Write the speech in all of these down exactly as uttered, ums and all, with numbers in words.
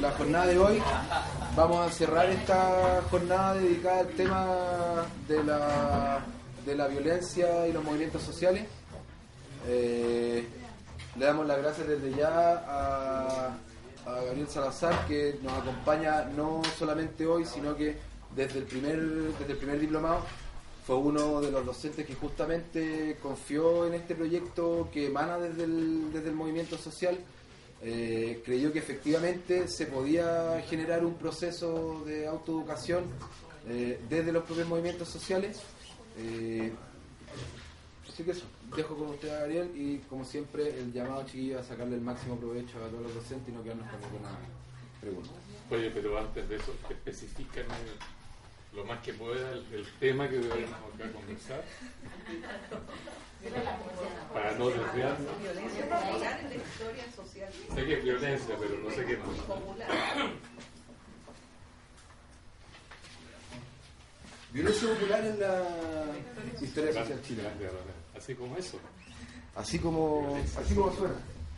la jornada de hoy. Vamos a cerrar esta jornada dedicada al tema de la, de la violencia y los movimientos sociales. Eh, le damos las gracias desde ya a, a Gabriel Salazar, que nos acompaña no solamente hoy, sino que desde el primer, desde el primer diplomado. Fue uno de los docentes que justamente confió en este proyecto que emana desde el, desde el movimiento social. Eh, creyó que efectivamente se podía generar un proceso de autoeducación eh, desde los propios movimientos sociales. Eh, así que eso, dejo con usted a Gabriel y como siempre el llamado, chiquillo, a sacarle el máximo provecho a todos los docentes y no quedarnos con ninguna pregunta. Oye, pero antes de eso, específicame lo más que pueda el, el tema que debemos acá conversar para no desviarnos. Violencia popular en la historia social. Sé que es violencia, pero no sé qué más. Violencia popular en la historia social chilena. Así como eso. Así como, así como suena.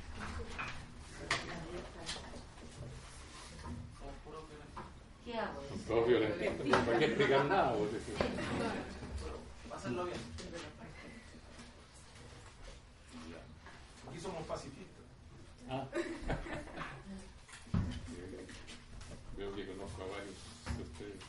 ¿Qué hago? Son todos violentos. No hay que explicar nada. Vos decís. Pásenlo bien. Aquí somos pacifistas. Ah. Veo que conozco a varios de ustedes.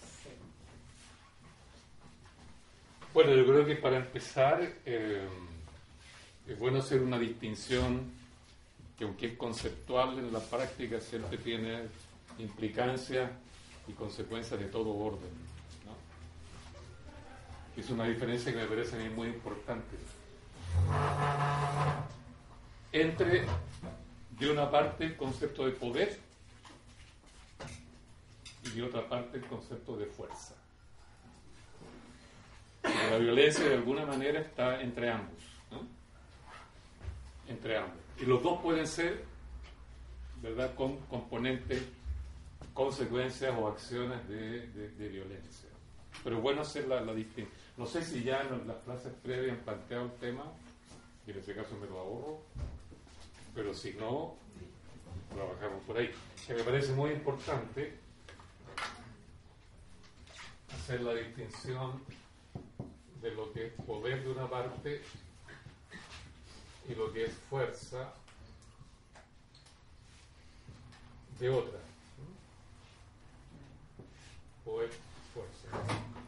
Bueno, yo creo que para empezar eh, es bueno hacer una distinción que, aunque es conceptual, en la práctica siempre tiene implicancias y consecuencias de todo orden, ¿no? Es una diferencia que me parece a mí muy importante entre, de una parte, el concepto de poder y de otra parte el concepto de fuerza. La violencia de alguna manera está entre ambos, ¿no? Entre ambos. Y los dos pueden ser, ¿verdad?, con componentes, consecuencias o acciones de, de, de violencia. Pero es bueno hacer la, la distinción. No sé si ya en las clases previas han planteado el tema, y en ese caso me lo ahorro, pero si no, trabajamos por ahí. Que me parece muy importante hacer la distinción de lo que es poder de una parte y lo que es fuerza de otra. Poder, fuerza.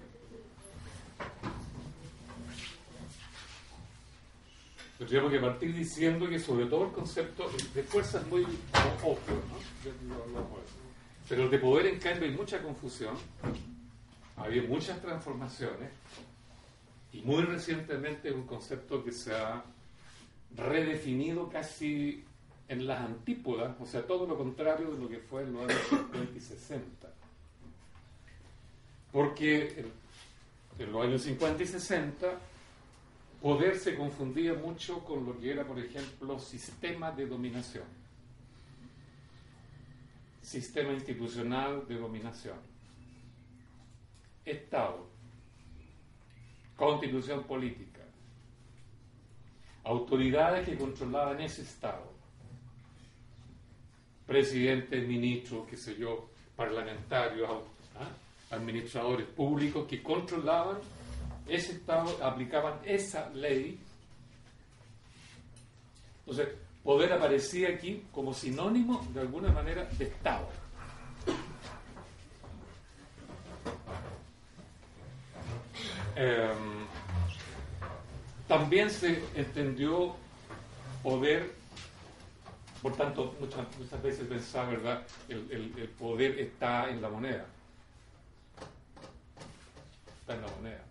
Tendríamos que partir diciendo que sobre todo el concepto de fuerza es muy obvio, ¿no? Pero el de poder, en cambio, hay mucha confusión, ha habido muchas transformaciones y muy recientemente es un concepto que se ha redefinido casi en las antípodas, o sea, todo lo contrario de lo que fue en los años cincuenta y sesenta. Porque en los años cincuenta y sesenta poder se confundía mucho con lo que era, por ejemplo, sistema de dominación, sistema institucional de dominación, Estado, constitución política, autoridades que controlaban ese Estado, presidentes, ministros, qué sé yo, parlamentarios, ¿ah? administradores públicos que controlaban ese Estado, aplicaban esa ley. Entonces, poder aparecía aquí como sinónimo de alguna manera de Estado. Eh, también se entendió poder, por tanto, muchas, muchas veces pensaba, ¿verdad?, el, el, el poder está en la moneda. Está en la moneda.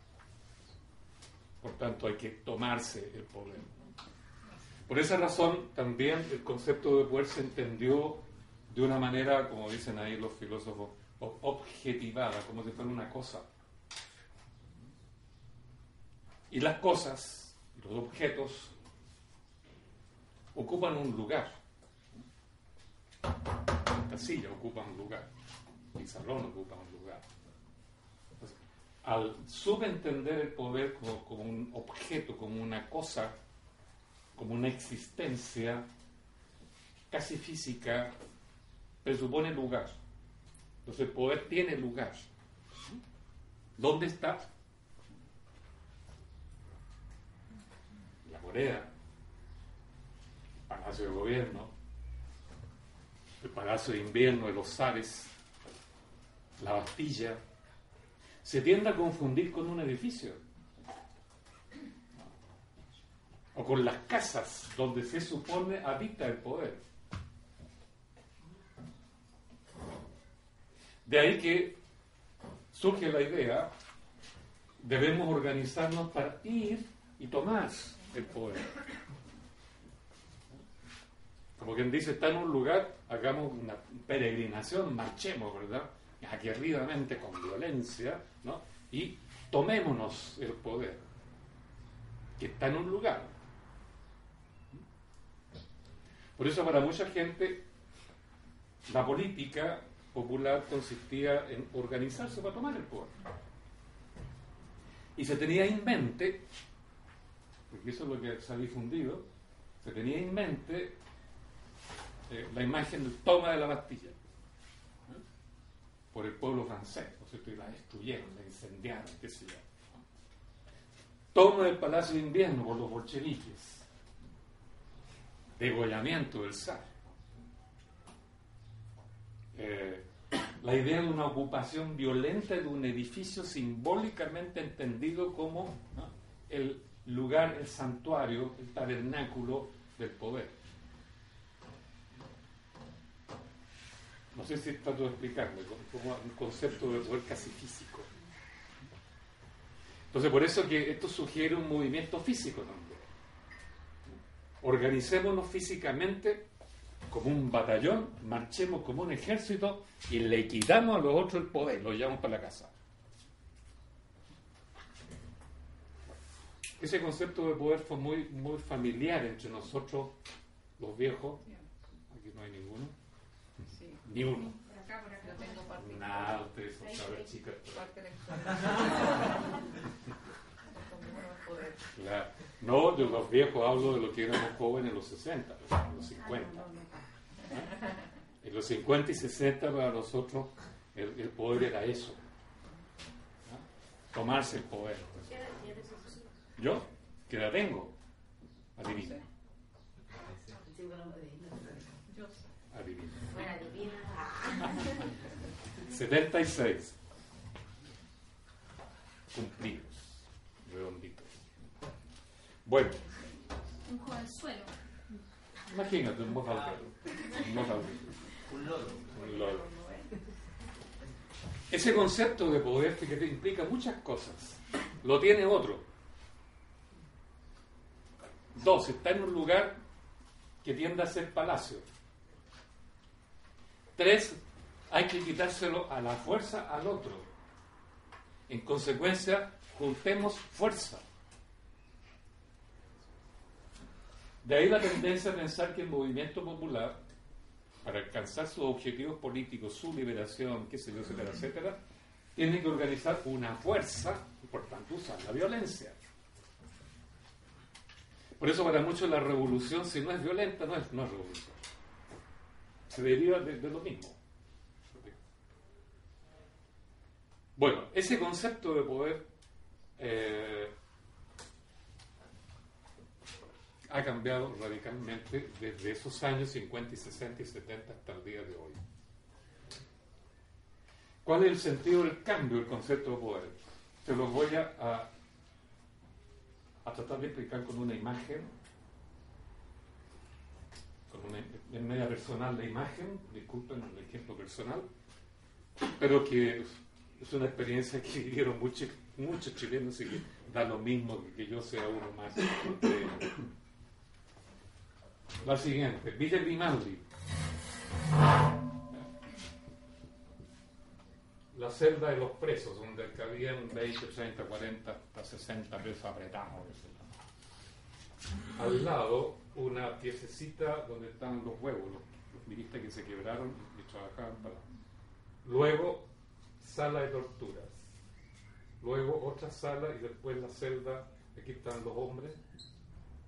Por tanto, hay que tomarse el poder. Por esa razón, también el concepto de poder se entendió de una manera, como dicen ahí los filósofos, objetivada, como si fuera una cosa. Y las cosas, los objetos, ocupan un lugar. La silla ocupa un lugar. El salón ocupa un lugar. Entonces, al subentender el poder como, como un objeto, como una cosa, como una existencia casi física, presupone lugar. Entonces el poder tiene lugar. ¿Dónde está? La moneda, el Palacio de Gobierno, el Palacio de Invierno de los Zares, la Bastilla. Se tiende a confundir con un edificio o con las casas donde se supone habita el poder. De ahí que surge la idea, debemos organizarnos para ir y tomar el poder. Como quien dice, está en un lugar, hagamos una peregrinación, marchemos, ¿verdad? Aguerridamente, con violencia, ¿no? Y tomémonos el poder, que está en un lugar. Por eso para mucha gente la política popular consistía en organizarse para tomar el poder. Y se tenía en mente, porque eso es lo que se ha difundido, se tenía en mente eh, la imagen del toma de la Bastilla, ¿eh? por el pueblo francés, ¿no es cierto? Y la destruyeron, la incendiaron, qué sé yo. Toma del Palacio de Invierno por los bolcheviques, degollamiento del zar. Eh, la idea de una ocupación violenta de un edificio simbólicamente entendido como, ¿no?, el lugar, el santuario, el tabernáculo del poder. No sé si trato de explicarme, como un concepto de poder casi físico. Entonces, por eso que esto sugiere un movimiento físico también. Organicémonos físicamente como un batallón, marchemos como un ejército y le quitamos a los otros el poder, los llevamos para la casa. Ese concepto de poder fue muy, muy familiar entre nosotros, los viejos. Aquí no hay ninguno. Sí. Ni uno. Por acá, por acá. Yo tengo parte. Nada, ustedes son cabras chicas. Parte electoral. Poder. Claro. No, de los viejos hablo de lo que éramos jóvenes en los sesenta, en los cincuenta. ¿Eh? En los cincuenta y sesenta para nosotros el, el poder era eso. ¿Eh? Tomarse el poder. ¿Yo? ¿Qué edad tengo? Adivina. Yo sé. Adivina. Bueno, adivina. setenta y seis. Cumplidos. Redonditos. Bueno. Un jovenzuelo. Imagínate, un mozalbero. Un mozalbero. Un loro. Un loro. Ese concepto de poder que te implica muchas cosas. Lo tiene otro. Dos, está en un lugar que tiende a ser palacio. Tres, hay que quitárselo a la fuerza al otro. En consecuencia, juntemos fuerza. De ahí la tendencia a pensar que el movimiento popular, para alcanzar sus objetivos políticos, su liberación, qué sé yo, etcétera, etcétera, tiene que organizar una fuerza y por tanto usar la violencia. Por eso para muchos la revolución, si no es violenta, no es, no es revolución. Se deriva de, de lo mismo. Bueno, ese concepto de poder eh, ha cambiado radicalmente desde esos años cincuenta y sesenta y setenta hasta el día de hoy. ¿Cuál es el sentido del cambio del concepto de poder? Se los voy a, a, a tratar de explicar con una imagen, con una en media personal la imagen, disculpen el ejemplo personal, pero que es una experiencia que vivieron muchos, muchos chilenos y que da lo mismo que, que yo sea uno más de ellos. La siguiente, Villa Grimaldi. La celda de los presos, donde cabían veinte, treinta, cuarenta, hasta sesenta presos apretados. Al lado, una piececita donde están los huevos, los, los militas que se quebraron y trabajaban para. Luego, sala de torturas. Luego, otra sala y después la celda. Aquí están los hombres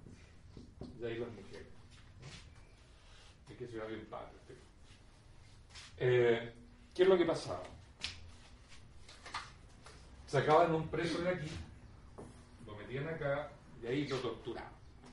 y ahí las mujeres. Hay que llevar bien padre. Eh, ¿Qué es lo que pasaba? Sacaban un preso de aquí, lo metían acá y ahí lo torturaban.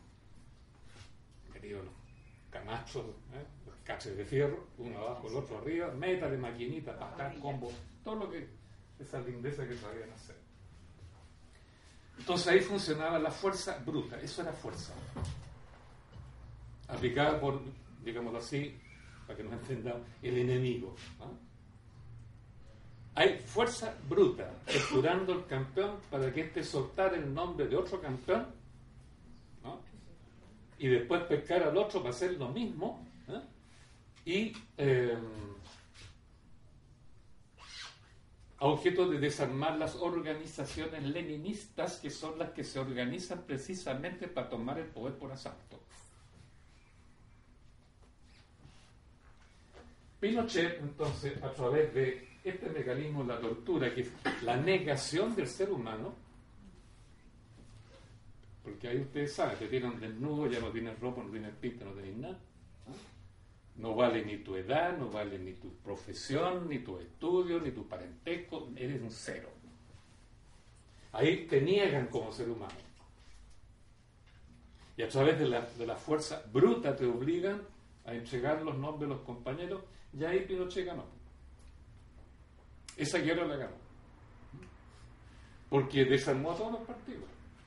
Metían los camachos, ¿eh? Los caches de fierro, uno abajo, el otro arriba, meta de maquinita, patar, combo, todo lo que, esa lindeza que sabían hacer. Entonces ahí funcionaba la fuerza bruta, eso era fuerza. Aplicada por, digámoslo así, para que nos entendamos, el enemigo, ¿no? Hay fuerza bruta, torturando al campeón para que éste soltara el nombre de otro campeón, ¿no? Y después pescar al otro para hacer lo mismo, ¿eh? Y eh, a objeto de desarmar las organizaciones leninistas, que son las que se organizan precisamente para tomar el poder por asalto. Pinochet, entonces, a través de este mecanismo de la tortura, que es la negación del ser humano, porque ahí ustedes saben, te tiran desnudo, ya no tienes ropa, no tienes pinta, no tienes nada, ¿no? No vale ni tu edad, no vale ni tu profesión, ni tu estudio, ni tu parentesco, eres un cero. Ahí te niegan como ser humano. Y a través de la, de la fuerza bruta te obligan a entregar los nombres de los compañeros, y ahí Pinochet ganó. Esa guerra la ganó. Porque desarmó a todos los partidos.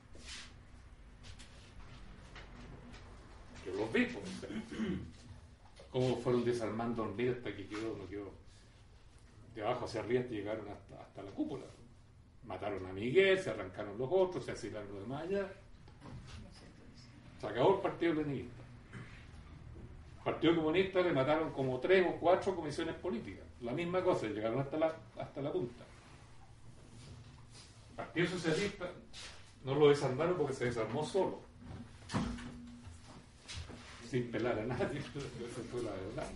Yo los vi, pues. Cómo fueron desarmando hormiga hasta que quedó, no quedó. De abajo hacia arriba llegaron hasta, hasta la cúpula. Mataron a Miguel, se arrancaron los otros, se asilaron los demás allá. Se acabó el partido leninista. El Partido Comunista le mataron como tres o cuatro comisiones políticas. La misma cosa, llegaron hasta la, hasta la punta. El Partido Socialista no lo desarmaron porque se desarmó solo. Sin pelar a nadie. Esa fue la verdad,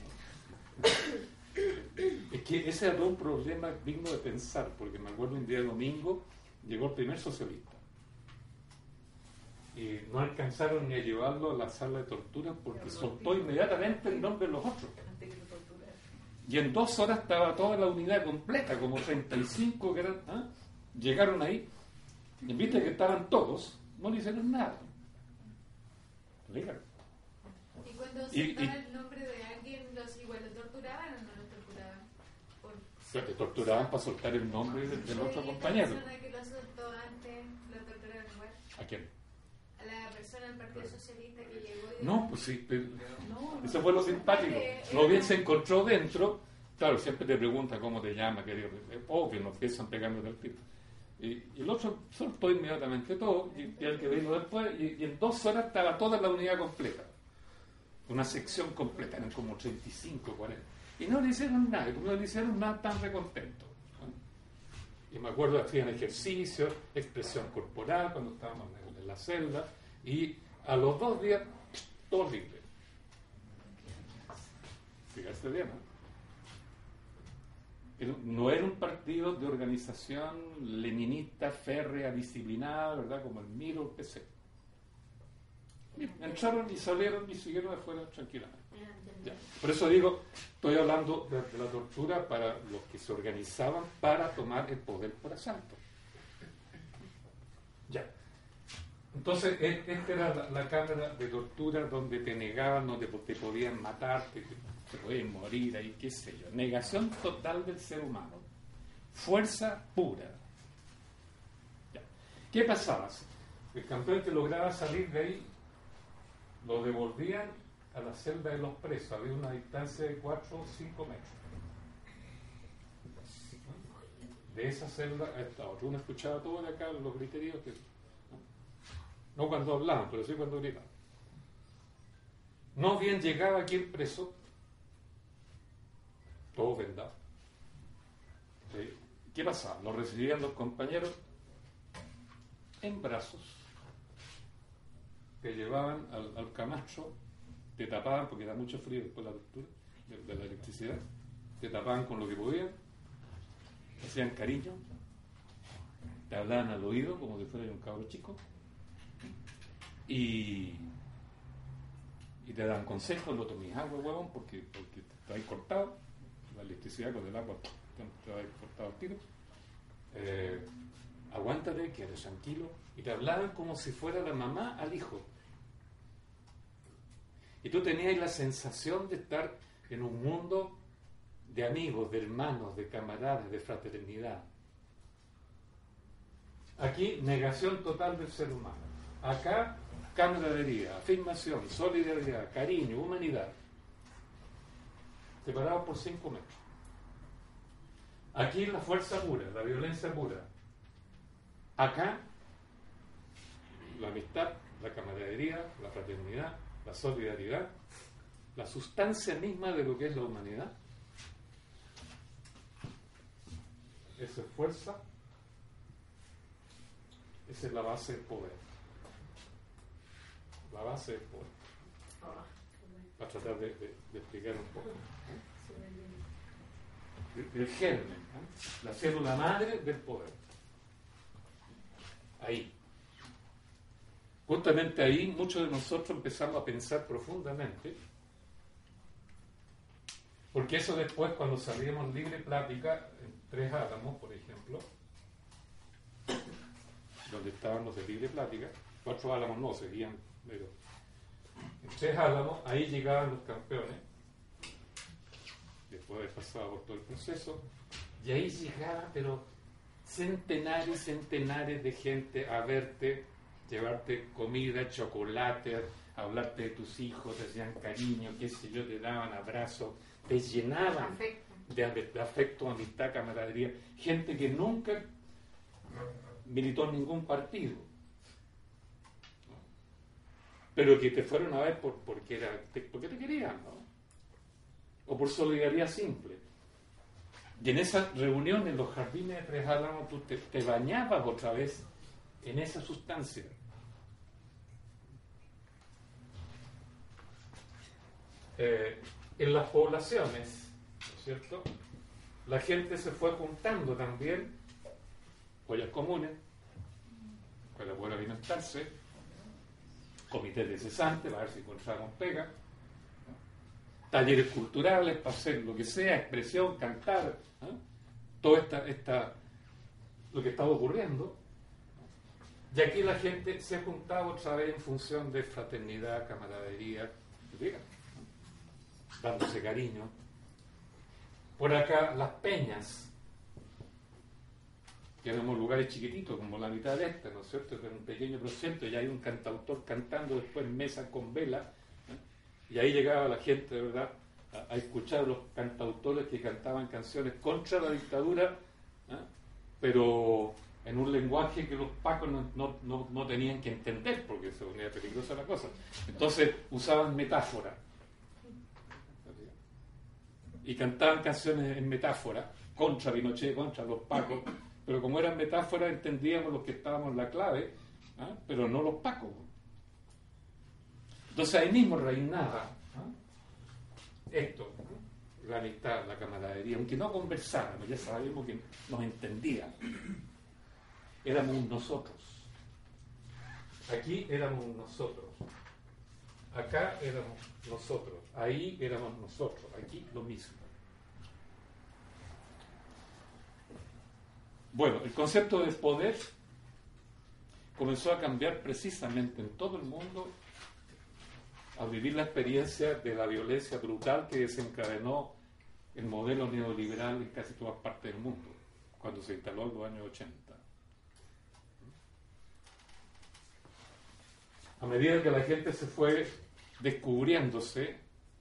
¿no? Es que ese era un problema digno de pensar, porque me acuerdo un día de domingo llegó el primer socialista. Y no alcanzaron ni a llevarlo a la sala de tortura porque soltó inmediatamente el nombre de los otros. Y en dos horas estaba toda la unidad completa, como treinta y cinco que eran, ¿eh? Llegaron ahí, y viste que estaban todos, no le hicieron nada. Dígalo. ¿Y cuando Y- soltaba y- el nombre de alguien, los igual lo torturaban o no lo torturaban? Por... Se te torturaban para soltar el nombre del, del otro ¿Y compañero. la persona que lo soltó antes lo torturaron igual? ¿A quién? A la persona del Partido Socialista que llegó y... No, pues sí, pero No, eso fue lo simpático. Eh, Lo bien se encontró dentro. Claro, siempre te pregunta cómo te llamas, querido. Es obvio, no empiezan pegándote al tipo. Y, y el otro soltó inmediatamente todo, y, y el que vino después, y, y en dos horas estaba toda la unidad completa. Una sección completa, eran como treinta y cinco, cuarenta. Y no le hicieron nada, como no le hicieron nada, tan recontento. ¿No? Y me acuerdo que hacían ejercicios, expresión corporal, cuando estábamos en, en la celda, y a los dos días, todo libre. Fíjate bien, ¿no? No era un partido de organización leninista, férrea, disciplinada, ¿verdad? Como el Miro, el P C. Entraron y salieron y siguieron afuera tranquilamente. Ya. Por eso digo, estoy hablando de, de la tortura para los que se organizaban para tomar el poder por asalto. Ya. Entonces, e- esta era la, la cámara de tortura donde te negaban, donde te podían matar, te, te podían morir, ahí, qué sé yo. Negación total del ser humano. Fuerza pura. Ya. ¿Qué pasaba? El campeón que lograba salir de ahí, lo devolvían a la celda de los presos. Había una distancia de cuatro o cinco metros. De esa celda a esta otra. Uno escuchaba todo de acá, los griteríos que... No cuando hablaban, pero sí cuando gritaban. No bien llegaba aquí el preso, todo vendado. ¿Sí? ¿Qué pasaba? Lo recibían los compañeros en brazos, te llevaban al, al camastro, te tapaban porque era mucho frío después de la tortura, de, de la electricidad, te tapaban con lo que podían, te hacían cariño, te hablaban al oído como si fuera un cabro chico, y, y te dan consejos, no tomes agua, huevón, porque, porque te traen cortado, la electricidad con el agua te va a ir cortado el tiro. Eh, aguántate, quédate tranquilo. Y te hablaban como si fuera la mamá al hijo. Y tú tenías la sensación de estar en un mundo de amigos, de hermanos, de camaradas, de fraternidad. Aquí, negación total del ser humano. Acá, camaradería, afirmación, solidaridad, cariño, humanidad. Separados por cinco metros. Aquí la fuerza pura, la violencia pura. Acá, la amistad, la camaradería, la fraternidad, la solidaridad, la sustancia misma de lo que es la humanidad. Esa es fuerza, esa es la base del poder. La base del poder. Para tratar de, de, de explicar un poco. El, el germen, ¿eh? La célula madre del poder. Ahí. Justamente ahí muchos de nosotros empezamos a pensar profundamente, porque eso después cuando salíamos libre plática en Tres Álamos, por ejemplo, donde estábamos de libre plática, Cuatro Álamos no, seguían, pero en Tres Álamos, ahí llegaban los campeones, después de haber pasado por todo el proceso, y ahí llegaban, pero centenares y centenares de gente a verte, llevarte comida, chocolate, hablarte de tus hijos, te hacían cariño, qué sé yo, te daban abrazos, te llenaban Afecto. de, de afecto, amistad, camaradería. Gente que nunca militó en ningún partido, ¿no? Pero que te fueron a ver por, porque, era, te, porque te querían, ¿no? O por solidaridad simple. Y en esa reunión en los jardines de Tres Álamos tú te, te bañabas otra vez en esa sustancia. Eh, en las poblaciones, ¿no es cierto? La gente se fue juntando también, ollas comunes, para poder alimentarse, comités de cesantes, para ver si encontrábamos pega, ¿no? Talleres culturales para hacer lo que sea, expresión, cantar, ¿no? Todo esta, esta, lo que estaba ocurriendo. Y aquí la gente se ha juntado otra vez en función de fraternidad, camaradería, ¿no? Dándose cariño. Por acá las peñas, que éramos lugares chiquititos, como la mitad de esta, ¿no es cierto? Que era un pequeño procento, y hay un cantautor cantando después en mesa con vela, ¿eh? Y ahí llegaba la gente, de verdad, a, a escuchar a los cantautores que cantaban canciones contra la dictadura, ¿eh? Pero en un lenguaje que los pacos no, no, no, no tenían que entender, porque se ponía peligrosa la cosa. Entonces usaban metáfora. Y cantaban canciones en metáfora, contra Pinochet, contra los pacos, pero como eran metáforas entendíamos los que estábamos en la clave, ¿eh? Pero no los pacos. Entonces ahí mismo reinaba, ¿eh? Esto, ¿no? La amistad, la camaradería, aunque no conversáramos, ya sabíamos que nos entendían. Éramos nosotros. Aquí éramos nosotros. Acá éramos nosotros. Ahí éramos nosotros. Aquí lo mismo. Bueno, el concepto de poder comenzó a cambiar precisamente en todo el mundo al vivir la experiencia de la violencia brutal que desencadenó el modelo neoliberal en casi todas partes del mundo, cuando se instaló en los años ochenta. A medida que la gente se fue descubriéndose,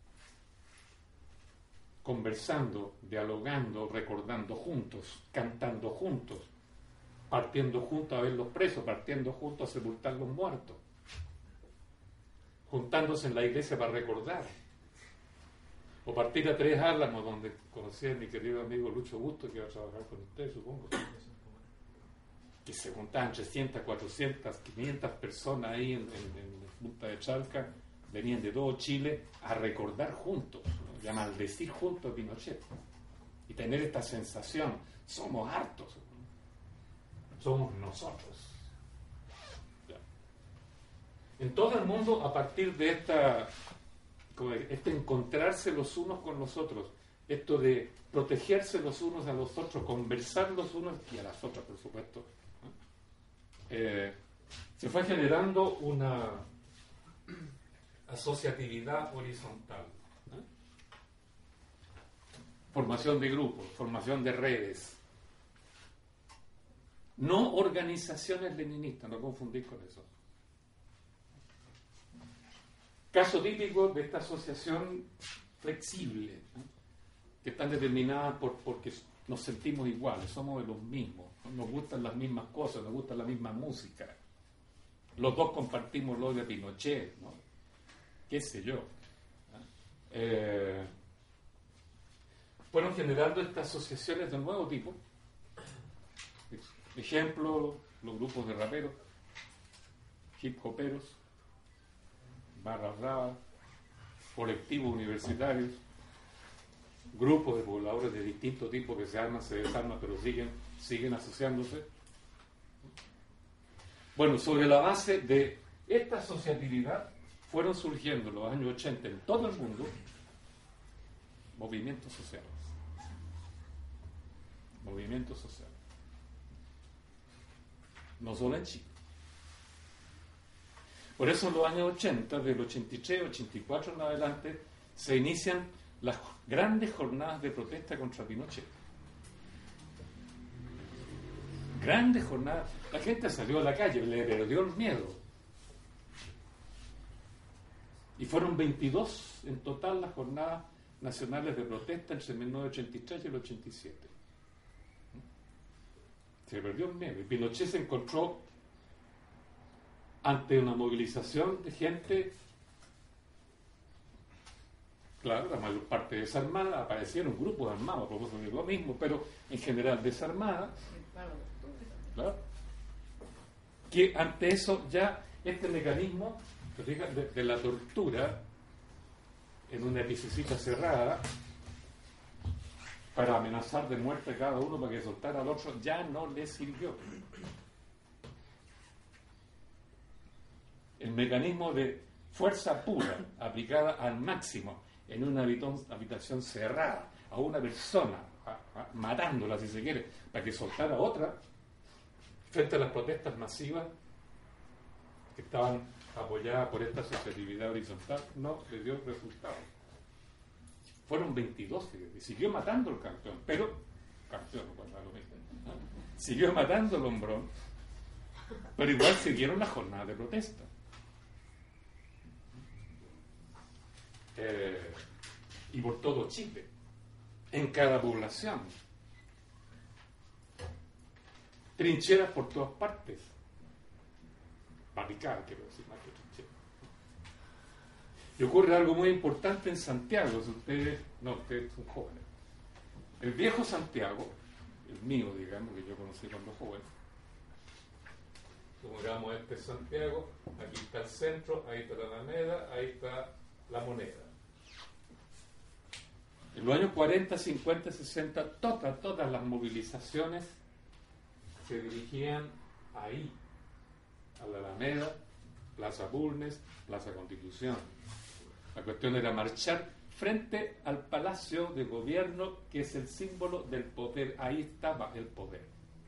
conversando, dialogando, recordando juntos, cantando juntos, partiendo juntos a ver los presos, partiendo juntos a sepultar los muertos, juntándose en la iglesia para recordar, o partir a Tres Álamos, donde conocí a mi querido amigo Lucho Busto, que iba a trabajar con usted, supongo, que se juntaban trescientas, cuatrocientas, quinientas personas ahí en, en, en Punta de Chalca, venían de todo Chile a recordar juntos, ¿no? Y a maldecir juntos a Pinochet, y tener esta sensación, somos hartos, ¿no? Somos nosotros. ¿Ya? En todo el mundo, a partir de esta, este encontrarse los unos con los otros, esto de protegerse los unos a los otros, conversar los unos y a las otras, por supuesto, ¿no? eh, se fue generando una asociatividad horizontal, ¿no? Formación de grupos, formación de redes, no organizaciones leninistas, no confundir con eso. Caso típico de esta asociación flexible, ¿no? Que están determinadas por, porque nos sentimos iguales, somos de los mismos, nos gustan las mismas cosas, nos gusta la misma música. Los dos compartimos lo de Pinochet, ¿no? Qué sé yo. Eh, fueron generando estas asociaciones de nuevo tipo. Ejemplo, los grupos de raperos, hip hoperos, barras bravas, colectivos universitarios, grupos de pobladores de distintos tipos que se arman, se desarman, pero siguen, siguen asociándose. Bueno, sobre la base de esta asociatividad fueron surgiendo en los años ochenta en todo el mundo movimientos sociales. Movimientos sociales. No solo en Chile. Por eso en los años ochenta, del ochenta y tres, ochenta y cuatro en adelante, se inician las grandes jornadas de protesta contra Pinochet. Grandes jornadas. La gente salió a la calle, le perdió el miedo. Y fueron veintidós en total las jornadas nacionales de protesta entre mil novecientos ochenta y tres y el ochenta y siete. Se perdió el miedo. Y Pinochet se encontró ante una movilización de gente, claro, la mayor parte desarmada, aparecieron grupos armados, a propósito de lo mismo, pero en general desarmada, claro, que ante eso ya este mecanismo de, de la tortura en una piscicita cerrada para amenazar de muerte a cada uno para que soltara al otro ya no le sirvió. El mecanismo de fuerza pura aplicada al máximo en una habitación cerrada a una persona, a, a, matándola si se quiere, para que soltara a otra, frente a las protestas masivas que estaban apoyadas por esta asociatividad horizontal, no le dio resultado. Fueron veintidós, y siguió matando el campeón, pero campeón, bueno, lo mismo, ¿no? Siguió matando el hombrón, pero igual siguieron las jornadas de protesta. Eh, y por todo Chile, en cada población, trincheras por todas partes, barricadas, quiero decir, más que trincheras. Y ocurre algo muy importante en Santiago, si ustedes, no, ustedes son jóvenes. El viejo Santiago, el mío, digamos, que yo conocí cuando joven, supongamos este es Santiago, aquí está el centro, ahí está la Alameda, ahí está la Moneda. En los años cuarenta, cincuenta, sesenta, todas, todas las movilizaciones se dirigían ahí, a la Alameda, Plaza Bulnes, Plaza Constitución. La cuestión era marchar frente al Palacio de Gobierno, que es el símbolo del poder. Ahí estaba el poder.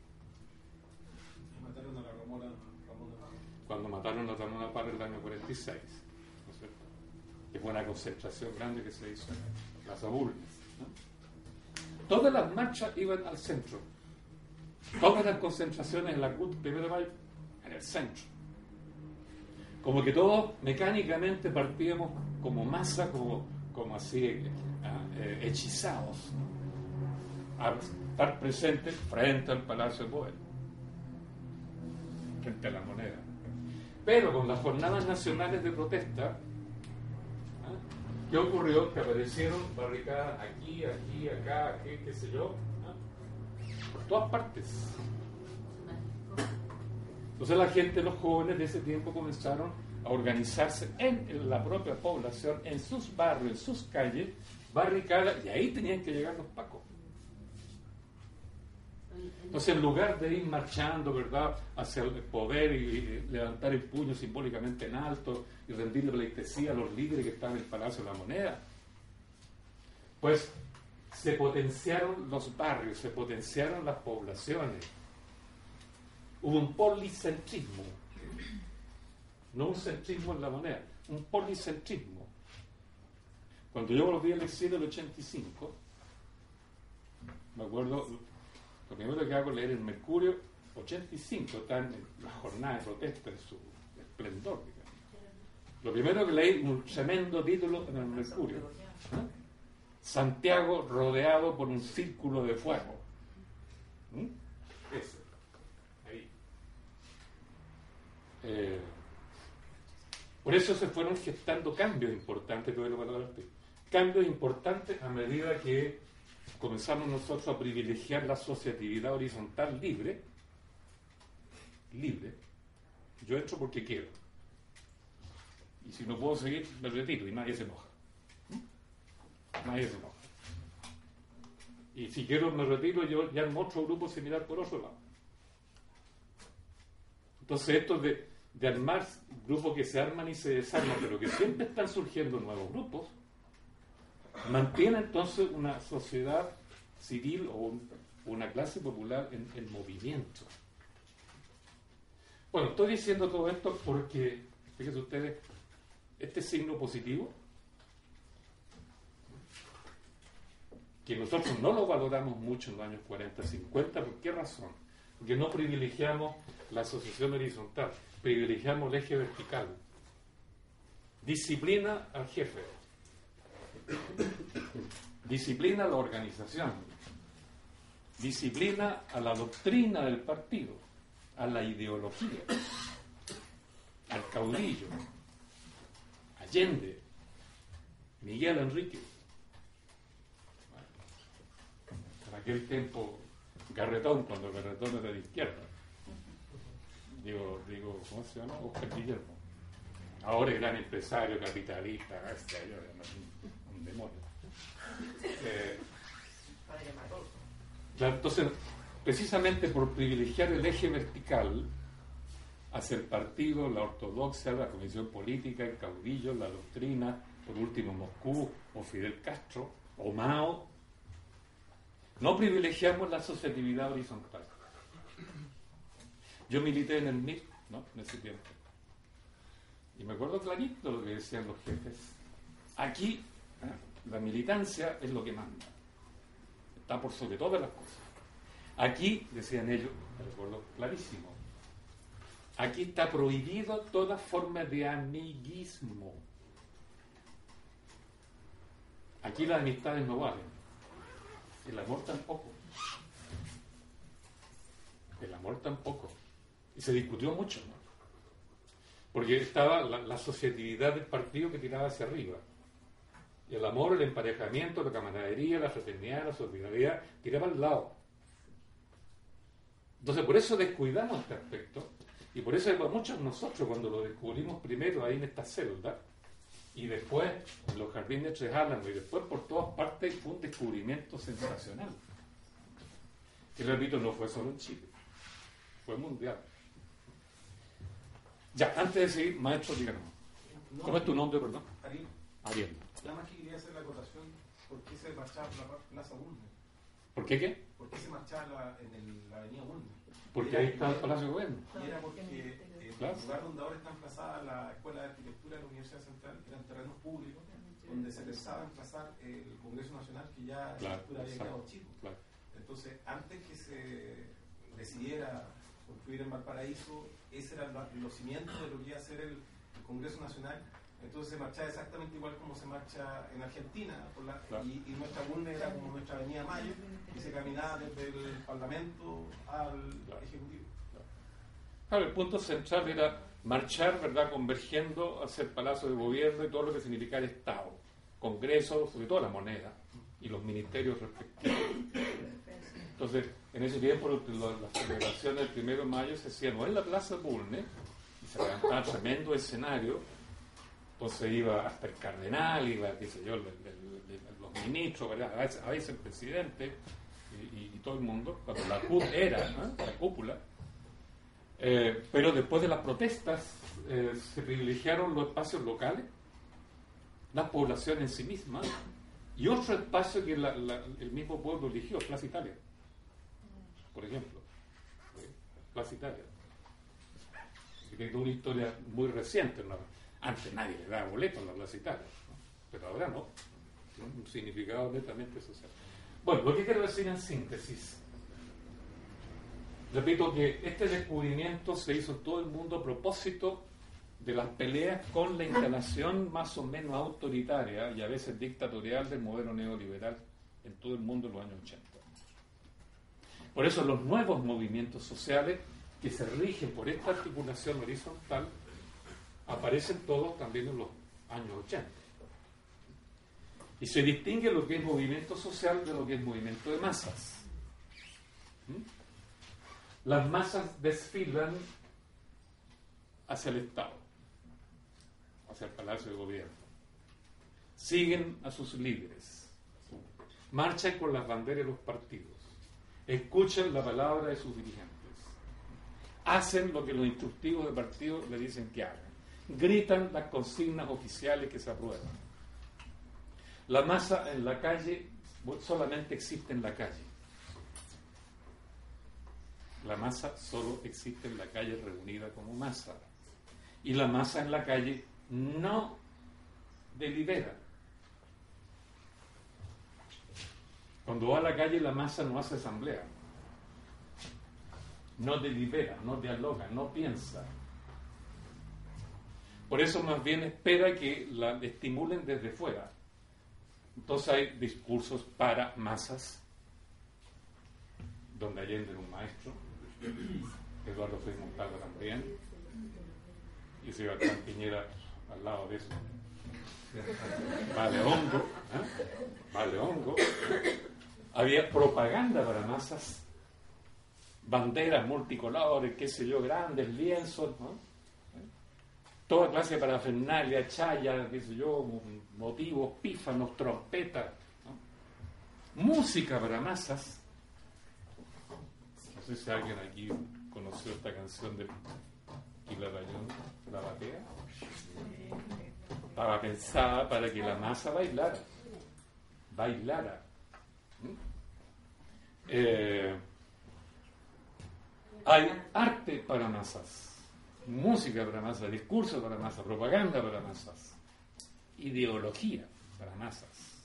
Mataron a la Ramona, Ramona. Cuando mataron a Ramona Parra en el año cuarenta y seis, ¿no es cierto? Que fue una concentración grande que se hizo en Plaza Bulnes, ¿no? Todas las marchas iban al centro. Todas las concentraciones en la C U T primero de mayo en el centro. Como que todos mecánicamente partíamos como masa, como, como así eh, hechizados a estar presentes frente al Palacio de Poder, frente a la Moneda. Pero con las jornadas nacionales de protesta, ¿qué ocurrió? Que aparecieron barricadas aquí, aquí, acá, aquí, qué sé yo, ¿no? Por todas partes. Entonces la gente, los jóvenes de ese tiempo comenzaron a organizarse en la propia población, en sus barrios, en sus calles, barricadas, y ahí tenían que llegar los pacos. Entonces, en lugar de ir marchando, ¿verdad?, hacia el poder y, y levantar el puño simbólicamente en alto y rendirle pleitesía a los líderes que estaban en el Palacio de la Moneda, pues se potenciaron los barrios, se potenciaron las poblaciones. Hubo un policentrismo, no un centrismo en la moneda, un policentrismo. Cuando yo volví al exilio del ochenta y cinco, me acuerdo, lo primero que hago es leer el Mercurio, ochenta y cinco, está en la jornada de protesta en su esplendor, digamos. Lo primero que leí, un tremendo título en el Mercurio, ¿no? Santiago rodeado por un círculo de fuego. ¿Mm? Ese, ahí. Eh, por eso se fueron gestando cambios importantes, todo lo que cambios importantes a medida que comenzamos nosotros a privilegiar la asociatividad horizontal libre. Libre. Yo entro porque quiero. Y si no puedo seguir, me retiro y nadie se enoja. ¿Mm? Nadie se enoja. Y si quiero me retiro, yo ya armo otro grupo similar por otro lado. Entonces esto de, de armar grupos que se arman y se desarman, pero que siempre están surgiendo nuevos grupos, mantiene entonces una sociedad civil o un, una clase popular en, en movimiento. Bueno, estoy diciendo todo esto porque, fíjense ustedes, este signo positivo, que nosotros no lo valoramos mucho en los años cuarenta, cincuenta, ¿por qué razón? Porque no privilegiamos la asociación horizontal, privilegiamos el eje vertical. Disciplina al jefe, disciplina a la organización, disciplina a la doctrina del partido, a la ideología, al caudillo, Allende, Miguel Enrique. En aquel tiempo, Garretón, cuando Garretón era de izquierda. Digo, digo, ¿cómo se llama? Oscar Guillermo. Ahora es gran empresario, capitalista, este, yo, un, un demonio. Eh, claro, entonces, precisamente por privilegiar el eje vertical hacia el partido, la ortodoxia, la comisión política, el caudillo, la doctrina, por último Moscú o Fidel Castro o Mao, no privilegiamos la asociatividad horizontal. Yo milité en el M I R, ¿no? En ese tiempo. Y me acuerdo clarito lo que decían los jefes. Aquí, ¿eh? La militancia es lo que manda. Está por sobre todas las cosas. Aquí, decían ellos, me recuerdo clarísimo, aquí está prohibido toda forma de amiguismo. Aquí las amistades no valen. El amor tampoco. El amor tampoco. Y se discutió mucho, ¿no? Porque estaba la, la asociatividad del partido que tiraba hacia arriba. Y el amor, el emparejamiento, la camaradería, la fraternidad, la solidaridad, tiraba al lado. Entonces, por eso descuidamos este aspecto. Y por eso muchos de nosotros, cuando lo descubrimos primero ahí en esta celda, y después en los jardines de Tres Álamos, y después por todas partes, fue un descubrimiento sensacional. Y repito, no fue solo en Chile, fue mundial. Ya, antes de seguir, maestro, díganos. No, ¿Cómo es tu nombre, perdón? Ariel. Ariel. Nada más que quería hacer la acotación. ¿Por qué se marchaba por la Plaza Bulnes? ¿Por qué qué? ¿Por qué se marchaba la, en el, la avenida Bulnes? Porque ahí está el Palacio de Gobierno. Y era porque eh, Claro. el lugar donde ahora está emplazada la Escuela de Arquitectura de la Universidad Central eran terrenos públicos donde se pensaba emplazar el Congreso Nacional, que ya Claro, la estructura había exacto, quedado chico. claro. Entonces, antes que se decidiera construir en Valparaíso, ese era la- los cimientos de lo que iba a ser el, el Congreso Nacional. Entonces se marchaba exactamente igual como se marcha en Argentina, por la, Claro. y, y nuestra Bulnes era como nuestra Avenida Mayo, y se caminaba desde el Parlamento al Claro. Ejecutivo. Claro, el punto central era marchar, ¿verdad?, convergiendo hacia el Palacio de Gobierno y todo lo que significa el Estado, Congreso, sobre todo la moneda y los ministerios respectivos. Entonces, en ese tiempo las celebraciones del primero de mayo se hacían o en la Plaza Bulnes, y se levantaba tremendo escenario, entonces iba hasta el cardenal, iba, qué sé yo, el, el, el, los ministros, ¿verdad?, a veces, a veces el presidente y, y, y todo el mundo, cuando la C U P era, ¿no?, la cúpula. Eh, pero después de las protestas eh, se privilegiaron los espacios locales, las poblaciones en sí mismas, Y otro espacio que la, la, el mismo pueblo eligió, Plaza Italia, por ejemplo. ¿Sí? Plaza Italia. Que tiene una historia muy reciente, ¿no? Antes nadie le daba boleto en la Plaza Italia, ¿no? Pero ahora no. Tiene un significado netamente social. Bueno, lo que quiero decir en síntesis, repito que este descubrimiento se hizo en todo el mundo a propósito de las peleas con la instalación más o menos autoritaria y a veces dictatorial del modelo neoliberal en todo el mundo en los años ochenta. Por eso los nuevos movimientos sociales que se rigen por esta articulación horizontal aparecen todos también en los años ochenta. Y se distingue lo que es movimiento social de lo que es movimiento de masas. ¿Mm? Las masas desfilan hacia el Estado, hacia el Palacio de Gobierno. Siguen a sus líderes. Marchan con las banderas de los partidos. Escuchan la palabra de sus dirigentes. Hacen lo que los instructivos de partido le dicen que hagan. Gritan las consignas oficiales que se aprueban. La masa en la calle solamente existe en la calle. La masa solo existe en la calle reunida como masa. Y la masa en la calle no delibera. Cuando va a la calle la masa no hace asamblea. No delibera, no dialoga, no piensa. Por eso más bien espera que la estimulen desde fuera. Entonces hay discursos para masas, donde Allende era un maestro, Eduardo Frei Montalva también, y Sebastián Piñera al lado de eso. Vale hongo, ¿eh? Vale hongo. Había propaganda para masas, banderas multicolores, qué sé yo, grandes lienzos, ¿no? Toda clase de parafernalia, chaya, qué sé yo, motivos, pífanos, trompetas, ¿no? Música para masas. No sé si alguien aquí conoció esta canción de Quilapayún, La Batea. Estaba pensada para que la masa bailara. Bailara. ¿Mm? Eh, hay arte para masas. Música para masas, discurso para masas, propaganda para masas, ideología para masas.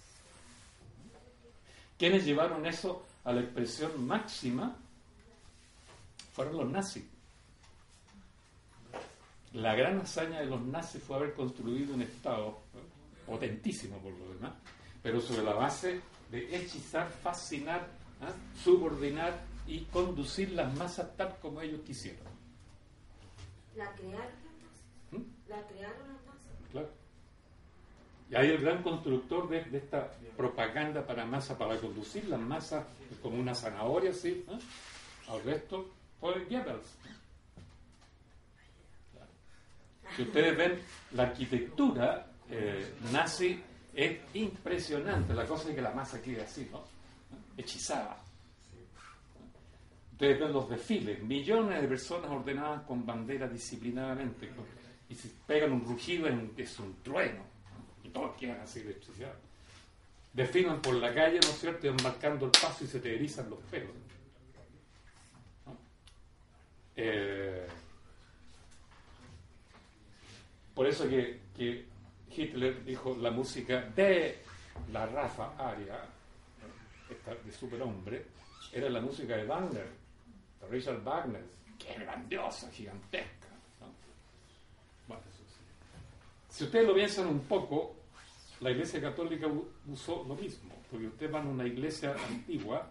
Quienes llevaron eso a la expresión máxima fueron los nazis. La gran hazaña de los nazis fue haber construido un Estado, ¿no?, potentísimo por lo demás, pero sobre la base de hechizar, fascinar, ¿eh?, subordinar y conducir las masas tal como ellos quisieron. La crearon las masas. ¿Mm? La crearon las masas. Claro. Y ahí el gran constructor de, de esta propaganda para masa, para conducir las masas como una zanahoria, así, ¿eh?, al resto, fue Goebbels. Claro. Si ustedes ven, la arquitectura eh, nazi es impresionante. La cosa es que la masa quede así, ¿no?, hechizada. Ustedes ven los desfiles, millones de personas ordenadas con bandera disciplinadamente, ¿no?, y si pegan un rugido es un trueno, ¿no?, y todos quedan así hechizados. Desfilan por la calle, ¿no es cierto?, y van marcando el paso y se te erizan los pelos, ¿no? Eh, por eso que, que Hitler dijo la música de la raza aria, esta de superhombre, era la música de Wagner, de Richard Wagner, que es grandiosa, gigantesca, ¿no? Bueno, si ustedes lo piensan un poco, la Iglesia Católica usó lo mismo, porque ustedes van a una iglesia antigua,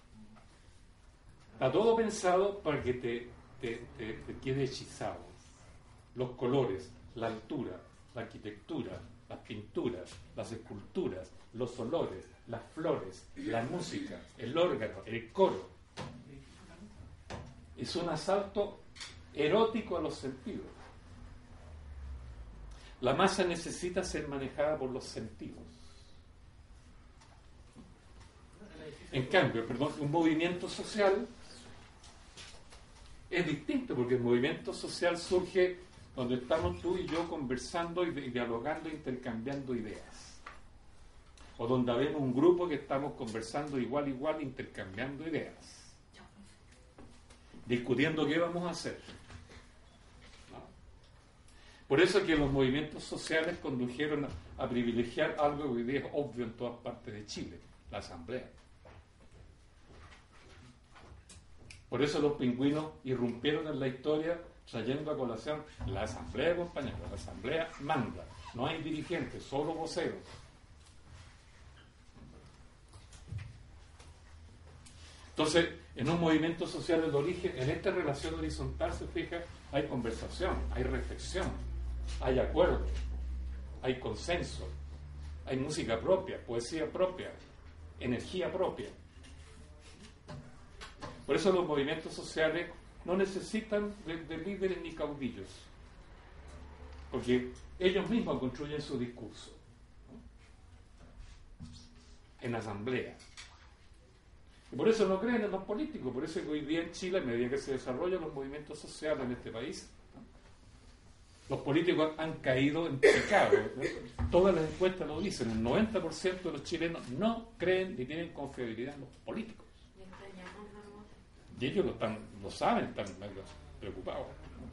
está todo pensado para que te, te, te, te quede hechizado. Los colores, la altura, la arquitectura, las pinturas, las esculturas, los olores, las flores, la música, el órgano, el coro. Es un asalto erótico a los sentidos. La masa necesita ser manejada por los sentidos. En cambio, perdón, un movimiento social es distinto, porque el movimiento social surge donde estamos tú y yo conversando y dialogando, intercambiando ideas. o donde habemos un grupo que estamos conversando igual, igual, intercambiando ideas, discutiendo qué vamos a hacer. ¿No? Por eso es que los movimientos sociales condujeron a, a privilegiar algo que hoy día es obvio en todas partes de Chile, la asamblea. Por eso los pingüinos irrumpieron en la historia trayendo a colación la asamblea, compañeros. La asamblea manda, no hay dirigentes, solo voceros. Entonces, en un movimiento social del origen, en esta relación horizontal, se fija, hay conversación, hay reflexión, hay acuerdo, hay consenso, hay música propia, poesía propia, energía propia. Por eso los movimientos sociales no necesitan de, de líderes ni caudillos, porque ellos mismos construyen su discurso, ¿no? En asamblea. Y por eso no creen en los políticos, por eso es que hoy día en Chile, a medida que se desarrollan los movimientos sociales en este país, ¿no? Los políticos han caído en pecado, ¿no? Todas las encuestas lo dicen, el noventa por ciento de los chilenos no creen ni tienen confiabilidad en los políticos. Y ellos lo, están, lo saben, están preocupados.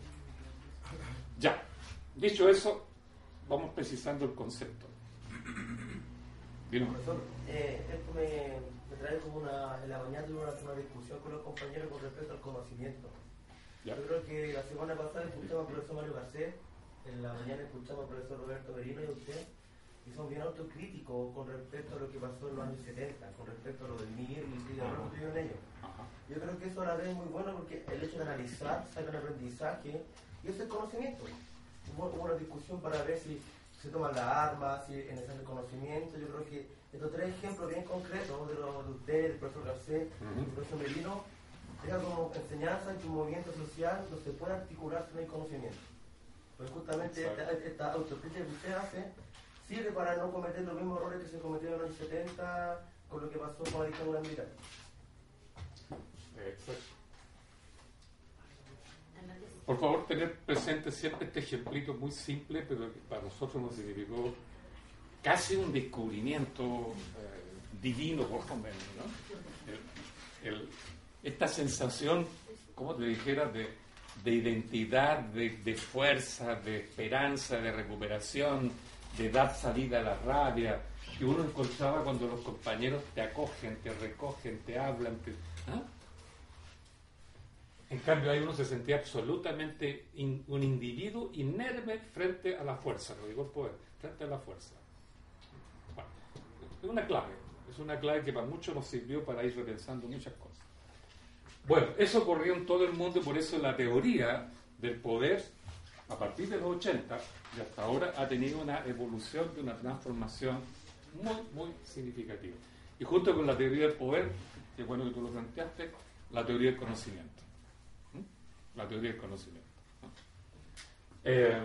Ya, dicho eso, vamos precisando el concepto. Profesor, eh, esto me, me trae como una, en la mañana tuve una, una discusión con los compañeros con respecto al conocimiento. ¿Ya? Yo creo que la semana pasada escuchamos al profesor Mario Garcés, en la mañana escuchamos al profesor Roberto Merino y a usted, y son bien autocríticos con respecto a lo que pasó en los años setenta, con respecto a lo del M I R y de lo que tuvieron ellos. Yo creo que eso a la vez es muy bueno porque el hecho de analizar, sacar aprendizaje, y eso es conocimiento. Hubo, hubo una discusión para ver si se toman las armas, si es necesario conocimiento. Yo creo que estos tres ejemplos bien concretos de, lo, de usted, del profesor Garcés, uh-huh. del profesor Merino, dejan como enseñanza que un movimiento social no se puede articular si no hay conocimiento. Pues justamente esta, esta autocrítica que usted hace sirve para no cometer los mismos errores que se cometieron en los años setenta con lo que pasó con la dictadura militar. Exacto. Por favor, tener presente siempre este ejemplito muy simple, pero que para nosotros nos significó casi un descubrimiento eh, divino, por lo menos, ¿no? El, el, esta sensación, como te dijera, de, de identidad, de, de fuerza, de esperanza, de recuperación, de dar salida a la rabia, que uno encontraba cuando los compañeros te acogen, te recogen, te hablan, te, ¿ah? En cambio, ahí uno se sentía absolutamente in, un individuo inerme frente a la fuerza, lo digo el poder, frente a la fuerza. Bueno, es una clave, es una clave que para muchos nos sirvió para ir repensando muchas cosas. Bueno, eso ocurrió en todo el mundo y por eso la teoría del poder, a partir de los ochenta y hasta ahora, ha tenido una evolución de una transformación muy, muy significativa. Y junto con la teoría del poder, que es bueno que tú lo planteaste, la teoría del conocimiento. La teoría del conocimiento. Eh,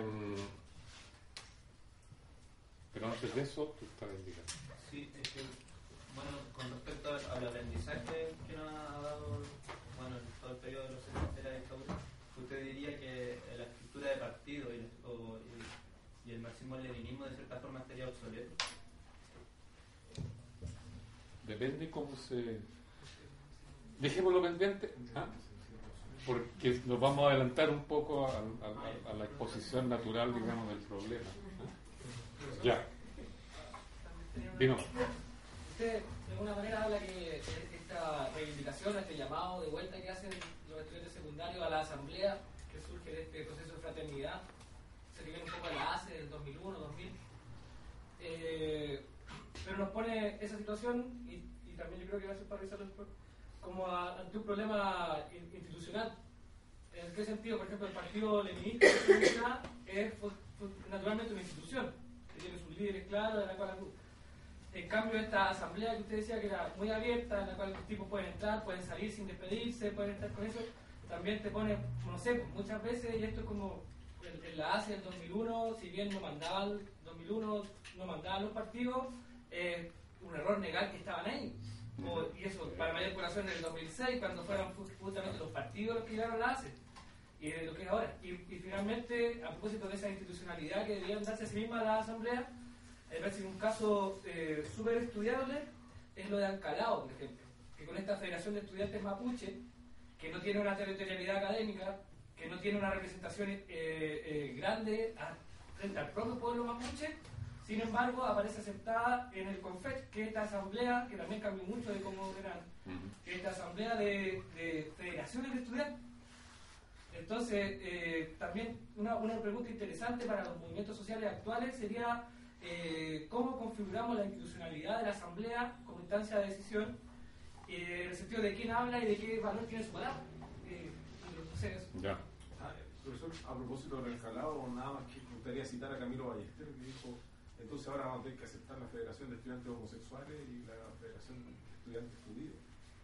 pero antes de eso, tú estás indicando. Sí, es que, bueno, con respecto al aprendizaje que nos ha dado, bueno, en todo el periodo de los setenta de la dictadura, usted diría que la estructura de partido y el, o, y, y el marxismo-leninismo de cierta forma estaría obsoleto. Depende cómo se... Dejémoslo pendiente, ¿ah? Porque nos vamos a adelantar un poco a, a, a la exposición natural, digamos, del problema. ¿Eh? Ya. Vino. Usted, de alguna manera, habla que esta reivindicación, este llamado de vuelta que hacen los estudiantes secundarios a la asamblea, que surge de este proceso de fraternidad, se viene un poco a la A C E del dos mil uno, dos mil. Eh, pero nos pone esa situación, y, y también yo creo que va a ser para revisarlo después, como a, ante un problema institucional. ¿En qué sentido? Por ejemplo, el partido leninista es fue, fue naturalmente una institución que tiene sus líderes claros, de la cual en cambio esta asamblea que usted decía que era muy abierta, en la cual los tipos pueden entrar, pueden salir sin despedirse, pueden estar con eso, también te pone, no sé, muchas veces, y esto es como en, en la A C E del dos mil uno, si bien no mandaban, dos mil uno no mandaban los partidos, eh, un error negar que estaban ahí. O, y eso, para mayor curación en el dos mil seis, cuando fueron justamente los partidos los que llegaron a la A C E, y de lo que es ahora. Y, y finalmente, a propósito de esa institucionalidad que debían darse a sí misma la asamblea, me parece que un caso eh, súper estudiable es lo de Ancalao, por ejemplo, que con esta Federación de Estudiantes Mapuche, que no tiene una territorialidad académica, que no tiene una representación eh, eh, grande a, frente al propio pueblo mapuche, sin embargo aparece aceptada en el CONFET, que es esta asamblea, que también cambió mucho de cómo eran, que es esta asamblea de, de federaciones de estudiantes. Entonces, eh, también una, una pregunta interesante para los movimientos sociales actuales sería eh, cómo configuramos la institucionalidad de la asamblea como instancia de decisión, eh, en el sentido de quién habla y de qué valor tiene su palabra. Eh, no sé, eso. Ya. Ah, profesor, a propósito del escalado, nada más que me gustaría citar a Camilo Ballester, que dijo, entonces ahora vamos a tener que aceptar la Federación de Estudiantes Homosexuales y la Federación de Estudiantes Judíos.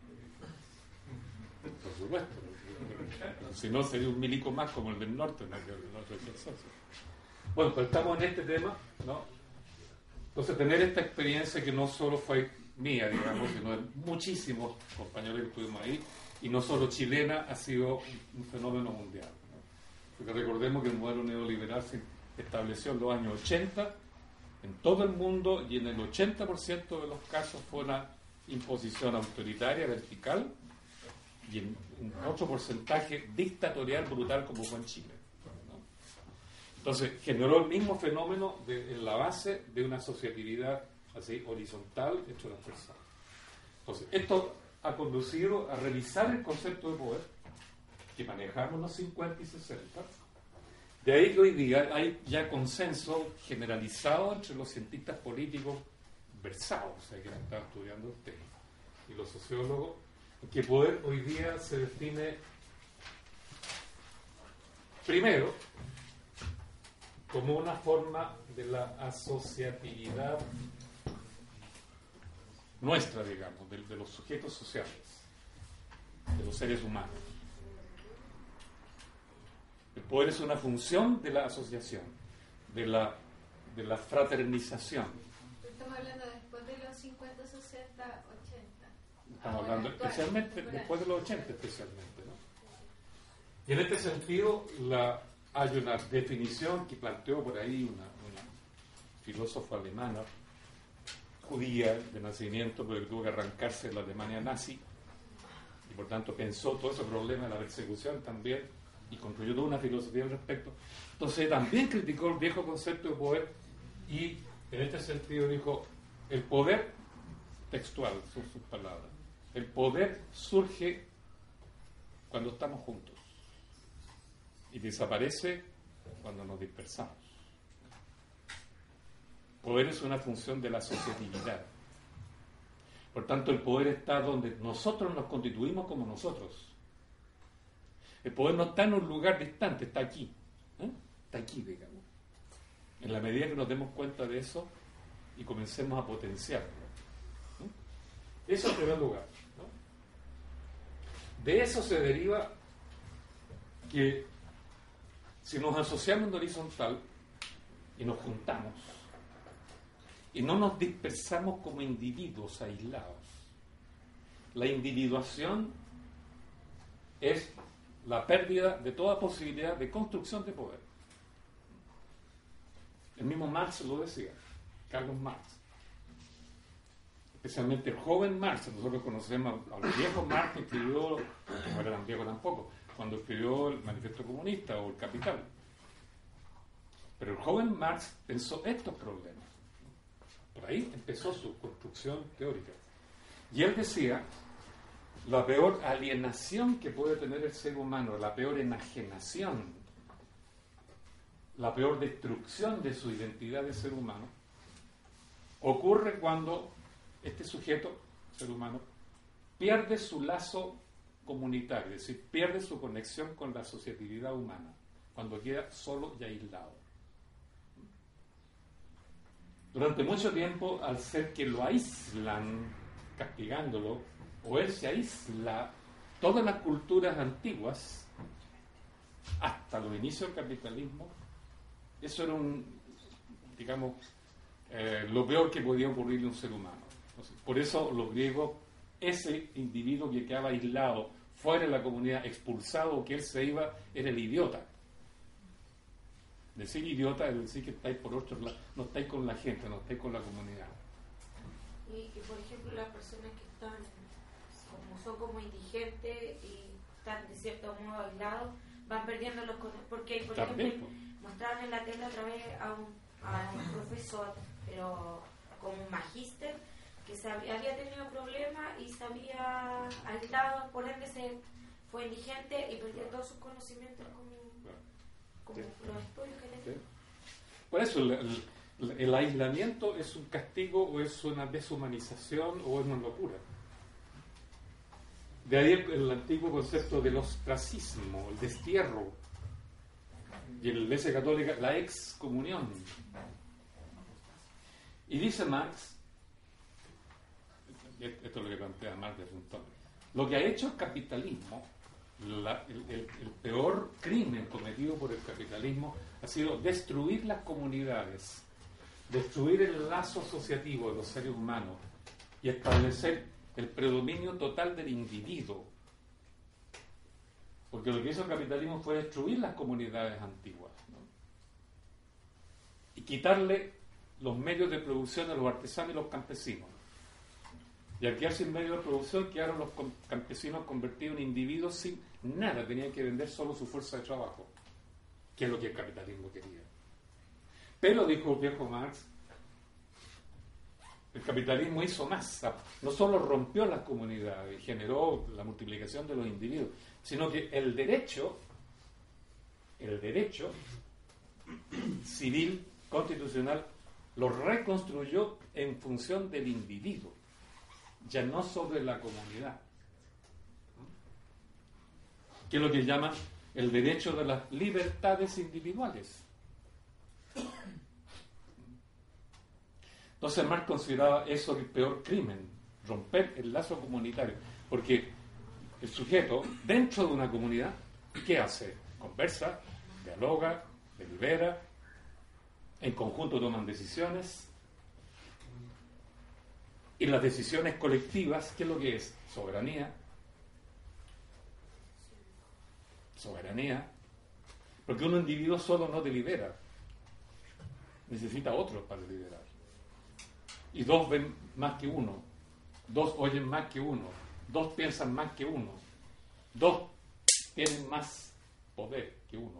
Por supuesto. Si no, sería un milico más como el del norte. ¿No? Bueno, pues estamos en este tema, ¿no? Entonces, tener esta experiencia que no solo fue mía, digamos, sino de muchísimos compañeros que estuvimos ahí, y no solo chilena, ha sido un fenómeno mundial, ¿no? Porque recordemos que el modelo neoliberal se estableció en los años ochenta en todo el mundo, y en el ochenta por ciento de los casos fue una imposición autoritaria, vertical, y en un otro porcentaje dictatorial brutal como fue en Chile, ¿no? Entonces generó el mismo fenómeno de, en la base de una asociatividad así horizontal entre las personas. Entonces esto ha conducido a revisar el concepto de poder que manejamos en los cincuenta y sesenta. De ahí que hoy día hay ya consenso generalizado entre los cientistas políticos versados, o sea, que han estado estudiando el tema, y los sociólogos, que poder hoy día se define primero como una forma de la asociatividad nuestra, digamos, de, de los sujetos sociales, de los seres humanos. El poder es una función de la asociación, de la, de la fraternización. Estamos hablando después de los cincuenta, sesenta, ochenta. Estamos hablando especialmente después de los ochenta, especialmente, ¿no? Y en este sentido, la, hay una definición que planteó por ahí una, una filósofa alemana, judía de nacimiento, pero que tuvo que arrancarse de la Alemania nazi, y por tanto pensó todo ese problema de la persecución también, y construyó toda una filosofía al respecto. Entonces también criticó el viejo concepto de poder, y en este sentido dijo, el poder, textual son sus palabras, el poder surge cuando estamos juntos y desaparece cuando nos dispersamos. Poder es una función de la asociatividad. Por tanto, el poder está donde nosotros nos constituimos como nosotros. El poder no está en un lugar distante, está aquí. ¿eh? Está aquí, digamos. En la medida que nos demos cuenta de eso y comencemos a potenciarlo. ¿eh? Eso en primer lugar, ¿no? De eso se deriva que si nos asociamos en horizontal y nos juntamos y no nos dispersamos como individuos aislados, la individuación es la pérdida de toda posibilidad de construcción de poder. El mismo Marx lo decía, Carlos Marx. Especialmente el joven Marx, nosotros conocemos al viejo Marx que escribió, no era tan viejo tampoco, cuando escribió el Manifiesto Comunista o el Capital. Pero el joven Marx pensó estos problemas. Por ahí empezó su construcción teórica. Y él decía, la peor alienación que puede tener el ser humano, la peor enajenación, la peor destrucción de su identidad de ser humano, ocurre cuando este sujeto, ser humano, pierde su lazo comunitario, es decir, pierde su conexión con la asociatividad humana, cuando queda solo y aislado. Durante mucho tiempo, al ser que lo aíslan, castigándolo, o él se aísla, todas las culturas antiguas, hasta los inicios del capitalismo, eso era un, digamos, eh, lo peor que podía ocurrirle a un ser humano. Entonces, por eso los griegos, ese individuo que quedaba aislado, fuera de la comunidad, expulsado o que él se iba, era el idiota. Decir idiota es decir que estáis por otro lado, no estáis con la gente, no estáis con la comunidad. Y, y por ejemplo, las personas que están, como son como indigentes y están de cierto modo aislados, van perdiendo los conectos. Porque, por También, ejemplo, mostraban en la tele otra vez a un, a un profesor, pero como un magíster, que se había, había tenido problemas y se había aislado, por ende se fue indigente y perdió todos sus conocimientos como, como Sí. los estudios que le ¿Sí? Por eso el, el, el aislamiento es un castigo o es una deshumanización o es una locura. De ahí el, el antiguo concepto del ostracismo, el destierro, y en la Iglesia Católica la excomunión. Y dice Marx, esto es lo que plantea Marx de Foucault, lo que ha hecho el capitalismo, la, el, el, el peor crimen cometido por el capitalismo ha sido destruir las comunidades, destruir el lazo asociativo de los seres humanos y establecer el predominio total del individuo. Porque lo que hizo el capitalismo fue destruir las comunidades antiguas, ¿no? Y quitarle los medios de producción a los artesanos y los campesinos. Y al quedar sin medios de producción quedaron los campesinos convertidos en individuos sin nada, tenían que vender solo su fuerza de trabajo, que es lo que el capitalismo quería. Pero, dijo el viejo Marx, el capitalismo hizo más, no solo rompió las comunidades y generó la multiplicación de los individuos, sino que el derecho, el derecho civil, constitucional, lo reconstruyó en función del individuo, ya no sobre la comunidad, que es lo que llaman el derecho de las libertades individuales. Entonces Marx consideraba eso el peor crimen, romper el lazo comunitario, porque el sujeto dentro de una comunidad, ¿qué hace? Conversa, dialoga, delibera, en conjunto toman decisiones, y las decisiones colectivas, ¿qué es lo que es? Soberanía. Soberanía. Porque un individuo solo no delibera. Necesita otro para deliberar. Y dos ven más que uno. Dos oyen más que uno. Dos piensan más que uno. Dos tienen más poder que uno.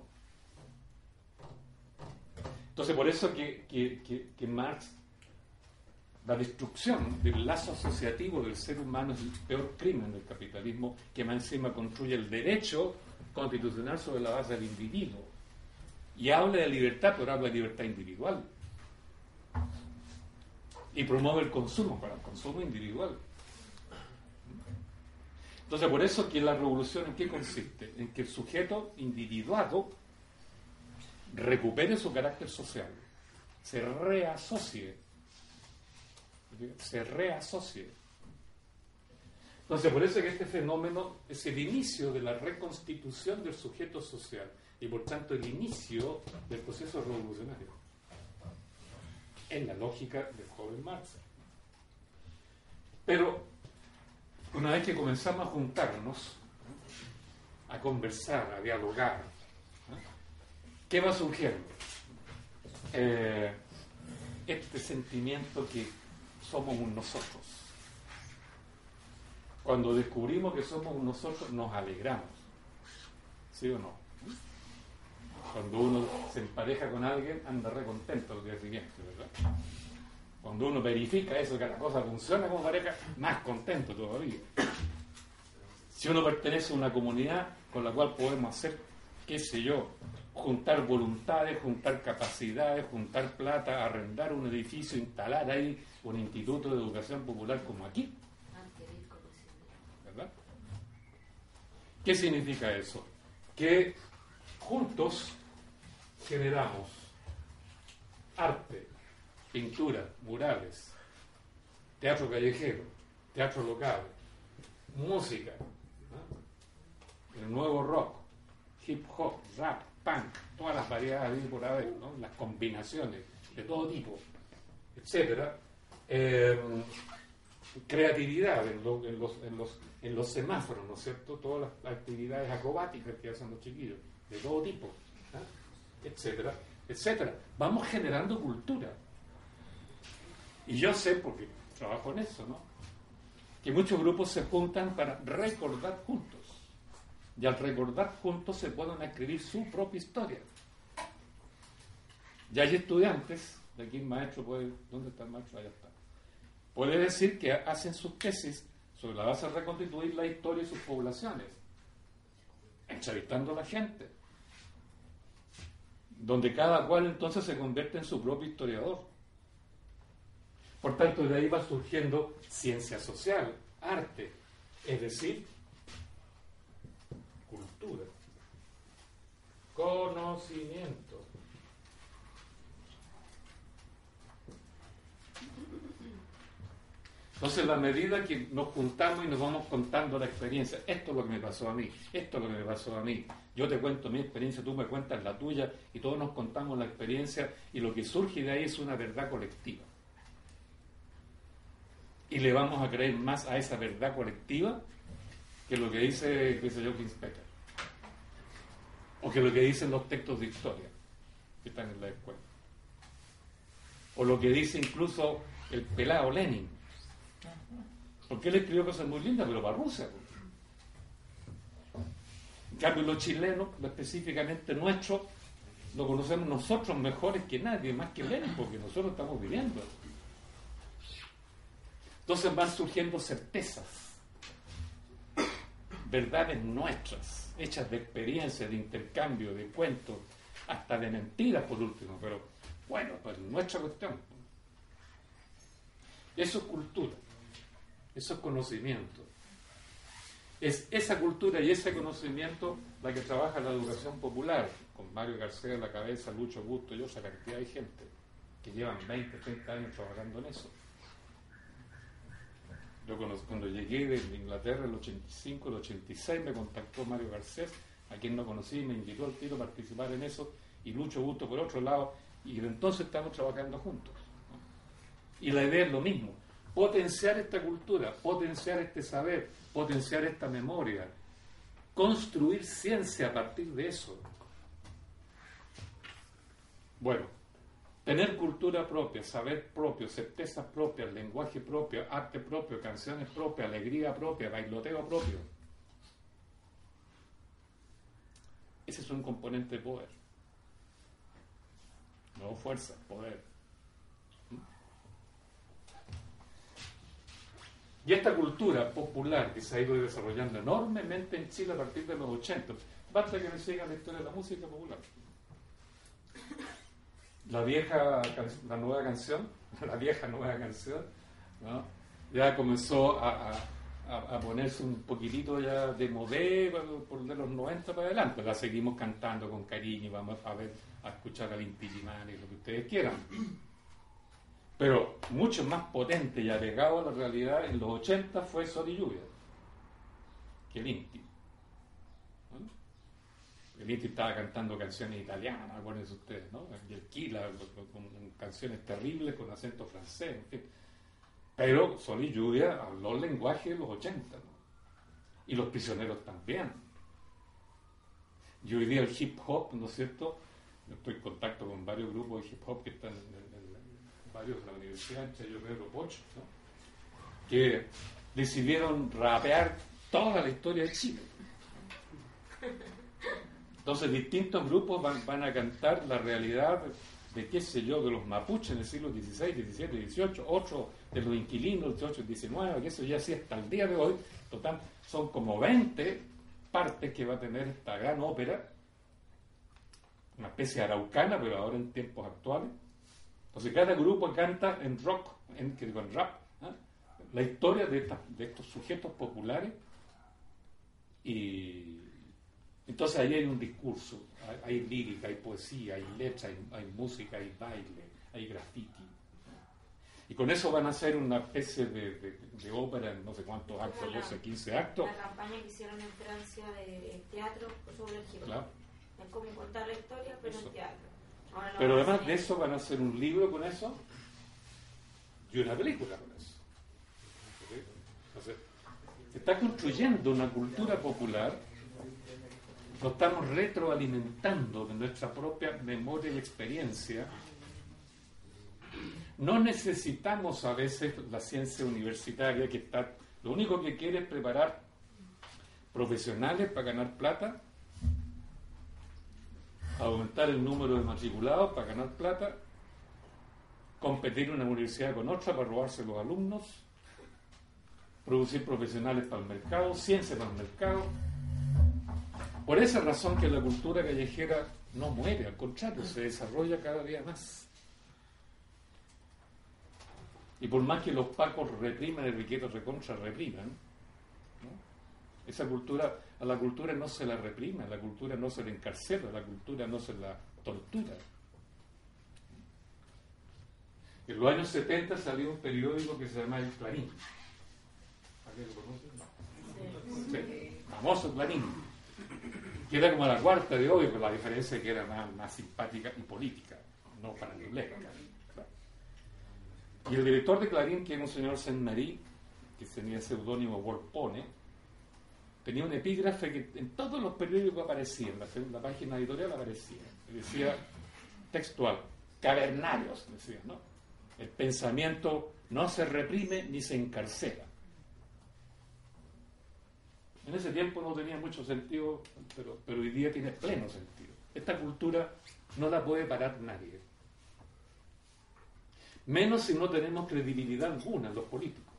Entonces, por eso que, que, que, que Marx, la destrucción del lazo asociativo del ser humano es el peor crimen del capitalismo, que más encima construye el derecho constitucional sobre la base del individuo. Y habla de libertad, pero habla de libertad individual. Y promueve el consumo, para el consumo individual. Entonces, por eso que la revolución, ¿en qué consiste? En que el sujeto individuado recupere su carácter social, se reasocie, se reasocie. Entonces, por eso que este fenómeno es el inicio de la reconstitución del sujeto social y por tanto el inicio del proceso revolucionario, en la lógica del joven Marx. Pero una vez que comenzamos a juntarnos, a conversar, a dialogar, ¿qué va surgiendo? Eh, este sentimiento que somos un nosotros. Cuando descubrimos que somos un nosotros, nos alegramos. ¿Sí o no? Cuando uno se empareja con alguien, anda re contento el día siguiente, ¿verdad? Cuando uno verifica eso, que la cosa funciona como pareja, más contento todavía. Si uno pertenece a una comunidad con la cual podemos hacer, qué sé yo, juntar voluntades, juntar capacidades, juntar plata, arrendar un edificio, instalar ahí un instituto de educación popular como aquí. ¿Verdad? ¿Qué significa eso? Que juntos generamos arte, pintura, murales, teatro callejero, teatro local, música, ¿no? El nuevo rock, hip hop, rap, punk, todas las variedades de por haber, ¿no? Las combinaciones de todo tipo, etcétera. Eh, creatividad en, lo, en, los, en, los, en los semáforos, ¿no es cierto? Todas las actividades acrobáticas que hacen los chiquillos, de todo tipo, ¿eh? Etcétera. etcétera. Vamos generando cultura. Y yo sé, porque trabajo en eso, ¿no?, que muchos grupos se juntan para recordar juntos. Y al recordar juntos se pueden escribir su propia historia. Y hay estudiantes, de aquí el maestro puede, ¿dónde está el maestro? Allá está. Puede decir que hacen sus tesis sobre la base de reconstituir la historia y sus poblaciones, entrevistando a la gente, donde cada cual entonces se convierte en su propio historiador. Por tanto, de ahí va surgiendo ciencia social, arte, es decir, cultura, conocimiento. Entonces, la medida que nos juntamos y nos vamos contando la experiencia, esto es lo que me pasó a mí, esto es lo que me pasó a mí, yo te cuento mi experiencia, tú me cuentas la tuya, y todos nos contamos la experiencia, y lo que surge de ahí es una verdad colectiva. Y le vamos a creer más a esa verdad colectiva que lo que dice, qué sé yo, Kinspector, o que lo que dicen los textos de historia que están en la escuela, o lo que dice incluso el pelado Lenin, porque él escribió cosas muy lindas, pero para Rusia. En cambio, los chilenos, específicamente nuestros, lo conocemos nosotros mejores que nadie, más que Lenin, porque nosotros estamos viviendo. Entonces van surgiendo certezas, verdades nuestras, hechas de experiencia, de intercambio, de cuentos, hasta de mentiras por último, pero bueno, pues nuestra cuestión. Eso es cultura, eso es conocimiento. Es esa cultura y ese conocimiento la que trabaja la educación popular, con Mario García a la cabeza, Lucho Augusto y otra cantidad de gente que llevan veinte, treinta años trabajando en eso. Yo cuando llegué de Inglaterra en el ochenta y cinco, el ochenta y seis me contactó Mario Garcés, a quien no conocí, me invitó al tiro a participar en eso, y Lucho Augusto por otro lado, y de entonces estamos trabajando juntos, ¿no? Y la idea es lo mismo, potenciar esta cultura, potenciar este saber, potenciar esta memoria, construir ciencia a partir de eso. Bueno, tener cultura propia, saber propio, certezas propias, lenguaje propio, arte propio, canciones propias, alegría propia, bailoteo propio. Ese es un componente de poder. No fuerza, poder. Y esta cultura popular que se ha ido desarrollando enormemente en Chile a partir de los ochenta, basta que me sigan la historia de la música popular. La vieja, la nueva canción, la vieja nueva canción, ¿no?, ya comenzó a, a, a ponerse un poquitito ya de modé por de los noventa para adelante. La seguimos cantando con cariño y vamos a ver, a escuchar al Inti Illimani, lo que ustedes quieran. Pero mucho más potente y apegado a la realidad en los ochenta fue Sol y Lluvia que el Inti. El Inti estaba cantando canciones italianas, acuérdense ustedes, ¿no? Y el Kila, con, con canciones terribles con acento francés, en fin. Pero Sol y Lluvia habló el lenguaje de los ochenta, ¿no? Y Los Prisioneros también. Y hoy día el hip hop, ¿no es cierto? Yo estoy en contacto con varios grupos de hip hop que están en, en, en varios de la universidad, entre ellos Pedro Pocho, ¿no?, que decidieron rapear toda la historia de Chile. Entonces distintos grupos van, van a cantar la realidad de, qué sé yo, de los mapuches en el siglo dieciséis, diecisiete, dieciocho, otros de los inquilinos del dieciocho, diecinueve, que eso ya sí hasta el día de hoy. Total, son como veinte partes que va a tener esta gran ópera, una especie de araucana, pero ahora en tiempos actuales. Entonces cada grupo canta en rock, en, en rap, ¿eh?, la historia de, esta, de estos sujetos populares, y entonces ahí hay un discurso, hay, hay lírica, hay poesía, hay letra, hay, hay música, hay baile, hay graffiti. Y con eso van a hacer una especie de, de, de ópera en no sé cuántos actos, la, doce, quince actos. La campaña que hicieron en Francia de, de teatro sobre el hip hop. Claro. Es como contar la historia, pero Eso. en teatro. Ahora Pero además hacen de eso van a hacer un libro con eso y una película con eso. Entonces, se está construyendo una cultura popular nos estamos retroalimentando de nuestra propia memoria y experiencia. No necesitamos a veces la ciencia universitaria, que está, lo único que quiere es preparar profesionales para ganar plata, aumentar el número de matriculados para ganar plata, competir una universidad con otra para robarse los alumnos, producir profesionales para el mercado, ciencia para el mercado. Por esa razón que la cultura callejera no muere, al contrario, se desarrolla cada día más. Y por más que los pacos repriman, el riquero recontra repriman, ¿no? Esa cultura, a la cultura no se la reprime, a la cultura no se la encarcela, a la cultura no se la tortura. En los años setenta salió un periódico que se llama El Clarín. ¿Alguien lo conoce? Sí. Sí. Famoso Clarín. Que era como la cuarta de hoy, con la diferencia de que era más, más simpática y política, no paradigmática. Y el director de Clarín, que era un señor Saint-Marie, que tenía el seudónimo Volpone, tenía un epígrafe que en todos los periódicos aparecía, en la, en la página editorial aparecía. Y decía, textual, cavernarios, decía, ¿no? El pensamiento no se reprime ni se encarcela. En ese tiempo no tenía mucho sentido, pero, pero hoy día tiene pleno sentido. Esta cultura no la puede parar nadie. Menos si no tenemos credibilidad alguna en los políticos.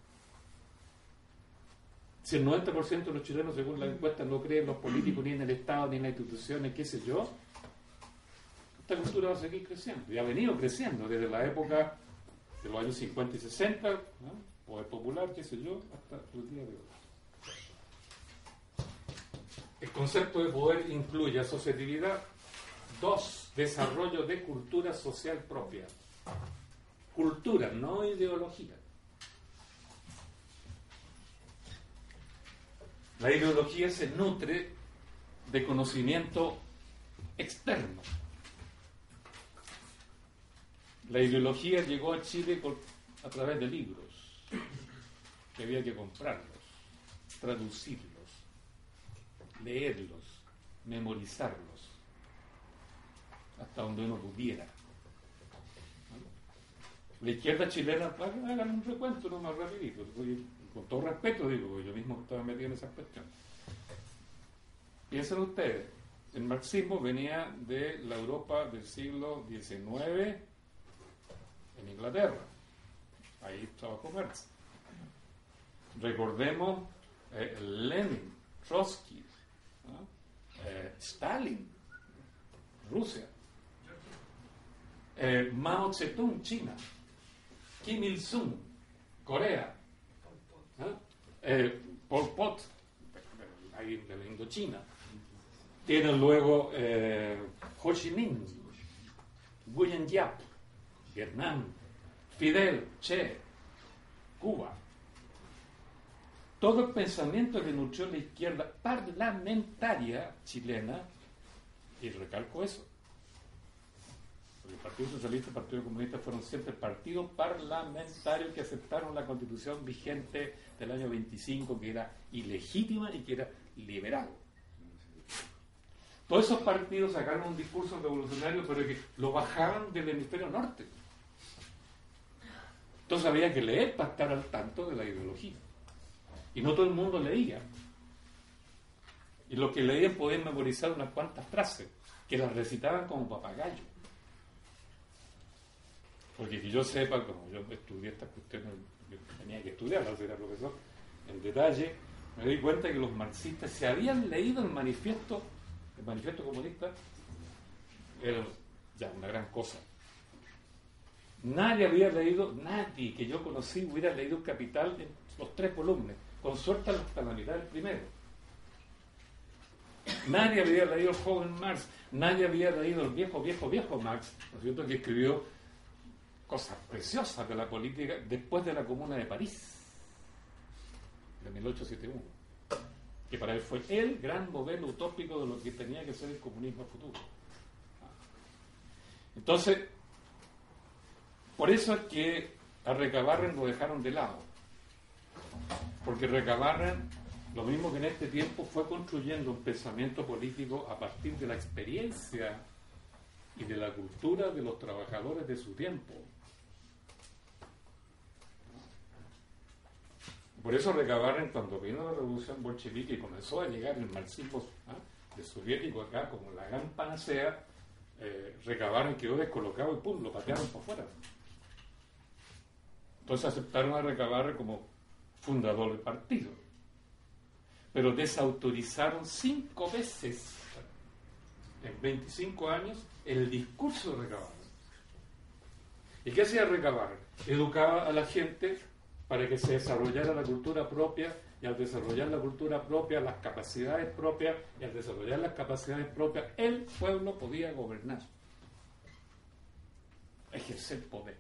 Si el noventa por ciento de los chilenos, según la encuesta, no creen en los políticos, ni en el Estado, ni en las instituciones, qué sé yo, esta cultura va a seguir creciendo. Y ha venido creciendo desde la época de los años cincuenta y sesenta, ¿no? Poder popular, qué sé yo, hasta el día de hoy. El concepto de poder incluye asociatividad. Dos, desarrollo de cultura social propia. Cultura, no ideología. La ideología se nutre de conocimiento externo. La ideología llegó a Chile por, a través de libros, que había que comprarlos, traducirlos, leerlos, memorizarlos, hasta donde uno pudiera. La izquierda chilena, hagan un recuento no más rapidito, con todo respeto digo, porque yo mismo estaba metido en esas cuestiones. Piensen ustedes, el marxismo venía de la Europa del siglo diecinueve en Inglaterra. Ahí trabajó Marx. Recordemos eh, Lenin, Trotsky, ¿no? eh, Stalin, Rusia, eh, Mao Zedong, China, Kim Il-sung, Corea, ¿no? eh, Pol Pot, ahí de la Indochina. Tienen luego eh, Ho Chi Minh, Nguyen Giap, Vietnam, Fidel, Che, Cuba. Todo el pensamiento que nutrió la izquierda parlamentaria chilena, y recalco eso, porque el Partido Socialista y el Partido Comunista fueron siempre partidos parlamentarios que aceptaron la Constitución vigente del año veinticinco, que era ilegítima y que era liberal. Todos esos partidos sacaron un discurso revolucionario, pero que lo bajaban del hemisferio norte. Entonces había que leer para estar al tanto de la ideología. Y no todo el mundo leía. Y los que leían podían memorizar unas cuantas frases, que las recitaban como papagayo. Porque que yo sepa, como yo estudié estas cuestiones, yo tenía que estudiarlas, era profesor, en detalle, me di cuenta que los marxistas se habían leído el manifiesto, el manifiesto comunista, era ya una gran cosa. Nadie había leído, nadie que yo conocí hubiera leído el Capital en los tres volúmenes, con suerte hasta la mitad del primero. Nadie había leído el joven Marx, nadie había leído el viejo, viejo, viejo Marx, ¿no es cierto?, que escribió cosas preciosas de la política después de la Comuna de París, de mil ochocientos setenta y uno, que para él fue el gran modelo utópico de lo que tenía que ser el comunismo futuro. Entonces, por eso es que a Recabarren lo dejaron de lado, porque Recabarren Lo mismo que en este tiempo fue construyendo un pensamiento político a partir de la experiencia y de la cultura de los trabajadores de su tiempo. Por eso Recabarren, cuando vino la revolución bolchevique y comenzó a llegar el marxismo ¿ah? de soviético acá como la gran panacea, eh, Recabarren quedó descolocado y pum, lo patearon por fuera. Entonces aceptaron a Recabarren como fundador del partido, pero desautorizaron cinco veces en veinticinco años el discurso de Recabarren. ¿Y qué hacía Recabarren? Educaba a la gente para que se desarrollara la cultura propia, y al desarrollar la cultura propia, las capacidades propias, y al desarrollar las capacidades propias, el pueblo podía gobernar, ejercer poder.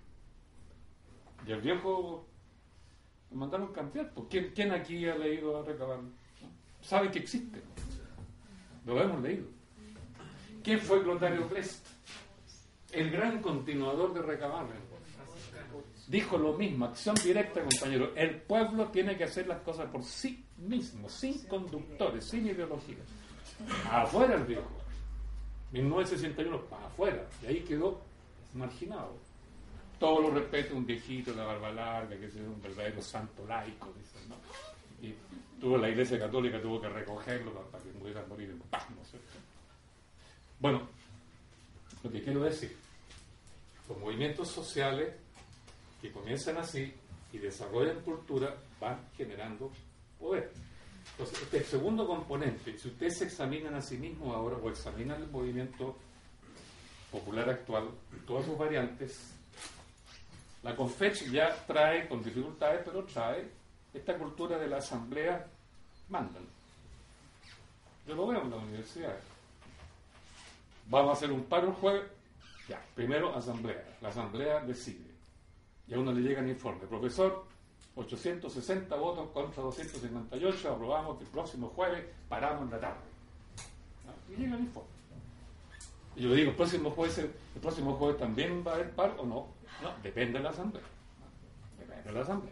Y el viejo lo mandaron cambiar. ¿Quién, ¿Quién aquí ha leído a Recabarren? ¿No? Sabe que existe. Lo hemos leído. ¿Quién fue Clotario Blest? El gran continuador de Recabarren. Dijo lo mismo, acción directa, compañero. El pueblo tiene que hacer las cosas por sí mismo, sin conductores, sin ideologías. Afuera el viejo. mil novecientos sesenta y uno, para afuera. Y ahí quedó marginado. Todos lo respeto, un viejito de la barba larga, que es un verdadero santo laico, dicen, ¿no? Y tuvo la Iglesia Católica, tuvo que recogerlo para, para que pudiera morir en paz, ¿no es cierto? Bueno, lo que quiero decir, los movimientos sociales que comienzan así y desarrollan cultura van generando poder. Entonces, este segundo componente, si ustedes se examinan a sí mismos ahora o examinan el movimiento popular actual, todas sus variantes, la CONFECH ya trae, con dificultades, pero trae esta cultura de la asamblea, mandan. Yo lo veo en la universidad. Vamos a hacer un paro el jueves, ya, primero asamblea, la asamblea decide. Y a uno le llega el informe, profesor, ochocientos sesenta votos contra doscientos cincuenta y ocho, aprobamos que el próximo jueves paramos en la tarde. ¿No? Y llega el informe. Y yo le digo, ¿el próximo jueves, el próximo jueves también va a haber paro o no? No, depende de la asamblea. ¿No? Depende de la asamblea.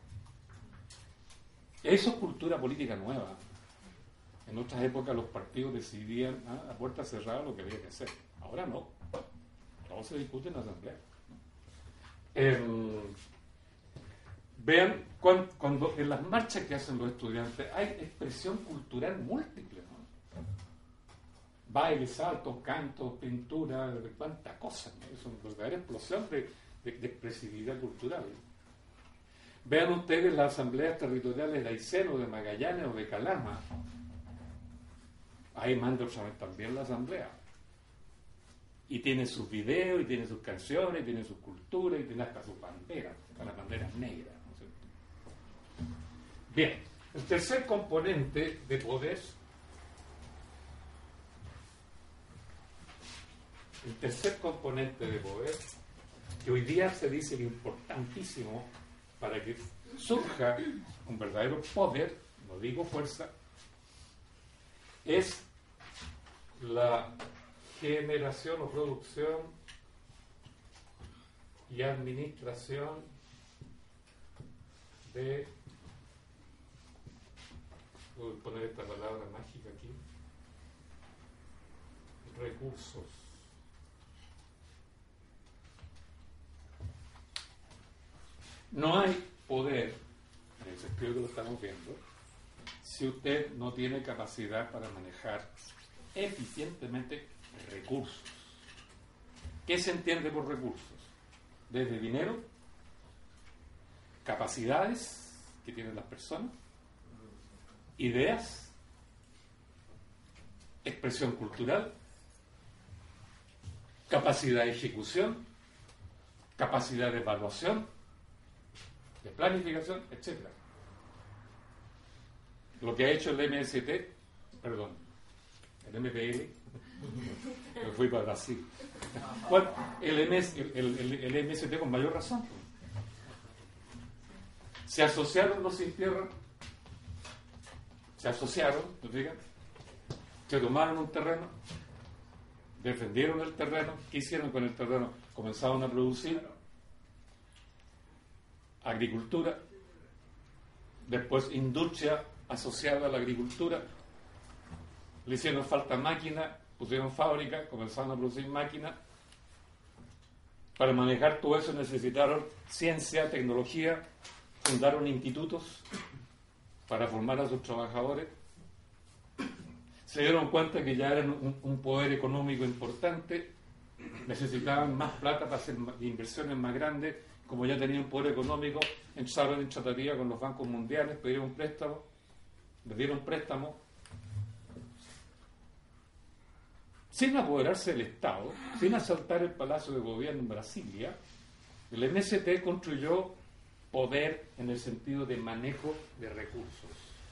Eso es cultura política nueva. En otras épocas los partidos decidían ¿ah? a puerta cerrada lo que había que hacer. Ahora no. Todo se discute en la asamblea. Eh, vean cuando, cuando en las marchas que hacen los estudiantes hay expresión cultural múltiple, ¿no? Bailes, saltos, cantos, pintura, cuánta cosa, ¿no? Es una verdadera explosión de, de, de expresividad cultural. Vean ustedes las asambleas territoriales de Aysén o de Magallanes o de Calama. Ahí manda también la asamblea. Y tiene sus videos, y tiene sus canciones, y tiene sus culturas, y tiene hasta sus banderas, hasta las banderas negras, ¿no es cierto? Bien, el tercer componente de poder, el tercer componente de poder, que hoy día se dice que es importantísimo para que surja un verdadero poder, no digo fuerza, es la generación o producción y administración de, voy a poner esta palabra mágica aquí, recursos. No hay poder, en el sentido que lo estamos viendo, si usted no tiene capacidad para manejar eficientemente recursos. ¿Qué se entiende por recursos? Desde dinero, capacidades que tienen las personas, ideas, expresión cultural, capacidad de ejecución, capacidad de evaluación, de planificación, etcétera. Lo que ha hecho el M S T, perdón, el M P L, me fui para Brasil. ¿Cuál? El, M S, el, el, el M S T con mayor razón. Se asociaron los sin tierra, se asociaron, ¿no fíjate? Se tomaron un terreno, defendieron el terreno. ¿Qué hicieron con el terreno? Comenzaron a producir agricultura, después industria asociado a la agricultura. Le hicieron falta máquinas, pusieron fábricas, comenzaron a producir máquinas. Para manejar todo eso necesitaron ciencia, tecnología, fundaron institutos para formar a sus trabajadores. Se dieron cuenta que ya eran un, un poder económico importante, necesitaban más plata para hacer inversiones más grandes. Como ya tenían poder económico, entraron en trataría con los bancos mundiales, pidieron préstamos, les dieron préstamos. Sin apoderarse del Estado, sin asaltar el Palacio de Gobierno en Brasilia, el M S T construyó poder en el sentido de manejo de recursos.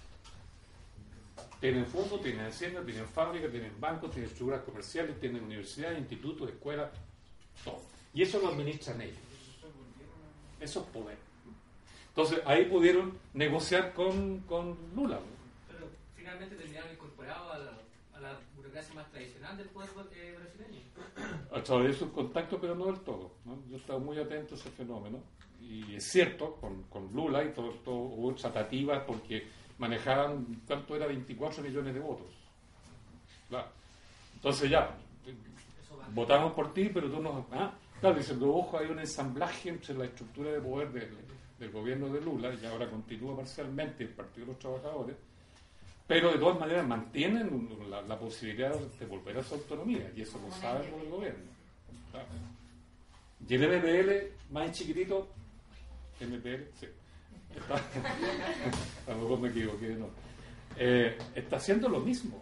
Tienen fondos, tienen haciendas, tienen fábricas, tienen bancos, tienen estructuras comerciales, tienen universidades, institutos, escuelas, todo. Y eso lo administran ellos. Eso es poder. Entonces ahí pudieron negociar con, con Lula. Pero finalmente terminaron incorporados a la, a la burocracia más tradicional del poder eh, brasileño. A través de sus contactos, pero no del todo, ¿no? Yo estaba muy atento a ese fenómeno. Y es cierto, con, con Lula y todo, todo hubo tratativas porque manejaban, ¿cuánto era? veinticuatro millones de votos. Claro. Entonces ya, votamos por ti, pero tú no... ¿ah? Claro, diciendo, ojo, hay un ensamblaje entre la estructura de poder de, del gobierno de Lula, y ahora continúa parcialmente el Partido de los Trabajadores, pero de todas maneras mantienen la, la posibilidad de volver a su autonomía, y eso lo saben los del gobierno. Claro. Y el M P L, más chiquitito, M P L, sí. Está, a lo mejor me equivoqué, no. Eh, está haciendo lo mismo.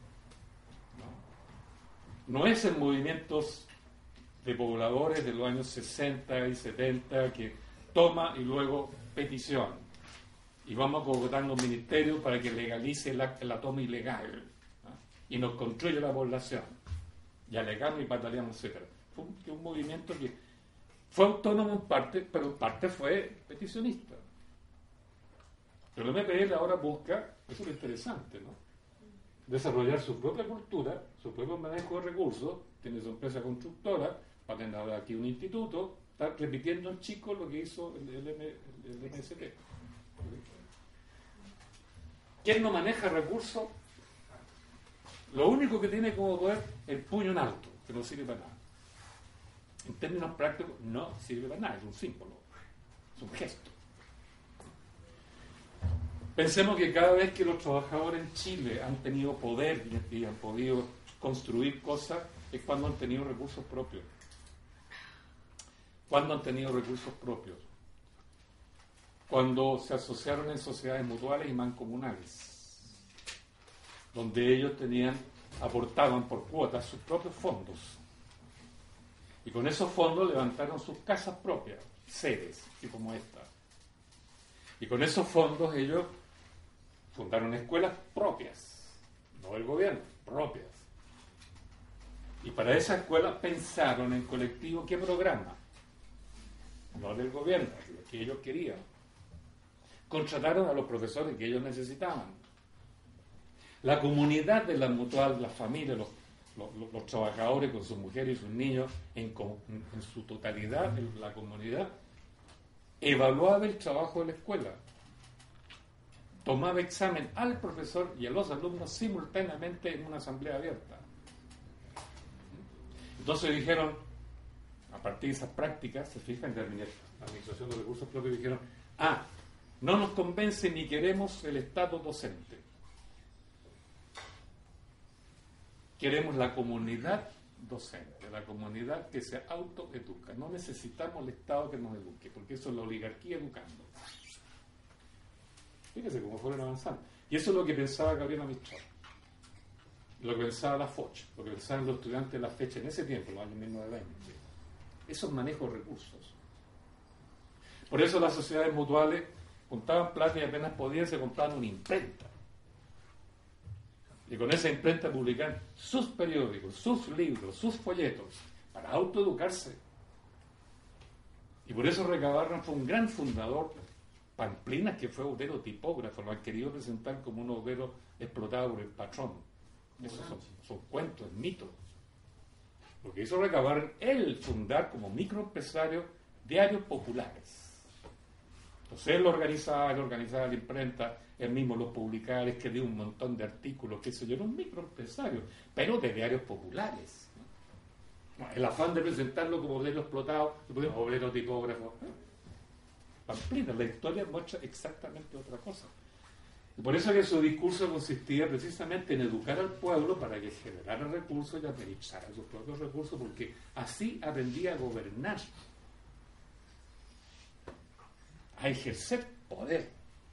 No, no es en movimientos de pobladores de los años sesenta y setenta que toma y luego petición. Y vamos a convocar los ministerios para que legalice la, la toma ilegal, ¿no? Y nos construya la población. Y alegamos y pataleamos, etcétera. Fue un, un movimiento que fue autónomo en parte, pero en parte fue peticionista. Pero el M P L ahora busca, eso es lo interesante, ¿no? Desarrollar su propia cultura, su propio manejo de recursos, tiene su empresa constructora, va a tener ahora aquí un instituto, está repitiendo en chico lo que hizo el, el, M, el M S T. ¿Quién no maneja recursos? Lo único que tiene como poder es el puño en alto, que no sirve para nada. En términos prácticos, no sirve para nada, es un símbolo, es un gesto. Pensemos que cada vez que los trabajadores en Chile han tenido poder y han podido construir cosas, es cuando han tenido recursos propios. Cuando han tenido recursos propios. Cuando se asociaron en sociedades mutuales y mancomunales, donde ellos tenían, aportaban por cuotas sus propios fondos. Y con esos fondos levantaron sus casas propias, sedes, así como esta. Y con esos fondos ellos fundaron escuelas propias, no del gobierno, propias. Y para esas escuelas pensaron en colectivo qué programa, no del gobierno, lo que ellos querían. Contrataron a los profesores que ellos necesitaban. La comunidad de la mutual, las familias, los, los, los trabajadores con sus mujeres y sus niños, en, en, en su totalidad, en la comunidad, evaluaba el trabajo de la escuela. Tomaba examen al profesor y a los alumnos simultáneamente en una asamblea abierta. Entonces dijeron, a partir de esas prácticas, se fijan en la administración de recursos propios, dijeron, ah, no nos convence ni queremos el Estado docente. Queremos la comunidad docente, la comunidad que se autoeduca. No necesitamos el Estado que nos eduque, porque eso es la oligarquía educando. Fíjese cómo fueron avanzando. Y eso es lo que pensaba Gabriela Mistral, lo que pensaba la Foch, lo que pensaban los estudiantes de la fecha en ese tiempo, los años mil novecientos veinte. Eso es manejo de recursos. Por eso las sociedades mutuales juntaban plata y apenas podían se compraban una imprenta. Y con esa imprenta publicaban sus periódicos, sus libros, sus folletos, para autoeducarse. Y por eso Recabarren fue un gran fundador. Pamplinas, que fue obrero tipógrafo, lo han querido presentar como un obrero explotado por el patrón. Esos son, son cuentos, mitos. Lo que hizo Recabarren, él fundar como microempresario diarios populares. Entonces él lo organizaba, él organizaba la imprenta, él mismo lo publicaba, él escribía un montón de artículos, qué sé yo, era un microempresario, pero de diarios populares. ¿No? El afán de presentarlo como obrero explotado, obrero tipógrafo. ¿eh? Pamplina, la historia muestra exactamente otra cosa. Y por eso que su discurso consistía precisamente en educar al pueblo para que generara recursos y administrara sus propios recursos, porque así aprendía a gobernar, a ejercer poder.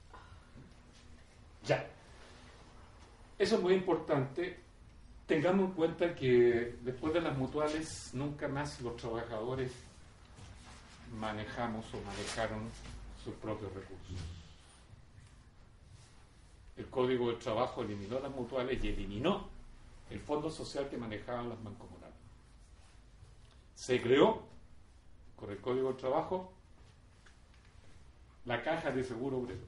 Ya. Eso es muy importante. Tengamos en cuenta que después de las mutuales nunca más los trabajadores manejamos o manejaron sus propios recursos. El Código del Trabajo eliminó las mutuales y eliminó el fondo social que manejaban las mancomunales. Se creó, con el Código del Trabajo, la Caja de Seguro Obrero,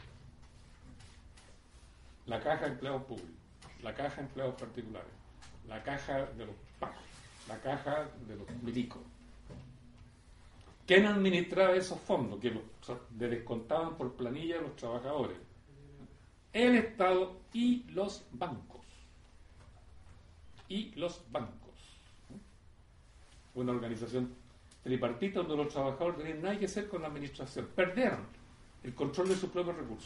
la Caja de Empleados Públicos, la Caja de Empleados Particulares, la Caja de los pagos, la Caja de los milicos. ¿Quién administraba esos fondos? Que los le descontaban por planilla a los trabajadores. El Estado y los bancos. Y los bancos. Una organización tripartita donde los trabajadores tenían nada que hacer con la administración. Perdieron el control de sus propios recursos.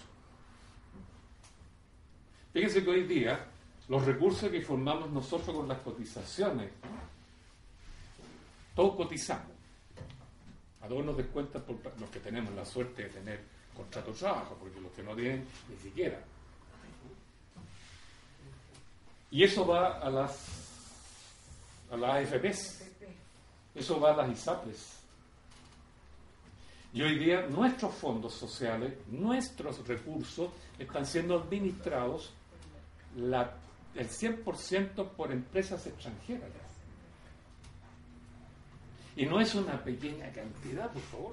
Fíjense que hoy día los recursos que formamos nosotros con las cotizaciones, todos cotizamos. A todos nos descuentan por los que tenemos la suerte de tener contrato de trabajo, porque los que no tienen ni siquiera. Y eso va a las a las A F Pes, eso va a las ISAPRES. Y hoy día nuestros fondos sociales, nuestros recursos, están siendo administrados la, el cien por ciento por empresas extranjeras. Y no es una pequeña cantidad, por favor.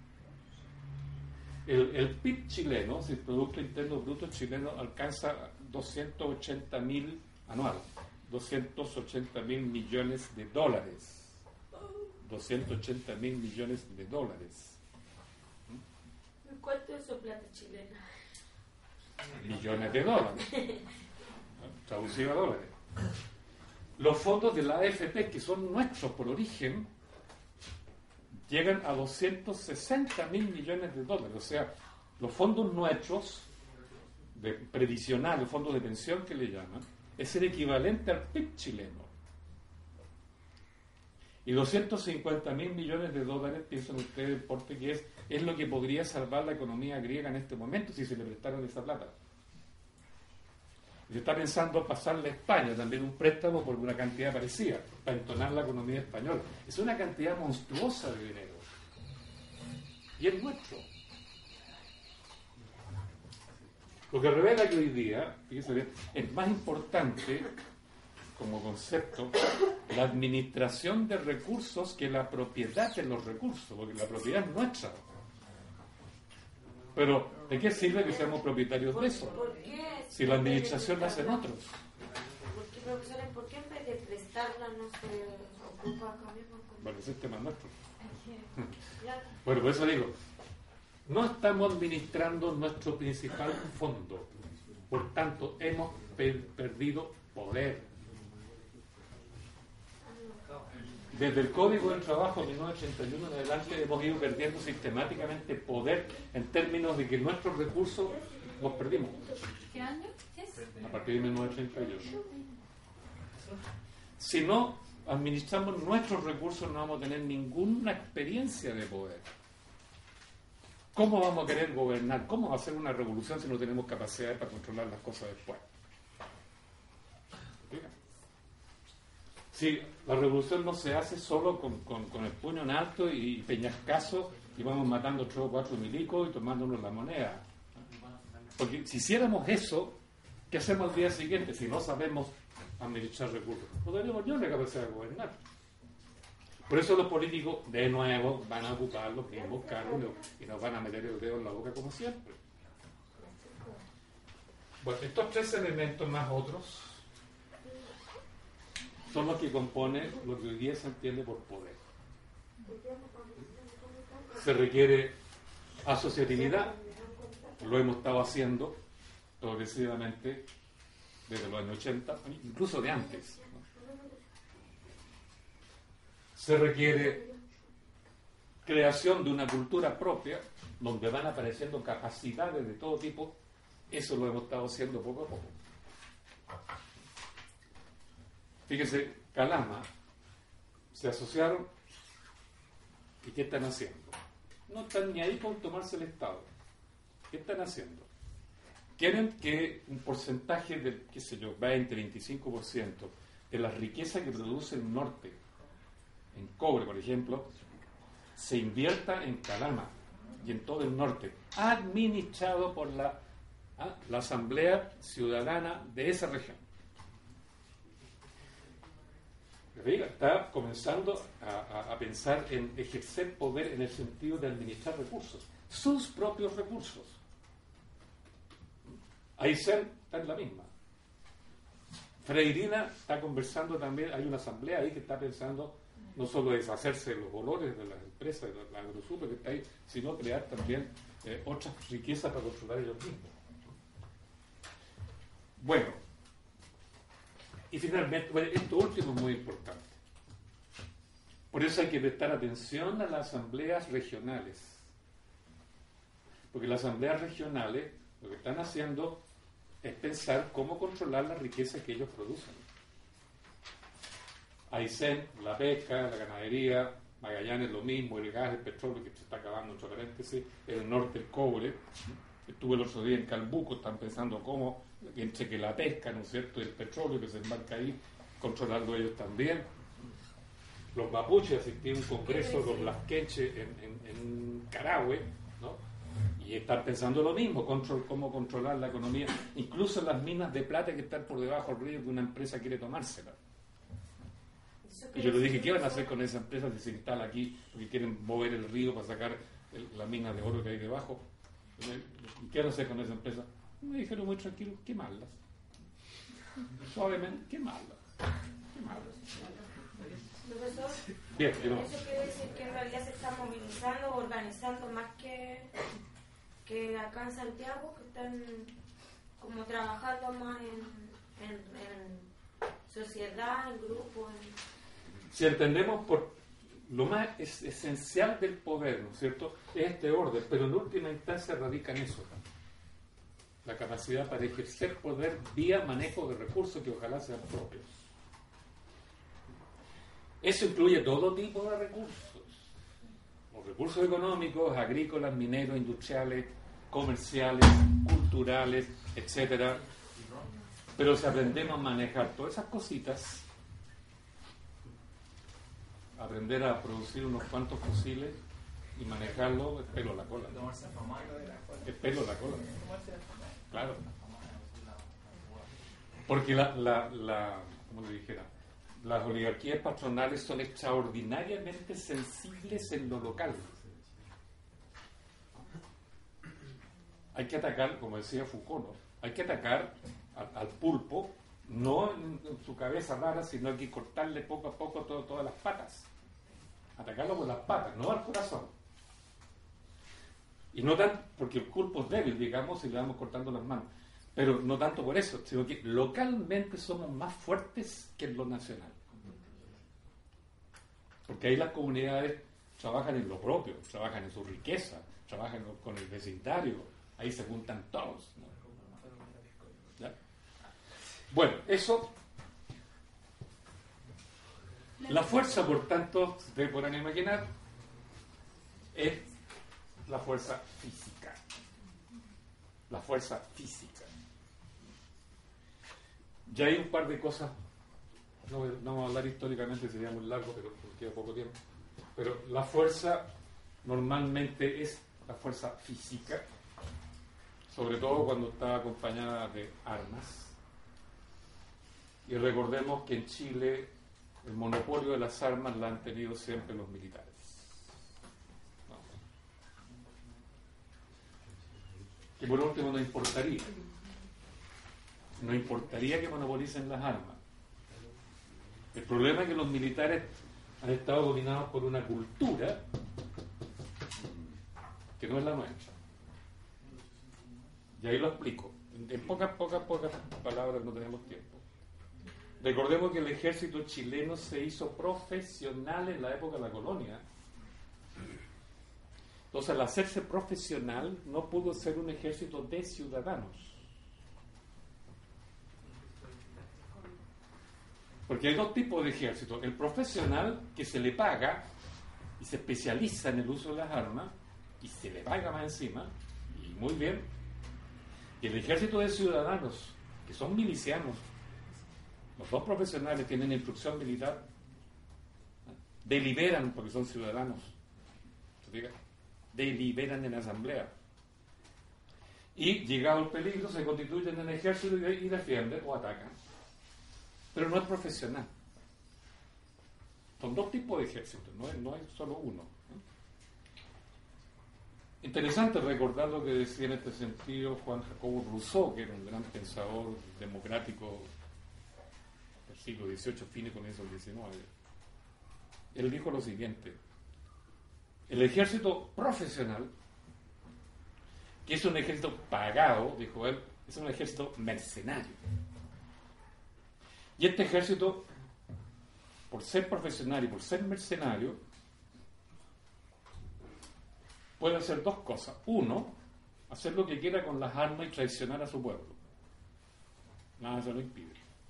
El, el P I B chileno, si el Producto Interno Bruto chileno alcanza doscientos ochenta mil anual, doscientos ochenta mil millones de dólares. doscientos ochenta mil millones de dólares. ¿Cuánto es su plata chilena? Millones de dólares. Traducido a dólares. Los fondos de la A F P, que son nuestros por origen, llegan a doscientos sesenta mil millones de dólares. O sea, los fondos nuestros, de previsionales, fondos de pensión que le llaman, es el equivalente al P I B chileno. Y doscientos cincuenta mil millones de dólares, piensan ustedes, el porte que es, es lo que podría salvar la economía griega en este momento si se le prestaran esa plata. Se está pensando pasarle a España también un préstamo por una cantidad parecida, para entonar la economía española. Es una cantidad monstruosa de dinero. Y es nuestro. Lo que revela que hoy día, fíjense bien, es más importante como concepto la administración de recursos que la propiedad de los recursos, porque la propiedad es nuestra. Pero, ¿de qué sirve que seamos propietarios de eso? ¿Por qué? Si la administración la hacen otros. ¿Por qué, profesores, por qué en vez de prestarla no se ocupa acá mismo? Bueno, ese es tema nuestro. Claro. Bueno, por eso digo, no estamos administrando nuestro principal fondo. Por tanto, hemos per- perdido poder. Desde el Código del Trabajo de mil novecientos ochenta y uno en adelante hemos ido perdiendo sistemáticamente poder en términos de que nuestros recursos los perdimos. ¿Qué año es? A partir de mil novecientos ochenta y ocho. Si no administramos nuestros recursos no vamos a tener ninguna experiencia de poder. ¿Cómo vamos a querer gobernar? ¿Cómo va a ser una revolución si no tenemos capacidades para controlar las cosas después? Si la revolución no se hace solo con, con, con el puño en alto y peñascazo y vamos matando tres o cuatro milicos y tomándonos la moneda. Porque si hiciéramos eso, ¿qué hacemos al día siguiente si no sabemos administrar recursos? No tenemos ni la capacidad de gobernar. Por eso los políticos, de nuevo, van a ocupar los mismos cargos y nos van a meter el dedo en la boca como siempre. Bueno, estos tres elementos más otros son los que componen lo que hoy día se entiende por poder. Se requiere Asociatividad lo hemos estado haciendo progresivamente desde los años ochenta, incluso de antes, ¿no? Se requiere creación de una cultura propia donde van apareciendo capacidades de todo tipo. Eso lo hemos estado haciendo poco a poco. Fíjese, Calama se asociaron y ¿qué están haciendo? No están ni ahí con tomarse el Estado. ¿Qué están haciendo? Quieren que un porcentaje del, qué sé yo, veinte, veinticinco por ciento de la riqueza que produce el norte, en cobre, por ejemplo, se invierta en Calama y en todo el norte, administrado por la, ¿ah? la Asamblea Ciudadana de esa región. Está comenzando a, a, a pensar en ejercer poder en el sentido de administrar recursos, sus propios recursos. Aysén está en la misma. Freirina está conversando también, hay una asamblea ahí que está pensando no solo deshacerse de los valores de las empresas, de la agrosuper que está ahí, sino crear también eh, otras riquezas para controlar ellos mismos. Bueno, y finalmente, bueno, esto último es muy importante. Por eso hay que prestar atención a las asambleas regionales. Porque las asambleas regionales lo que están haciendo es pensar cómo controlar la riqueza que ellos producen. Aysén, la pesca, la ganadería, Magallanes lo mismo, el gas, el petróleo que se está acabando, entre paréntesis, el norte, el cobre. Estuve el otro día en Calbuco, están pensando cómo, entre que la pesca, ¿no es cierto?, y el petróleo que se embarca ahí, controlarlo ellos también. Los mapuches, asistí a un congreso de los lasquenches en, en, en Carahue, ¿no? Y están pensando lo mismo, control, cómo controlar la economía, incluso las minas de plata que están por debajo del río que una empresa quiere tomársela. Y yo le dije, ¿qué van a hacer con esa empresa si se instala aquí porque quieren mover el río para sacar el, la mina de oro que hay debajo? ¿Qué van a hacer con esa empresa? Me dijeron muy tranquilo, quemarlas. Suavemente, quemarlas. Quemarlas. Profesor, Bien, no. eso quiere decir que en realidad se están movilizando, organizando más que, que acá en Santiago, que están como trabajando más en, en, en sociedad, en grupo. En... Si entendemos por lo más es, esencial del poder, ¿no es cierto?, es este orden, pero en última instancia radica en eso. La capacidad para ejercer poder vía manejo de recursos que ojalá sean propios. Eso incluye todo tipo de recursos. Los recursos económicos, agrícolas, mineros, industriales, comerciales, culturales, etcétera. Pero si aprendemos a manejar todas esas cositas, aprender a producir unos cuantos fusiles y manejarlo, es pelo a la cola. Es pelo a la cola. Claro. Porque la, la, la como le dijera, las oligarquías patronales son extraordinariamente sensibles en lo local. Hay que atacar, como decía Foucault, ¿no? Hay que atacar al, al pulpo, no en, en su cabeza rara, sino hay que cortarle poco a poco todo, todas las patas. Atacarlo con las patas, no al corazón. Y no tanto, porque el pulpo es débil, digamos, y le vamos cortando las manos. Pero no tanto por eso, sino que localmente somos más fuertes que en lo nacional. Porque ahí las comunidades trabajan en lo propio, trabajan en su riqueza, trabajan con el vecindario, ahí se juntan todos, ¿no? ¿Ya? Bueno, eso. La fuerza, por tanto, ustedes podrán imaginar, es la fuerza física. La fuerza física. Ya hay un par de cosas, no, no vamos a hablar históricamente, sería muy largo, pero queda poco tiempo. Pero la fuerza normalmente es la fuerza física, sobre todo cuando está acompañada de armas. Y recordemos que en Chile el monopolio de las armas la han tenido siempre los militares. ¿No? Que por último no importaría. No importaría que monopolicen las armas. El problema es que los militares han estado dominados por una cultura que que no es la nuestra. Y ahí lo explico. En pocas, pocas, pocas palabras, no tenemos tiempo. Recordemos que el ejército chileno se hizo profesional en la época de la colonia. Entonces, al hacerse profesional, no pudo ser un ejército de ciudadanos. Porque hay dos tipos de ejército. El profesional, que se le paga y se especializa en el uso de las armas, y se le paga más encima, y muy bien. Y el ejército de ciudadanos, que son milicianos. Los dos profesionales tienen instrucción militar, deliberan porque son ciudadanos, ¿se fija? Deliberan en asamblea. Y, llegado el peligro, se constituyen en ejército y, y defienden o atacan. Pero no es profesional. Son dos tipos de ejércitos, no es, no es solo uno. ¿no? Interesante recordar lo que decía en este sentido Juan Jacobo Rousseau, que era un gran pensador democrático del siglo dieciocho, fines con eso del diecinueve. Él dijo lo siguiente: el ejército profesional, que es un ejército pagado, dijo él, es un ejército mercenario. Y este ejército, por ser profesional y por ser mercenario, puede hacer dos cosas. Uno, hacer lo que quiera con las armas y traicionar a su pueblo. Nada se lo impide.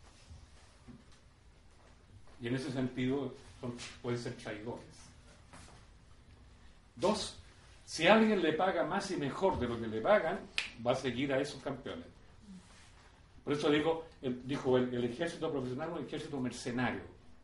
Y en ese sentido son, pueden ser traidores. Dos, si alguien le paga más y mejor de lo que le pagan, va a seguir a esos campeones. Por eso digo, el, dijo el, el ejército profesional es un ejército mercenario.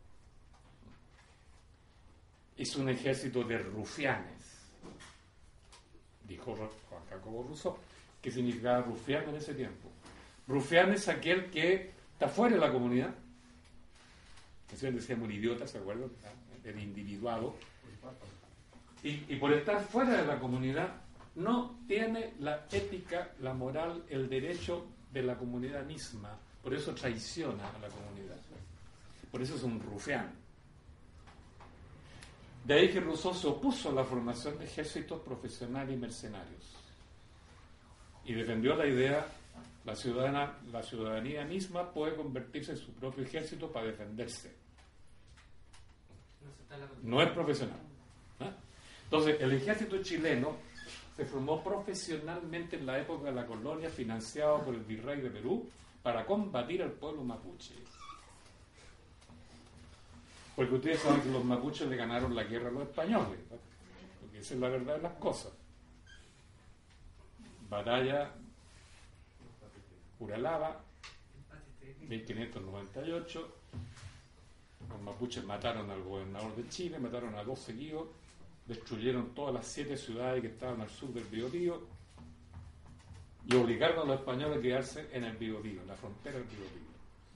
Es un ejército de rufianes, dijo Juan Jacobo Rousseau. ¿Qué significaba rufián en ese tiempo? Rufián es aquel que está fuera de la comunidad. Que siempre decíamos un idiota, ¿se acuerdan? El individuado. Y, y por estar fuera de la comunidad no tiene la ética, la moral, el derecho de la comunidad misma. Por eso traiciona a la comunidad. Por eso es un rufián. De ahí que Rousseau se opuso a la formación de ejércitos profesionales y mercenarios. Y defendió la idea, la, ciudadana, la ciudadanía misma puede convertirse en su propio ejército para defenderse. No es profesional. ¿eh? Entonces, el ejército chileno se formó profesionalmente en la época de la colonia, financiado por el virrey de Perú, para combatir al pueblo mapuche. Porque ustedes saben que los mapuches le ganaron la guerra a los españoles, ¿no? Porque esa es la verdad de las cosas. Batalla Uralaba, mil quinientos noventa y ocho. Los mapuches mataron al gobernador de Chile, mataron a dos seguidos, destruyeron todas las siete ciudades que estaban al sur del Biobío y obligaron a los españoles a quedarse en el Biobío, en la frontera del Biobío.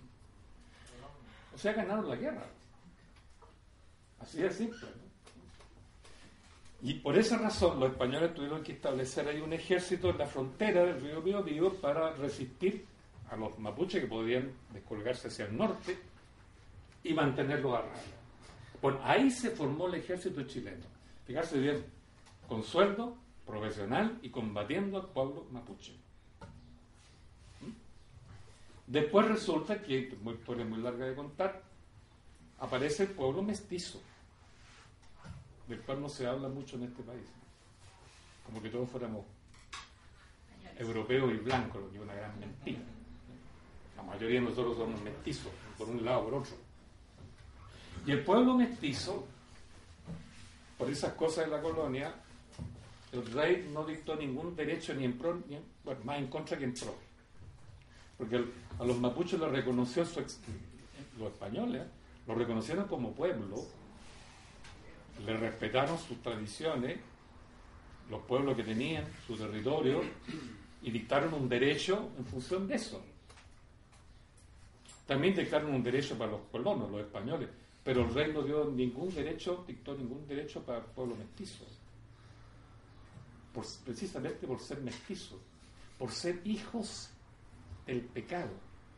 O sea, ganaron la guerra. Así de simple, ¿no? Y por esa razón los españoles tuvieron que establecer ahí un ejército en la frontera del río Biobío para resistir a los mapuches que podían descolgarse hacia el norte y mantenerlos a raya. Bueno, ahí se formó el ejército chileno. Fijarse bien, con sueldo, profesional y combatiendo al pueblo mapuche. ¿Mm? Después resulta que, es una historia muy larga de contar, aparece el pueblo mestizo, del cual no se habla mucho en este país. Como que todos fuéramos europeos y blancos, lo que es una gran mentira. La mayoría de nosotros somos mestizos, por un lado o por otro. Y el pueblo mestizo, por esas cosas de la colonia, el rey no dictó ningún derecho ni en pro, ni en, bueno, más en contra que en pro. Porque el, a los mapuches lo reconoció su ex, los españoles, ¿eh? Lo reconocieron como pueblo, le respetaron sus tradiciones, los pueblos que tenían, su territorio, y dictaron un derecho en función de eso. También dictaron un derecho para los colonos, los españoles, pero el rey no dio ningún derecho, dictó ningún derecho para el pueblo mestizo. Por, precisamente por ser mestizos, por ser hijos del pecado.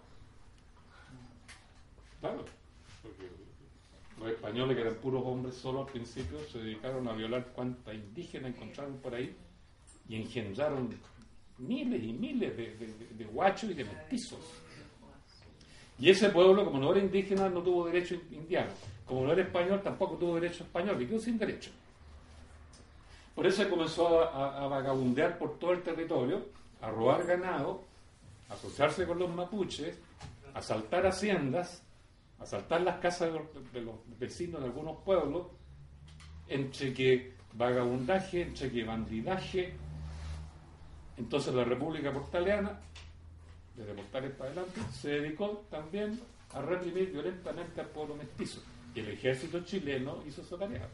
Claro, porque los españoles, que eran puros hombres solo al principio, se dedicaron a violar cuantas indígenas encontraron por ahí y engendraron miles y miles de, de, de, de guachos y de mestizos. Y ese pueblo, como no era indígena, no tuvo derecho indiano. Como no era español, tampoco tuvo derecho español, y quedó sin derecho. Por eso comenzó a, a vagabundear por todo el territorio, a robar ganado, a asociarse con los mapuches, a asaltar haciendas, a asaltar las casas de los, de los vecinos de algunos pueblos, entre que vagabundaje, entre que bandidaje. Entonces la República Portaleana, desde Portales para adelante, se dedicó también a reprimir violentamente al pueblo mestizo. Y el ejército chileno hizo su tarea.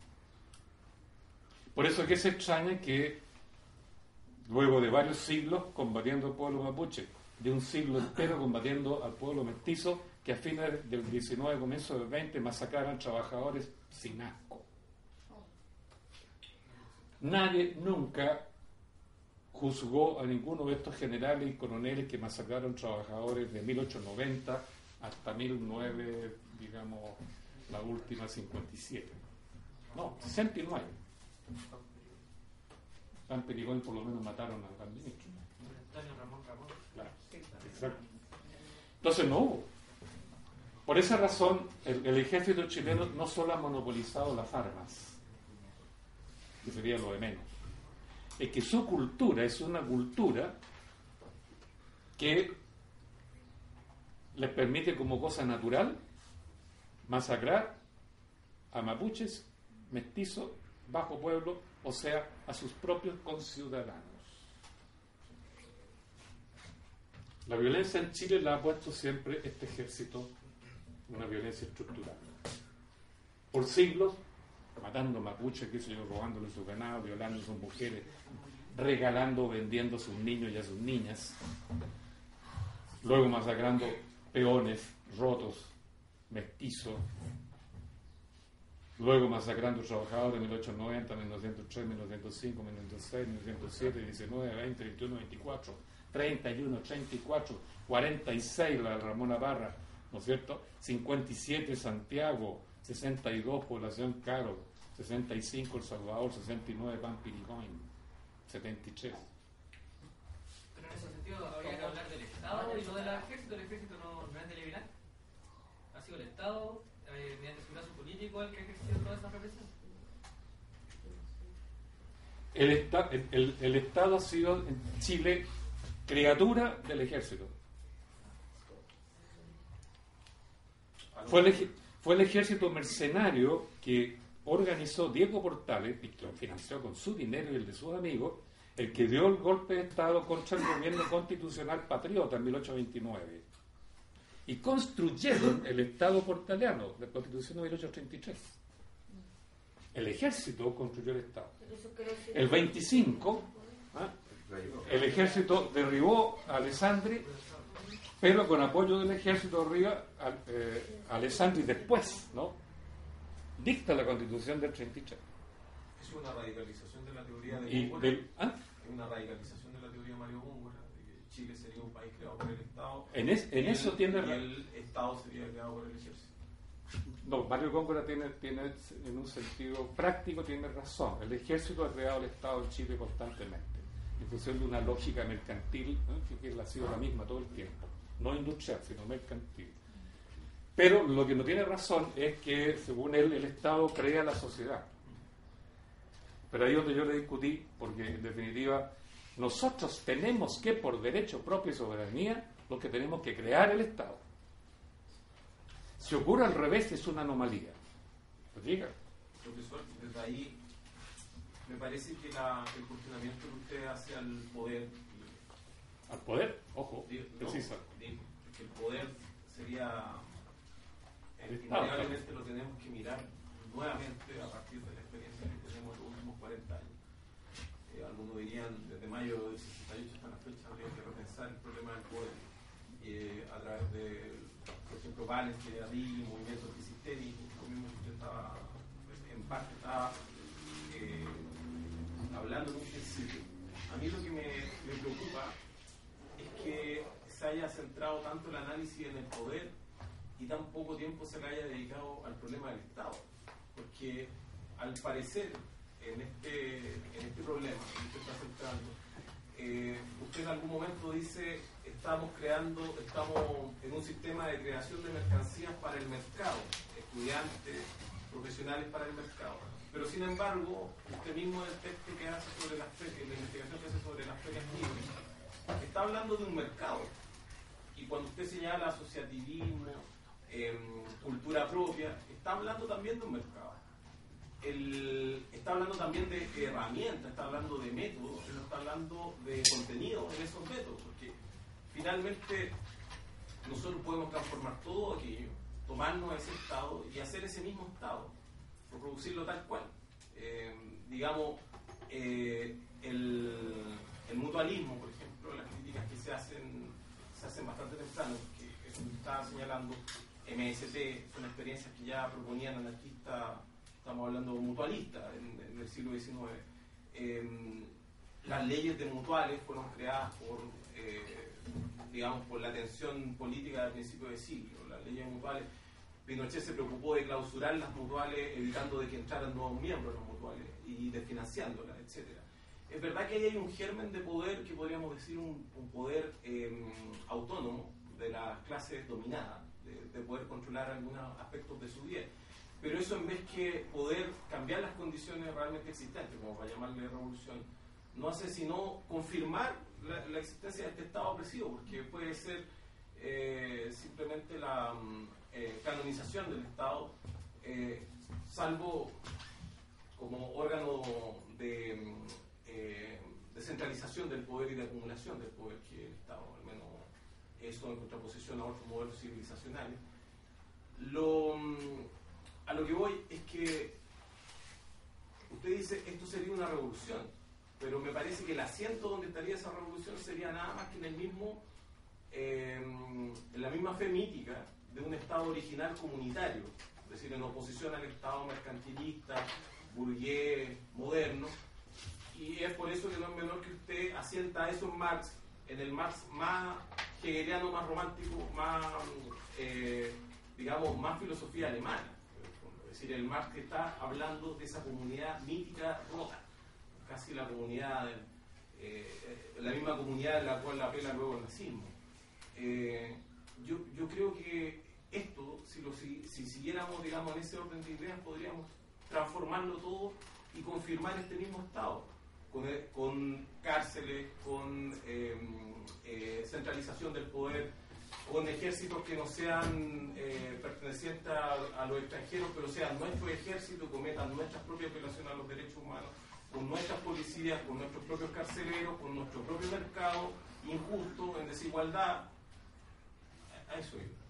Por eso es que se extraña que luego de varios siglos combatiendo al pueblo mapuche, de un siglo entero combatiendo al pueblo mestizo, que a fines del diecinueve, comienzo del veinte, masacraron trabajadores sin asco. Nadie nunca juzgó a ninguno de estos generales y coroneles que masacraron trabajadores de mil ochocientos noventa hasta mil nueve, digamos, la última cincuenta y siete. No, sesenta y nueve. San Perigón por lo menos mataron al gran ministro. Claro, exacto. Entonces no hubo. Por esa razón, el, el ejército chileno no solo ha monopolizado las armas, que sería lo de menos, es que su cultura es una cultura que les permite como cosa natural masacrar a mapuches, mestizos, bajo pueblo, o sea, a sus propios conciudadanos. La violencia en Chile la ha puesto siempre este ejército, una violencia estructural. Por siglos, matando mapuches, qué sé yo, robándole su ganado, violando a sus mujeres, regalando, vendiendo a sus niños y a sus niñas, luego masacrando peones, rotos, mestizos, luego masacrando trabajadores en mil ochocientos noventa, mil novecientos tres, mil novecientos cinco, mil novecientos seis, mil novecientos siete, diecinueve, veinte, veintiuno, veinticuatro, treinta y uno, treinta y cuatro, cuarenta y seis la Ramón Navarra, ¿no es cierto? cincuenta y siete Santiago, sesenta y dos Población Caro, sesenta y cinco El Salvador, sesenta y nueve Pampiricoin, setenta y tres. Pero en ese sentido habría que hablar del Estado y no del ejército. El ejército no, no es deliberante. Ha sido el Estado, eh, mediante su brazo político, el que ha ejercido toda esa represión. El, esta, el, el, el Estado ha sido en Chile criatura del ejército. Fue el, fue el ejército mercenario que organizó Diego Portales, y que lo financió con su dinero y el de sus amigos, el que dio el golpe de Estado contra el gobierno constitucional patriota en mil ochocientos veintinueve. Y construyeron el Estado portaleano, la Constitución de mil ochocientos treinta y tres. El ejército construyó el Estado. El veinticinco, ¿ah? el ejército derribó a Alessandri, pero con apoyo del ejército arriba, a, eh, Alessandri después, ¿no? dicta la Constitución del treinta y tres. Es una radicalización de la teoría de y Góngora. del, ¿ah? Es una radicalización de la teoría de Mario Góngora, de que Chile sería un país creado por el Estado. En, es, en y eso el, tiene y el Estado sería creado por el ejército. No, Mario Góngora tiene, tiene, en un sentido práctico, tiene razón. El ejército ha creado el Estado en Chile constantemente, en función de una lógica mercantil, ¿no? que, que ha sido la misma todo el tiempo. No industrial, sino mercantil. Pero lo que no tiene razón es que, según él, el Estado crea la sociedad. Pero ahí es donde yo le discutí, porque en definitiva, nosotros tenemos que, por derecho propio y soberanía, lo que tenemos que crear el Estado. Si ocurre al revés, es una anomalía. ¿Lo diga? Profesor, desde ahí me parece que la, el cuestionamiento que usted hace al poder. Y, ¿Al poder? Ojo, digo, precisa. No, digo, que el poder sería. Eh, invariablemente lo tenemos que mirar nuevamente a partir de la experiencia que tenemos en los últimos cuarenta años. Eh, algunos dirían desde mayo del sesenta y ocho hasta la fecha habría que repensar el problema del poder eh, a través de, por ejemplo, Vales, que había movimientos antisistémicos, lo mismo que usted estaba, en parte estaba eh, hablando en un principio. A mí lo que me, me preocupa es que se haya centrado tanto el análisis en el poder y tan poco tiempo se le haya dedicado al problema del Estado, porque al parecer en este, en este problema que usted está centrando, eh, usted en algún momento dice, estamos creando, estamos en un sistema de creación de mercancías para el mercado, estudiantes, profesionales para el mercado. Pero sin embargo, usted mismo en el texto que hace sobre las ferias, la investigación que hace sobre las ferias libres, está hablando de un mercado. Y cuando usted señala asociativismo, eh, cultura propia, está hablando también de un mercado. El, está hablando también de herramientas, está hablando de métodos, pero está hablando de contenido en esos métodos, porque finalmente nosotros podemos transformar todo aquello, tomarnos ese estado y hacer ese mismo estado, reproducirlo tal cual. Eh, digamos, eh, el, el mutualismo, por ejemplo, las críticas que se hacen se hacen bastante temprano, porque eso que estaba señalando, M S T, son experiencias que ya proponían anarquistas, estamos hablando de mutualistas en, en el siglo diecinueve. Eh, las leyes de mutuales fueron creadas por, eh, digamos, por la tensión política del principio de siglo. Las leyes mutuales, Pinochet se preocupó de clausurar las mutuales, evitando de que entraran nuevos miembros en las mutuales y desfinanciándolas, etcétera. Es verdad que ahí hay un germen de poder, que podríamos decir un, un poder eh, autónomo de las clases dominadas, de, de poder controlar algunos aspectos de su vida. Pero eso, en vez que poder cambiar las condiciones realmente existentes, como para llamarle revolución, no hace sino confirmar la, la existencia de este Estado opresivo, porque puede ser eh, simplemente la eh, canonización del Estado, eh, salvo como órgano de eh, descentralización del poder y de acumulación del poder que el Estado, al menos eso en contraposición a otros modelos civilizacionales. Lo, a lo que voy es que usted dice, esto sería una revolución, pero me parece que el asiento donde estaría esa revolución sería nada más que en el mismo, eh, en la misma fe mítica de un Estado original comunitario, es decir, en oposición al Estado mercantilista, burgués, moderno. Y es por eso que no es menor que usted asienta eso en Marx, en el Marx más hegeliano, más romántico, más, eh, digamos, más filosofía alemana. Es decir, el Marx que está hablando de esa comunidad mítica rota, casi la comunidad, eh, la misma comunidad en la cual apela luego el nazismo. Eh, yo, yo creo que esto, si, lo, si, si siguiéramos, digamos, en ese orden de ideas, podríamos transformarlo todo y confirmar este mismo Estado, con, con cárceles, con eh, eh, centralización del poder, con ejércitos que no sean eh, pertenecientes a, a los extranjeros, pero sean nuestros ejércitos, cometan nuestras propias violaciones a los derechos humanos, con nuestras policías, con nuestros propios carceleros, con nuestro propio mercado injusto, en desigualdad. A eso es.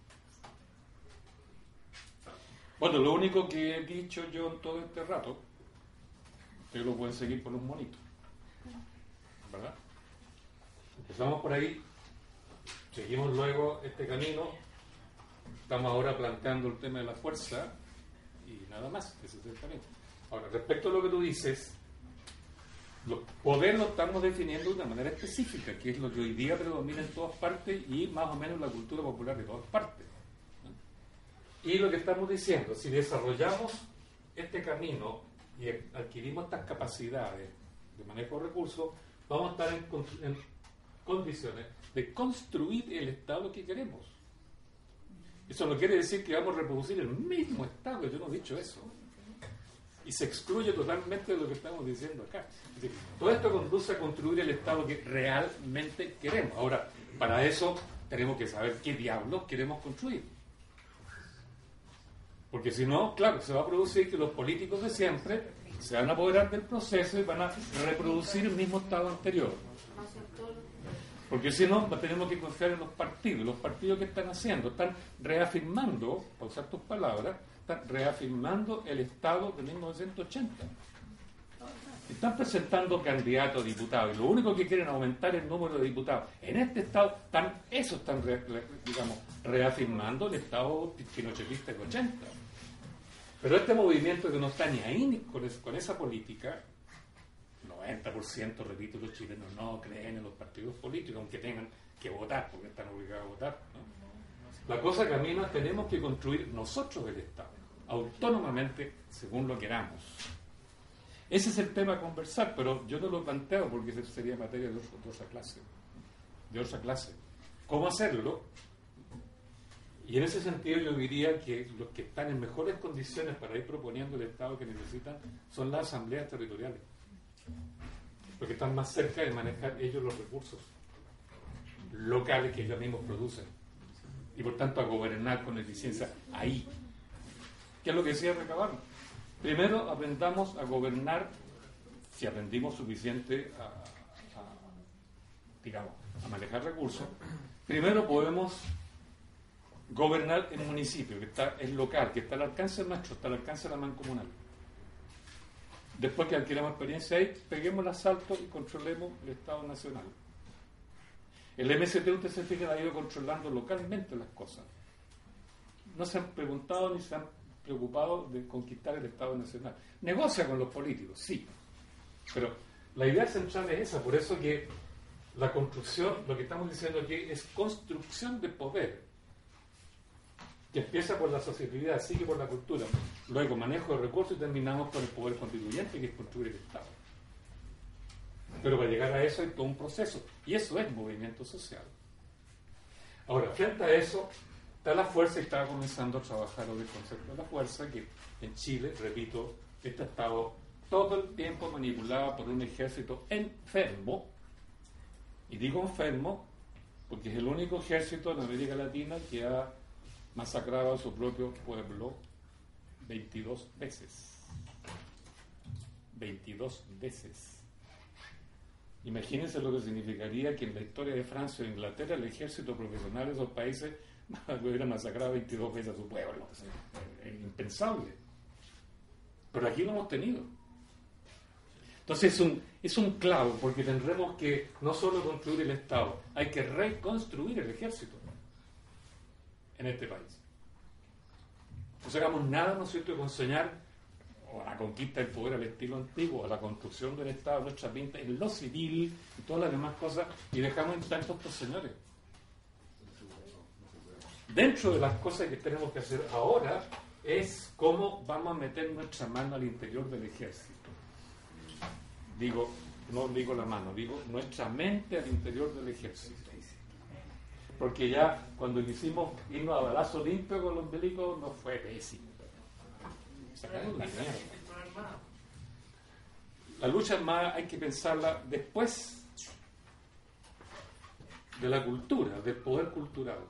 Bueno, lo único que he dicho yo en todo este rato, ustedes lo pueden seguir por los monitos, ¿verdad? Empezamos por ahí, seguimos luego este camino, estamos ahora planteando el tema de la fuerza y nada más, ese es el camino. Ahora, respecto a lo que tú dices, los poder lo estamos definiendo de una manera específica, que es lo que hoy día predomina en todas partes y más o menos la cultura popular de todas partes. Y lo que estamos diciendo, si desarrollamos este camino y adquirimos estas capacidades de manejo de recursos, vamos a estar en, en condiciones de construir el Estado que queremos. Eso no quiere decir que vamos a reproducir el mismo Estado, yo no he dicho eso. Y se excluye totalmente de lo que estamos diciendo acá. Es decir, todo esto conduce a construir el Estado que realmente queremos. Ahora, para eso tenemos que saber qué diablos queremos construir. Porque si no, claro, se va a producir que los políticos de siempre se van a apoderar del proceso y van a reproducir el mismo estado anterior. Porque si no, tenemos que confiar en los partidos. Los partidos que están haciendo, están reafirmando, para usar tus palabras, están reafirmando el estado de mil novecientos ochenta. Están presentando candidatos a diputados y lo único que quieren es aumentar el número de diputados. En este estado, están, eso están, re, re, digamos, reafirmando el estado pinochetista de ochenta. Pero este movimiento que no está ni ahí con, es, con esa política, noventa por ciento, repito, los chilenos no creen en los partidos políticos, aunque tengan que votar, porque están obligados a votar, ¿no? La cosa que a mí nos tenemos que construir nosotros el Estado, autónomamente, según lo queramos. Ese es el tema a conversar, pero yo no lo planteo porque eso sería materia de, otro, de otra clase. De otra clase. ¿Cómo hacerlo? Y en ese sentido yo diría que los que están en mejores condiciones para ir proponiendo el Estado que necesitan son las asambleas territoriales. Porque están más cerca de manejar ellos los recursos locales que ellos mismos producen. Y por tanto a gobernar con eficiencia ahí. ¿Qué es lo que decía Recabarro? Primero aprendamos a gobernar, si aprendimos suficiente a, a, digamos, a manejar recursos, primero podemos gobernar el municipio, que está, es local, que está al alcance nuestro, está al alcance de la mancomunal. Después que adquiramos experiencia ahí, peguemos el asalto y controlemos el Estado Nacional. El M S T, usted se fija, ha ido controlando localmente las cosas. No se han preguntado ni se han preocupado de conquistar el Estado Nacional. Negocia con los políticos, sí. Pero la idea central es esa, por eso que la construcción, lo que estamos diciendo aquí, es construcción de poder, que empieza por la sociabilidad, sigue por la cultura, luego manejo de recursos y terminamos con el poder constituyente, que es construir el Estado. Pero para llegar a eso hay todo un proceso, y eso es movimiento social. Ahora, frente a eso, está la fuerza, y estaba comenzando a trabajar hoy el concepto de la fuerza, que en Chile, repito, este ha estado todo el tiempo manipulado por un ejército enfermo, y digo enfermo porque es el único ejército en América Latina que ha masacrado a su propio pueblo veintidós veces. veintidós veces. Imagínense lo que significaría que en la historia de Francia o Inglaterra el ejército profesional de esos países hubiera masacrado veintidós veces a su pueblo. Es impensable. Pero aquí lo hemos tenido. Entonces es un, es un clavo, porque tendremos que no solo construir el Estado, hay que reconstruir el ejército en este país. No sacamos nada, ¿no es cierto?, con soñar o la conquista del poder al estilo antiguo, o la construcción del Estado, nuestra pinta, en lo civil y todas las demás cosas, y dejamos en tanto a estos señores. Dentro de las cosas que tenemos que hacer ahora es cómo vamos a meter nuestra mano al interior del ejército. Digo, no digo la mano, digo nuestra mente al interior del ejército. Porque ya cuando quisimos irnos a balazo limpio con los milicos nos fue pésimo. Sacamos la mierda. La lucha armada hay que pensarla después de la cultura, del poder cultural.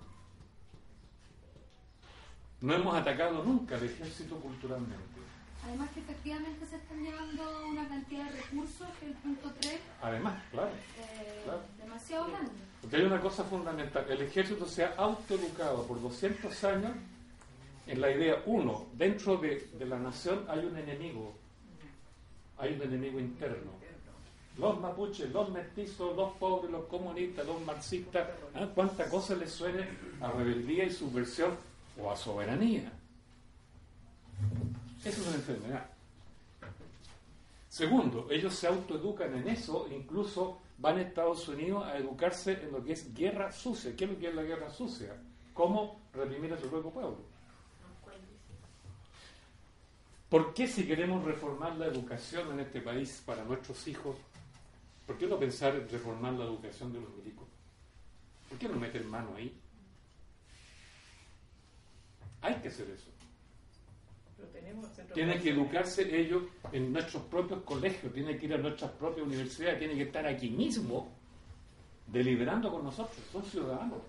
No hemos atacado nunca al ejército culturalmente. Además que efectivamente se están llevando una cantidad de recursos que el punto tres Además, claro, eh, claro. demasiado grande. Porque hay una cosa fundamental, el ejército se ha autoeducado por doscientos años en la idea, uno, dentro de, de la nación hay un enemigo, hay un enemigo interno. Los mapuches, los mestizos, los pobres, los comunistas, los marxistas, ¿eh? ¿Cuánta cosa les suene a rebeldía y subversión o a soberanía? Eso es una enfermedad. Segundo, ellos se autoeducan en eso, incluso van a Estados Unidos a educarse en lo que es guerra sucia. ¿Qué es lo que es la guerra sucia? ¿Cómo reprimir a su propio pueblo? ¿Por qué, si queremos reformar la educación en este país para nuestros hijos, por qué no pensar en reformar la educación de los milicos? ¿Por qué no meter mano ahí? Hay que hacer eso. Tienen que educarse ellos en nuestros propios colegios, tienen que ir a nuestras propias universidades, tienen que estar aquí mismo deliberando con nosotros, son ciudadanos.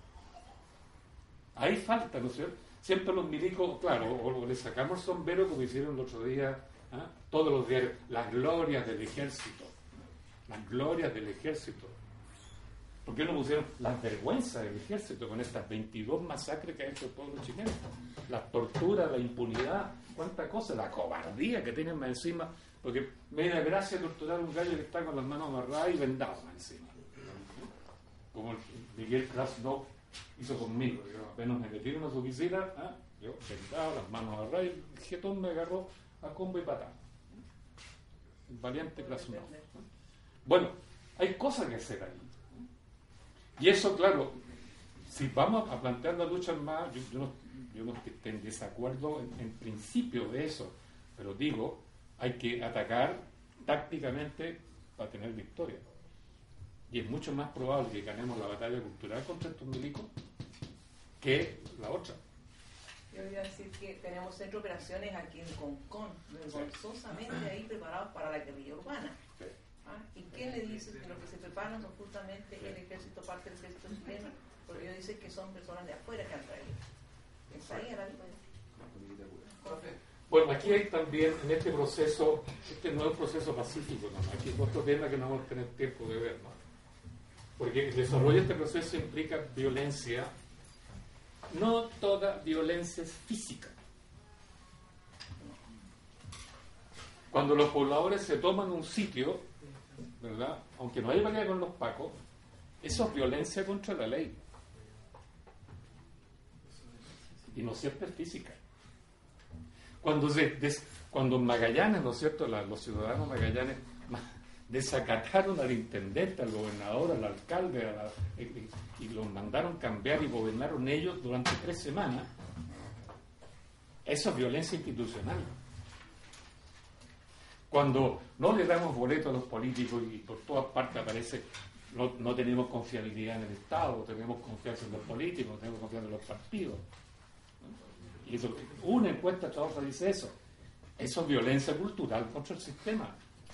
Ahí falta, ¿no es cierto? Siempre los milicos, claro, o, o les sacamos el sombrero como hicieron el otro día, ¿eh? Todos los diarios, las glorias del ejército, las glorias del ejército. ¿Por qué no pusieron las vergüenzas del ejército con estas veintidós masacres que ha hecho el pueblo chileno? La tortura, la impunidad, cuánta cosa, la cobardía que tienen más encima, porque me da gracia torturar a un gallo que está con las manos amarradas y vendado más encima. Como Miguel Krasnov hizo conmigo. Yo apenas me metieron a su oficina, ¿eh? Yo vendado, las manos amarradas, y el jetón me agarró a combo y patada. El valiente Krasnov. Bueno, hay cosas que hacer ahí. Y eso, claro, si vamos a plantear la lucha armada, yo, yo, no, yo no esté en desacuerdo en, en principio de eso, pero digo, hay que atacar tácticamente para tener victoria. Y es mucho más probable que ganemos la batalla cultural contra estos milicos que la otra. Yo iba a decir que tenemos centro de operaciones aquí en Concón, vergonzosamente sí. ahí preparados para la guerrilla urbana. Sí. ¿Ah? ¿Y quién le dice que los que se preparan son justamente el ejército, parte del ejército chileno? Porque ellos dicen que son personas de afuera que han traído. ¿Es ahí a la vida? Bueno, aquí hay también en este proceso, este no es un proceso pacífico, ¿no? Aquí es otro tema que no vamos a tener tiempo de ver, ¿no? Porque el desarrollo de este proceso implica violencia. No toda violencia es física. Cuando los pobladores se toman un sitio, ¿verdad? Aunque no haya pelea con los pacos, eso es violencia contra la ley. Y no siempre es física. Cuando, se des, cuando en Magallanes, ¿no es cierto?, la, los ciudadanos magallanes desacataron al intendente, al gobernador, al alcalde, a la, y, y los mandaron cambiar y gobernaron ellos durante tres semanas, eso es violencia institucional. Cuando no le damos boleto a los políticos y por todas partes aparece, no, no tenemos confiabilidad en el Estado, tenemos confianza en los políticos, tenemos confianza en los partidos. Y eso, una encuesta tras otra dice eso. Eso es violencia cultural contra el sistema.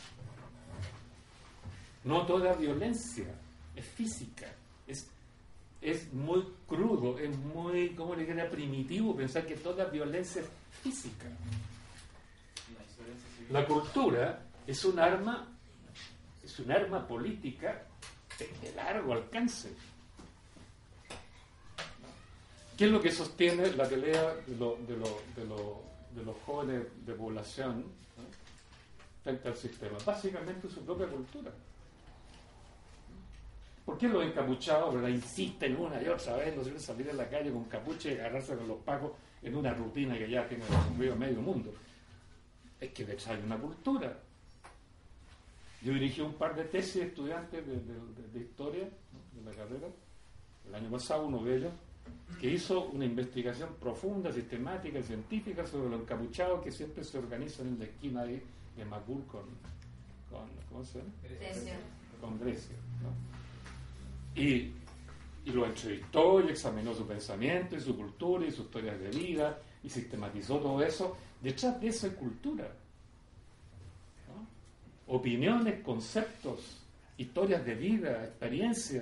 No toda violencia es física. Es, es muy crudo, es muy, ¿cómo le diría?, primitivo pensar que toda violencia es física. La cultura es un arma, es un arma política de largo alcance. ¿Qué es lo que sostiene la pelea de, lo, de, lo, de, lo, de los jóvenes de población, ¿no?, frente al sistema? Básicamente su propia cultura. ¿Por qué los encapuchados, verdad, insisten una y otra vez no quieren salir a la calle con capucha y agarrarse con los pacos en una rutina que ya tiene recorrido medio mundo? Es que detrás hay una cultura. Yo dirigí un par de tesis de estudiantes de, de, de historia, ¿no?, de la carrera, el año pasado, uno de ellos, que hizo una investigación profunda, sistemática, científica sobre los encapuchados que siempre se organizan en la esquina de, de Macul con, con, ¿cómo se llama? Grecia. Con Grecia, ¿no? Y, y lo entrevistó y examinó su pensamiento y su cultura y sus historias de vida y sistematizó todo eso. Detrás de eso hay cultura, ¿no? Opiniones, conceptos, historias de vida, experiencias.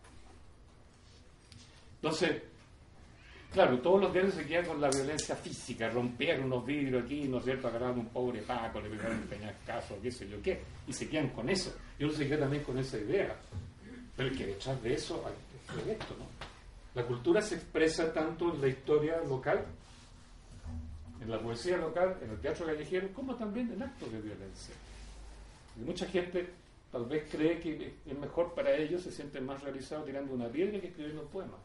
Entonces, claro, todos los diarios se quedan con la violencia física, rompieron unos vidrios aquí, ¿no es cierto?, agarraron a un pobre Paco, le pegaron el peñascazo, qué sé yo qué, y se quedan con eso. Y uno se queda también con esa idea. Pero es que detrás de eso hay esto, ¿no? La cultura se expresa tanto en la historia local, en la poesía local, en el teatro callejero, como también en actos de violencia. Y mucha gente tal vez cree que es mejor para ellos, se sienten más realizados tirando una piedra que escribiendo un poema.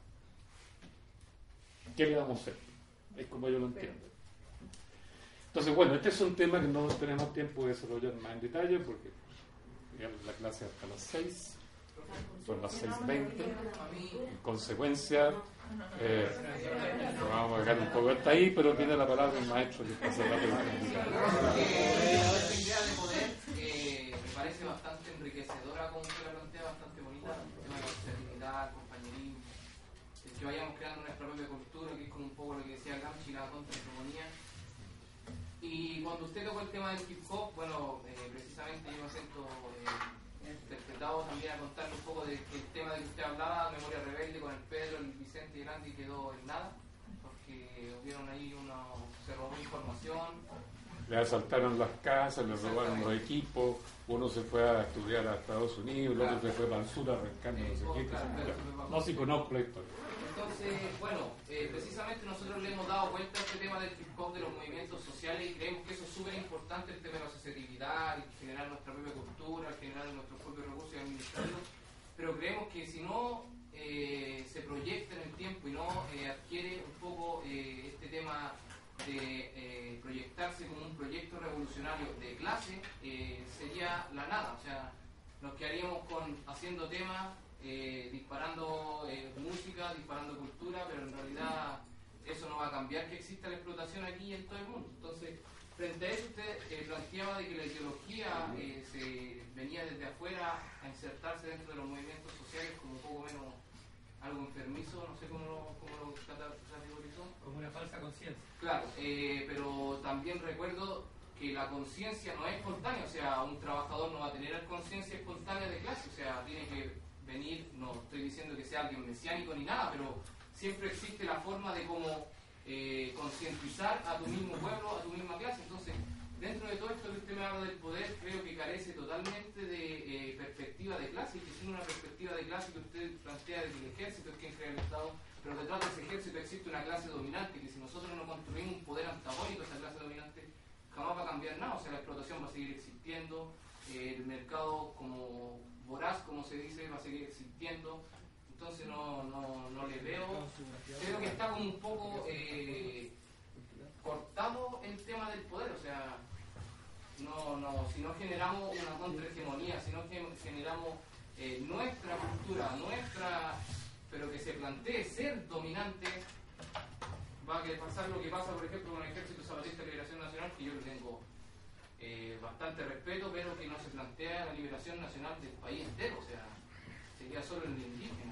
¿Qué le vamos a hacer? Es como yo lo entiendo. Entonces, bueno, este es un tema que no tenemos tiempo de desarrollar más en detalle porque ya la clase hasta las seis, son las seis veinte. En consecuencia, eh, vamos a dejar un poco hasta ahí, pero tiene la palabra el maestro que está cerrando la Esta idea de poder eh, me parece bastante enriquecedora, como usted la plantea, bastante bonita, el tema de la versatilidad, el compañerismo, el que vayamos creando nuestra propia cultura, que es como un poco lo que decía Gramsci, la contrahegemonía. Y cuando usted tocó el tema del hip hop, bueno, eh, precisamente yo me siento eh, interpretado también a contarle un poco del de, de tema del que usted hablaba, Memoria Rebelde, con el Pedro, el Vicente y el Andy quedó en nada, porque hubieron ahí uno, se robó información. Le asaltaron las casas, le robaron los equipos, uno se fue a estudiar a Estados Unidos, el otro se fue para el sur arrancando no sé qué. Claro, no, si conozco la historia. Entonces, bueno, eh, precisamente nosotros le hemos dado vuelta a este tema del hip hop, de los movimientos sociales, y creemos que eso es súper importante, el tema de la asociatividad, el generar nuestra propia cultura, el generar nuestros propios recursos y administrativos, pero creemos que si no eh, se proyecta en el tiempo y no eh, adquiere un poco eh, este tema de eh, proyectarse como un proyecto revolucionario de clase, eh, sería la nada. O sea, nos quedaríamos con haciendo temas, eh, disparando eh, música, disparando cultura, pero en realidad eso no va a cambiar que exista la explotación aquí y en todo el mundo. Entonces, frente a eso usted eh, planteaba de que la ideología eh, se venía desde afuera a insertarse dentro de los movimientos sociales como un poco menos algo enfermizo, no sé cómo lo, cómo lo categorizó. Como una falsa conciencia. Claro, eh, pero también recuerdo que la conciencia no es espontánea, o sea, un trabajador no va a tener conciencia espontánea de clase, o sea, tiene que venir, no estoy diciendo que sea alguien mesiánico ni nada, pero siempre existe la forma de cómo eh, concientizar a tu mismo pueblo, a tu misma clase. Entonces, dentro de todo esto que usted me habla del poder, creo que carece totalmente de eh, perspectiva de clase, y que sin una perspectiva de clase que usted plantea de que el ejército es quien crea el Estado, pero detrás de ese ejército existe una clase dominante, que si nosotros no construimos un poder antagónico a esa clase dominante, jamás va a cambiar nada. O sea, la explotación va a seguir existiendo, eh, el mercado como voraz, como se dice, va a seguir existiendo. Entonces no, no, no le veo, creo que está como un poco eh, cortado el tema del poder. O sea, no, no, si no generamos una contrahegemonía, si no generamos eh, nuestra cultura, nuestra, pero que se plantee ser dominante, va a pasar lo que pasa, por ejemplo, con el Ejército Zapatista de Liberación Nacional, que yo le tengo eh, bastante respeto, pero que no se plantea la liberación nacional del país entero, o sea, sería solo el indígena.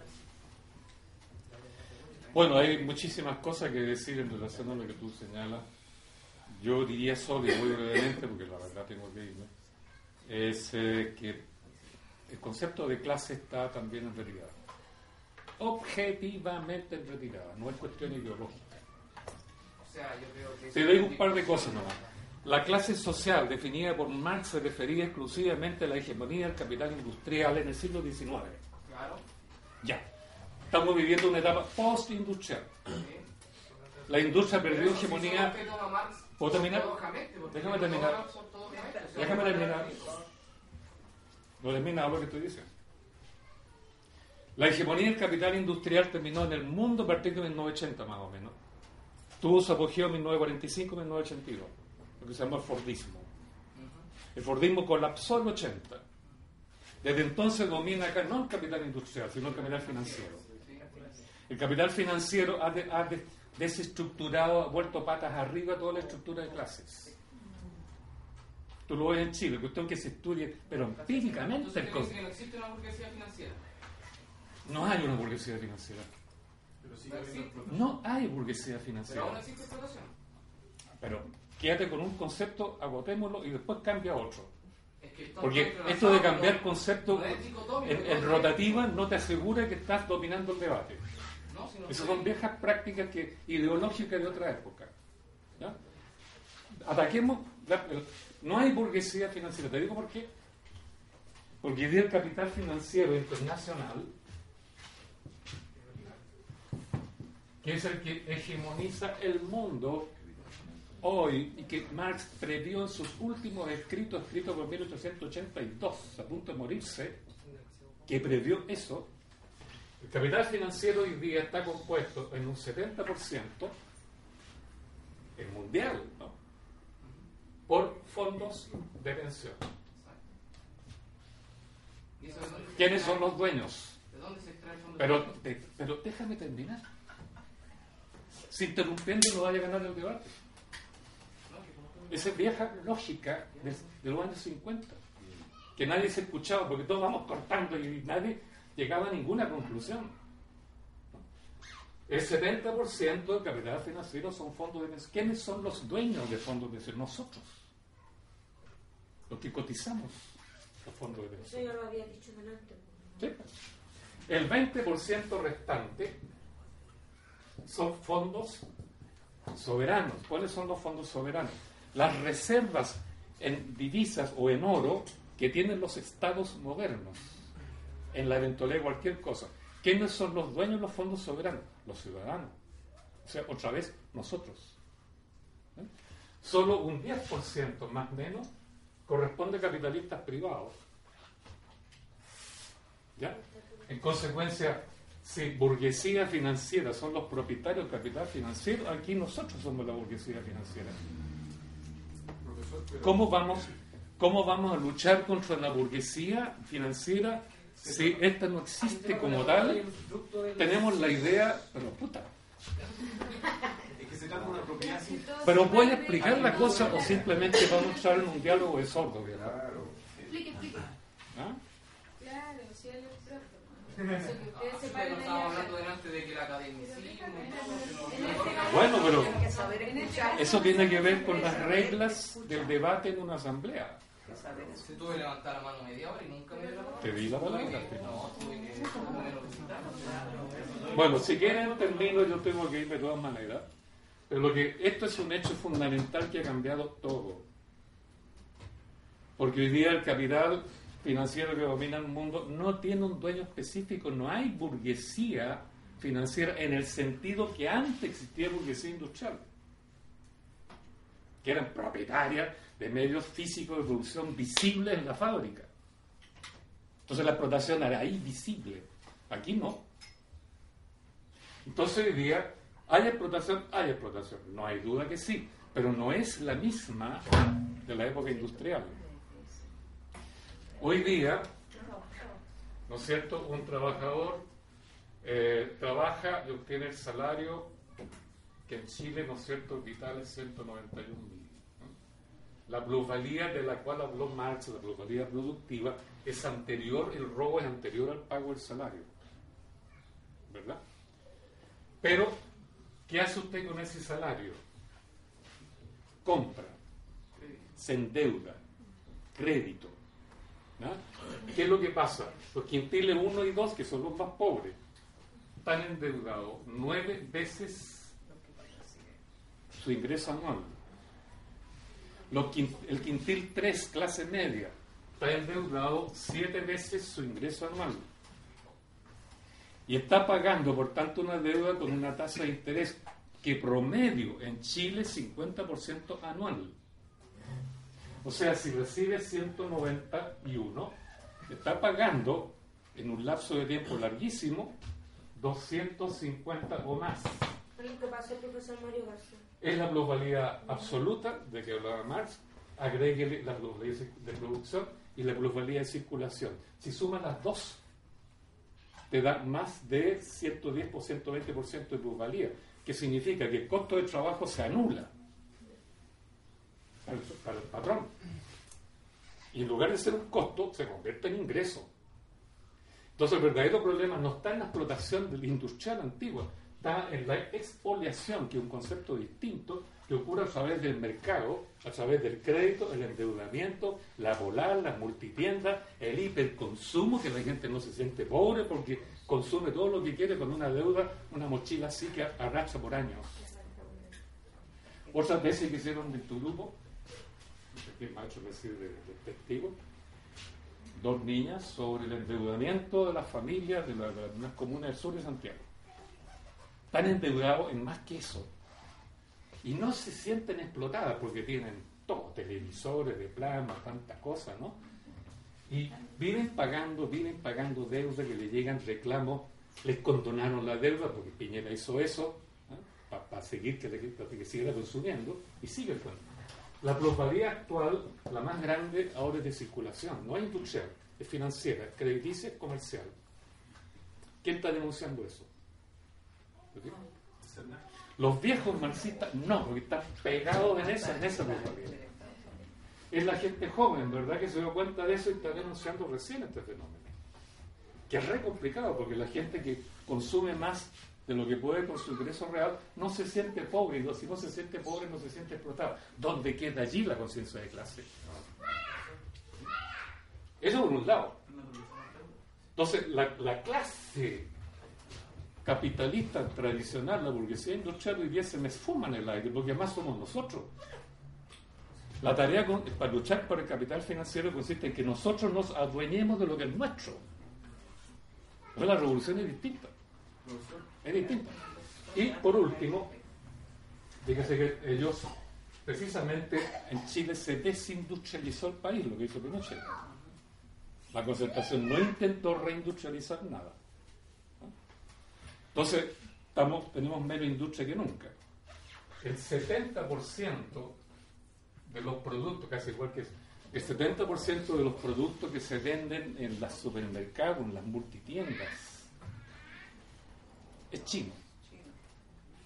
Bueno, hay muchísimas cosas que decir en relación a lo que tú señalas. Yo diría solo, y muy brevemente, porque la verdad tengo que irme, es eh, que el concepto de clase está también en retirada. Objetivamente en retirada, no es cuestión ideológica. O sea, yo creo que te doy un par de cosas nomás. La clase social definida por Marx se refería exclusivamente a la hegemonía del capital industrial en el siglo diecinueve. Claro. Ya. Estamos viviendo una etapa post-industrial. La industria perdió hegemonía. ¿Puedo terminar? Déjame terminar. Déjame terminar. No termina lo que estoy diciendo. La hegemonía del capital industrial terminó en el mundo a partir de mil novecientos ochenta, más o menos. Tuvo su apogeo en mil novecientos cuarenta y cinco a mil novecientos ochenta y dos, lo que se llama el Fordismo. El Fordismo colapsó en el ochenta. Desde entonces domina acá no el capital industrial, sino el capital financiero. El capital financiero ha, de, ha de, desestructurado, ha vuelto patas arriba toda la estructura de clases. Tú lo ves en Chile, cuestión que se estudie, pero empíricamente. ¿Entonces crees que no existe una burguesía financiera? No hay una burguesía financiera. Pero sí hay no hay burguesía financiera. Pero aún existe explotación. Pero quédate con un concepto, agotémoslo y después cambia otro. Es que porque esto de cambiar conceptos en, en rotativa no te asegura que estás dominando el debate. No, si no Esas son viejas prácticas que, ideológicas de otra época. ¿Ya? Ataquemos. La, el, no hay burguesía financiera. Te digo por qué. Porque hoy día el capital financiero internacional, que es el que hegemoniza el mundo hoy y que Marx previó en sus últimos escritos, escritos por mil ochocientos ochenta y dos, a punto de morirse, que previó eso. El capital financiero hoy día está compuesto en un setenta por ciento, el mundial, ¿no?, por fondos de pensión. ¿Quiénes son los dueños? ¿De dónde se extrae el fondo pero, de pensión? te, pero déjame terminar. Si interrumpiendo no vaya a ganar el debate. Esa es vieja lógica de, de los años cincuenta, que nadie se escuchaba porque todos vamos cortando y nadie llegaba a ninguna conclusión. El setenta por ciento del capital financiero son fondos de pensión. ¿Quiénes son los dueños de fondos de pensión? Nosotros, los que cotizamos los fondos de pensión. Eso ya lo había dicho delante. ¿Sí? El veinte por ciento restante son fondos soberanos. ¿Cuáles son los fondos soberanos? Las reservas en divisas o en oro que tienen los estados modernos, en la eventualidad de cualquier cosa. ¿Quiénes son los dueños de los fondos soberanos? Los ciudadanos. O sea, otra vez, nosotros. ¿Eh? Solo un diez por ciento más o menos corresponde a capitalistas privados. ¿Ya? En consecuencia, si burguesía financiera son los propietarios del capital financiero, aquí nosotros somos la burguesía financiera. ¿Cómo vamos, cómo vamos a luchar contra la burguesía financiera si esta no existe como tal? Tenemos la idea, pero puta, Es que se trata de una propiedad sin... Pero puede explicar la cosa o simplemente vamos a entrar en un diálogo de sordo. Claro. Explique, explique. ¿Ah? Claro, si él es propio. Pero estábamos hablando delante de que el academicismo... Bueno, pero eso tiene que ver con las reglas del debate en una asamblea. Si tuve que levantar la mano media hora y nunca me dio la palabra. Te di la palabra. No, tuve que ponerlo visitar. Bueno, si quieren termino, yo tengo que ir de todas maneras. Pero lo que esto es un hecho fundamental que ha cambiado todo. Porque hoy día el capital financiero que domina el mundo no tiene un dueño específico, no hay burguesía financiera en el sentido que antes existía burguesía industrial, que eran propietarias de medios físicos de producción visibles en la fábrica. Entonces la explotación era ahí visible, aquí no. Entonces hoy día hay explotación, hay explotación, no hay duda que sí, pero no es la misma de la época industrial. Hoy día, ¿no es cierto?, un trabajador eh, trabaja y obtiene el salario que en Chile, ¿no es cierto?, vital es ciento noventa y un mil. La plusvalía de la cual habló Marx, la plusvalía productiva, es anterior, el robo es anterior al pago del salario. ¿Verdad? Pero, ¿qué hace usted con ese salario? Compra, se endeuda, crédito. ¿No? ¿Qué es lo que pasa? Los quintiles uno y dos, que son los más pobres, están endeudados nueve veces su ingreso anual. Los quint, el quintil tres, clase media, está endeudado siete veces su ingreso anual. Y está pagando, por tanto, una deuda con una tasa de interés que promedio en Chile es cincuenta por ciento anual. O sea, si recibe ciento noventa y uno, está pagando en un lapso de tiempo larguísimo doscientos cincuenta o más. Es lo que pasó el profesor Mario García. Es la plusvalía absoluta de que hablaba Marx, agréguele la plusvalía de producción y la plusvalía de circulación. Si sumas las dos, te da más de ciento diez por ciento, ciento veinte por ciento de plusvalía, que significa que el costo de trabajo se anula para el, para el patrón. Y en lugar de ser un costo, se convierte en ingreso. Entonces el verdadero problema no está en la explotación del industrial antigua, está en la expoliación, que es un concepto distinto que ocurre a través del mercado, a través del crédito, el endeudamiento, la polar, las multitiendas, el hiperconsumo, que la gente no se siente pobre porque consume todo lo que quiere con una deuda, una mochila así que arrastra por años. Otras veces que hicieron de tu grupo, ¿quién me ha hecho decir de, de testigo? Dos niñas sobre el endeudamiento de las familias de, la, de las comunas del sur de Santiago. Están endeudados en más que eso. Y no se sienten explotadas porque tienen todo, televisores de plasma, tantas cosas, ¿no? Y viven pagando, viven pagando deuda que le llegan reclamos, les condonaron la deuda porque Piñera hizo eso, ¿eh? para pa seguir que, para que siguiera consumiendo, y sigue el cuento. La plusvalía actual, la más grande, ahora es de circulación, no es industrial, es financiera, es crediticia, es comercial. ¿Quién está denunciando eso? ¿Sí? Los viejos marxistas no, porque están pegados en esa, en esa plusvalía. Es la gente joven, ¿verdad?, que se dio cuenta de eso y está denunciando recién este fenómeno. Que es re complicado, porque la gente que consume más de lo que puede con su ingreso real no se siente pobre, y si no se siente pobre no se siente explotado. ¿Dónde queda allí la conciencia de clase? Eso por un lado. Entonces, la, la clase capitalista tradicional, la burguesía industrial, hoy día se me esfuma en el aire, porque además somos nosotros. La tarea con, para luchar por el capital financiero consiste en que nosotros nos adueñemos de lo que es nuestro. Pero la revolución es distinta. Es distinta. Y por último, fíjese que ellos, precisamente en Chile se desindustrializó el país, lo que hizo Pinochet. La Concertación no intentó reindustrializar nada. Entonces, estamos, tenemos menos industria que nunca. El setenta por ciento de los productos, casi igual que eso, el setenta por ciento de los productos que se venden en los supermercados, en las multitiendas, es chino.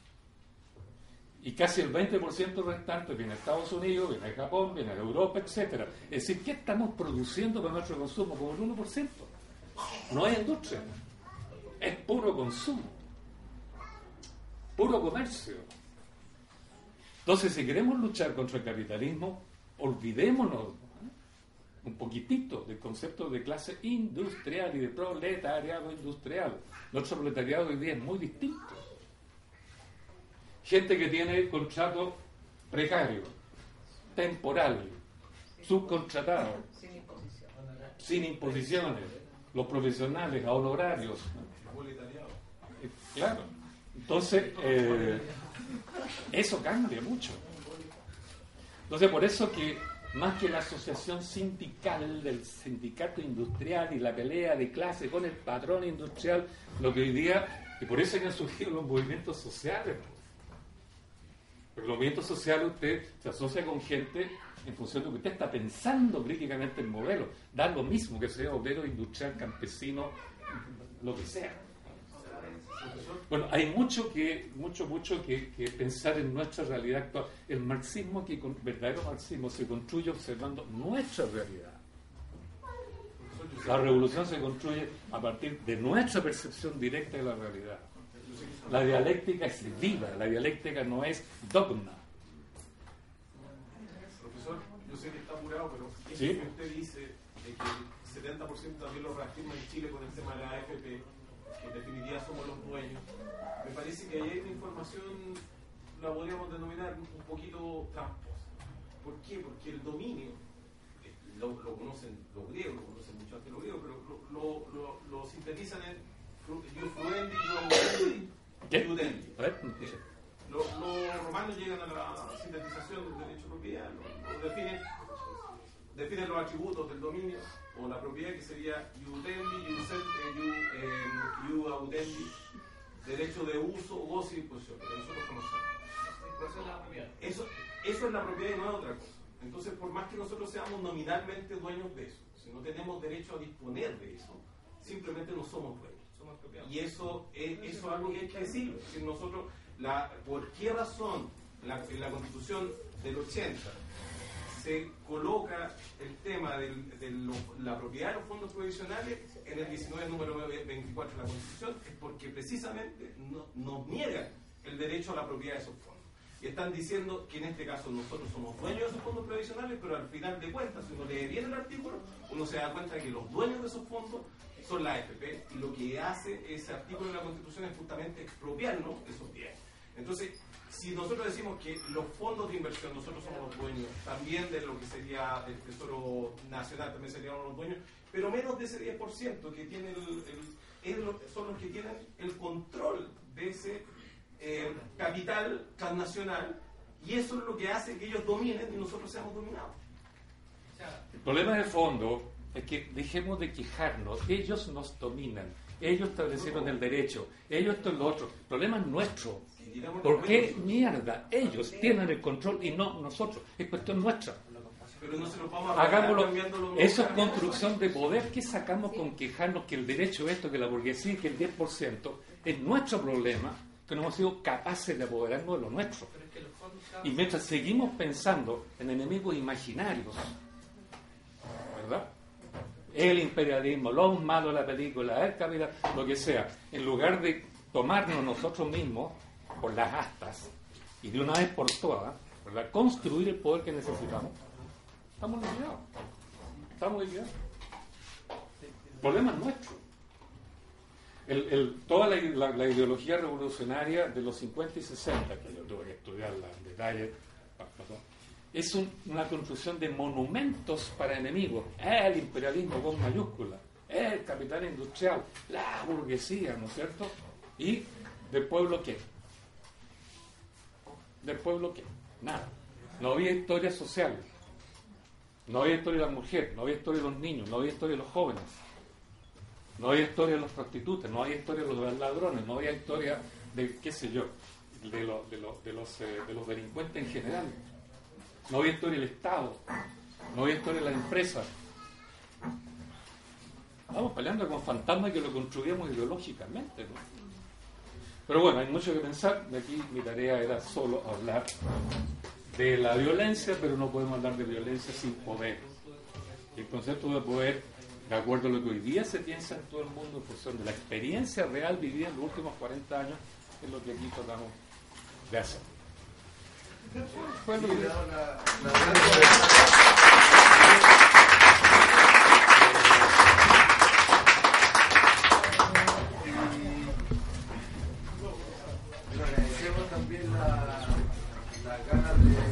Y casi el veinte por ciento restante viene de Estados Unidos, viene de Japón, viene de Europa, etcétera. Es decir, ¿qué estamos produciendo para nuestro consumo? Como el uno por ciento. No es industria, es puro consumo, puro comercio. Entonces, si queremos luchar contra el capitalismo, olvidémonos un poquitito del concepto de clase industrial y de proletariado industrial. Nuestro proletariado hoy día es muy distinto. Gente que tiene contrato precario, temporal, subcontratado, sin imposición. sin imposiciones, los profesionales a honorarios. Claro. Entonces, eh, eso cambia mucho. Entonces, por eso que más que la asociación sindical del sindicato industrial y la pelea de clase con el patrón industrial, lo que hoy día, y por eso que han surgido los movimientos sociales. Porque los movimientos sociales usted se asocia con gente en función de lo que usted está pensando críticamente en modelo. Da lo mismo que sea obrero, industrial, campesino, lo que sea. Bueno, hay mucho que mucho mucho que, que pensar en nuestra realidad actual. El marxismo, que con verdadero marxismo, se construye observando nuestra realidad. La revolución se construye a partir de nuestra percepción directa de la realidad. La dialéctica es viva, la dialéctica no es dogma. Profesor, yo sé que está apurado, pero eso ¿Sí? que usted dice de que el setenta por ciento también lo reafirma en Chile con el tema de la A F P, que en definitiva somos los dueños, me parece que ahí hay una información, la podríamos denominar un poquito tramposa. ¿Por qué? Porque el dominio, eh, lo, lo conocen los griegos, lo conocen mucho antes los griegos, pero lo, lo, lo, lo sintetizan en ius fruendi, ius audendi. Los, los romanos llegan a la sintetización del derecho de propiedad, lo, lo definen, definen los atributos del dominio o la propiedad, que sería iudendi, ius audendi, derecho de uso, goce y disposición, que nosotros conocemos. Eso, eso es la propiedad y no es otra cosa. Entonces, por más que nosotros seamos nominalmente dueños de eso, si no tenemos derecho a disponer de eso, simplemente no somos dueños. Y eso es, eso es algo que hay que decirlo. Es decir, nosotros, la, ¿por qué razón la, en la Constitución del ochenta se coloca el tema de lo, la propiedad de los fondos provisionales en el diecinueve número veinticuatro de la Constitución? Es porque precisamente no, nos niegan el derecho a la propiedad de esos fondos. Y están diciendo que en este caso nosotros somos dueños de esos fondos provisionales, pero al final de cuentas, si uno lee bien el artículo, uno se da cuenta de que los dueños de esos fondos son la A F P, y lo que hace ese artículo de la Constitución es justamente expropiarnos esos bienes. Entonces, si nosotros decimos que los fondos de inversión, nosotros somos los dueños, también de lo que sería el Tesoro Nacional, también seríamos los dueños, pero menos de ese diez por ciento que tiene el, el, el, son los que tienen el control de ese eh, capital transnacional, y eso es lo que hace que ellos dominen y nosotros seamos dominados. El problema de fondo es que dejemos de quejarnos. Ellos nos dominan, ellos establecieron el derecho, ellos esto es lo otro. El problema es nuestro. ¿Por qué mierda ellos tienen el control y no nosotros? Es cuestión nuestra. Pero no se lo vamos a Hagámoslo. Eso es construcción de poder. ¿Qué sacamos con quejarnos que el derecho es esto, que la burguesía, que el diez por ciento? Es nuestro problema, que no hemos sido capaces de apoderarnos de lo nuestro. Y mientras seguimos pensando en enemigos imaginarios, ¿verdad? El imperialismo, los malos de la película, el capital, lo que sea, en lugar de tomarnos nosotros mismos por las astas y de una vez por todas, ¿verdad?, construir el poder que necesitamos, estamos liquidados. Estamos liquidados. El problema es nuestro. El, el, toda la, la, la ideología revolucionaria de los cincuenta y sesenta, que yo tuve que estudiarla en detalle, es un, una construcción de monumentos para enemigos. El imperialismo con mayúscula, el capital industrial, la burguesía, ¿no es cierto? ¿Y del pueblo qué? ¿Del pueblo qué? Nada. No había historias sociales, no había historia de la mujer, no había historia de los niños, no había historia de los jóvenes, no había historia de los prostitutas, no había historia de los ladrones, no había historia de, qué sé yo, de, lo, de, lo, de, los, eh, de los delincuentes en general. No había historia del Estado, no había historia de las empresas. Estamos peleando con fantasmas que lo construíamos ideológicamente, ¿no? Pero bueno, hay mucho que pensar. De aquí mi tarea era solo hablar de la violencia, pero no podemos hablar de violencia sin poder. Y el concepto de poder, de acuerdo a lo que hoy día se piensa en todo el mundo, en función de la experiencia real vivida en los últimos cuarenta años, es lo que aquí tratamos de hacer. Bueno, Sí, la- la- Y le agradecemos también la, las ganas de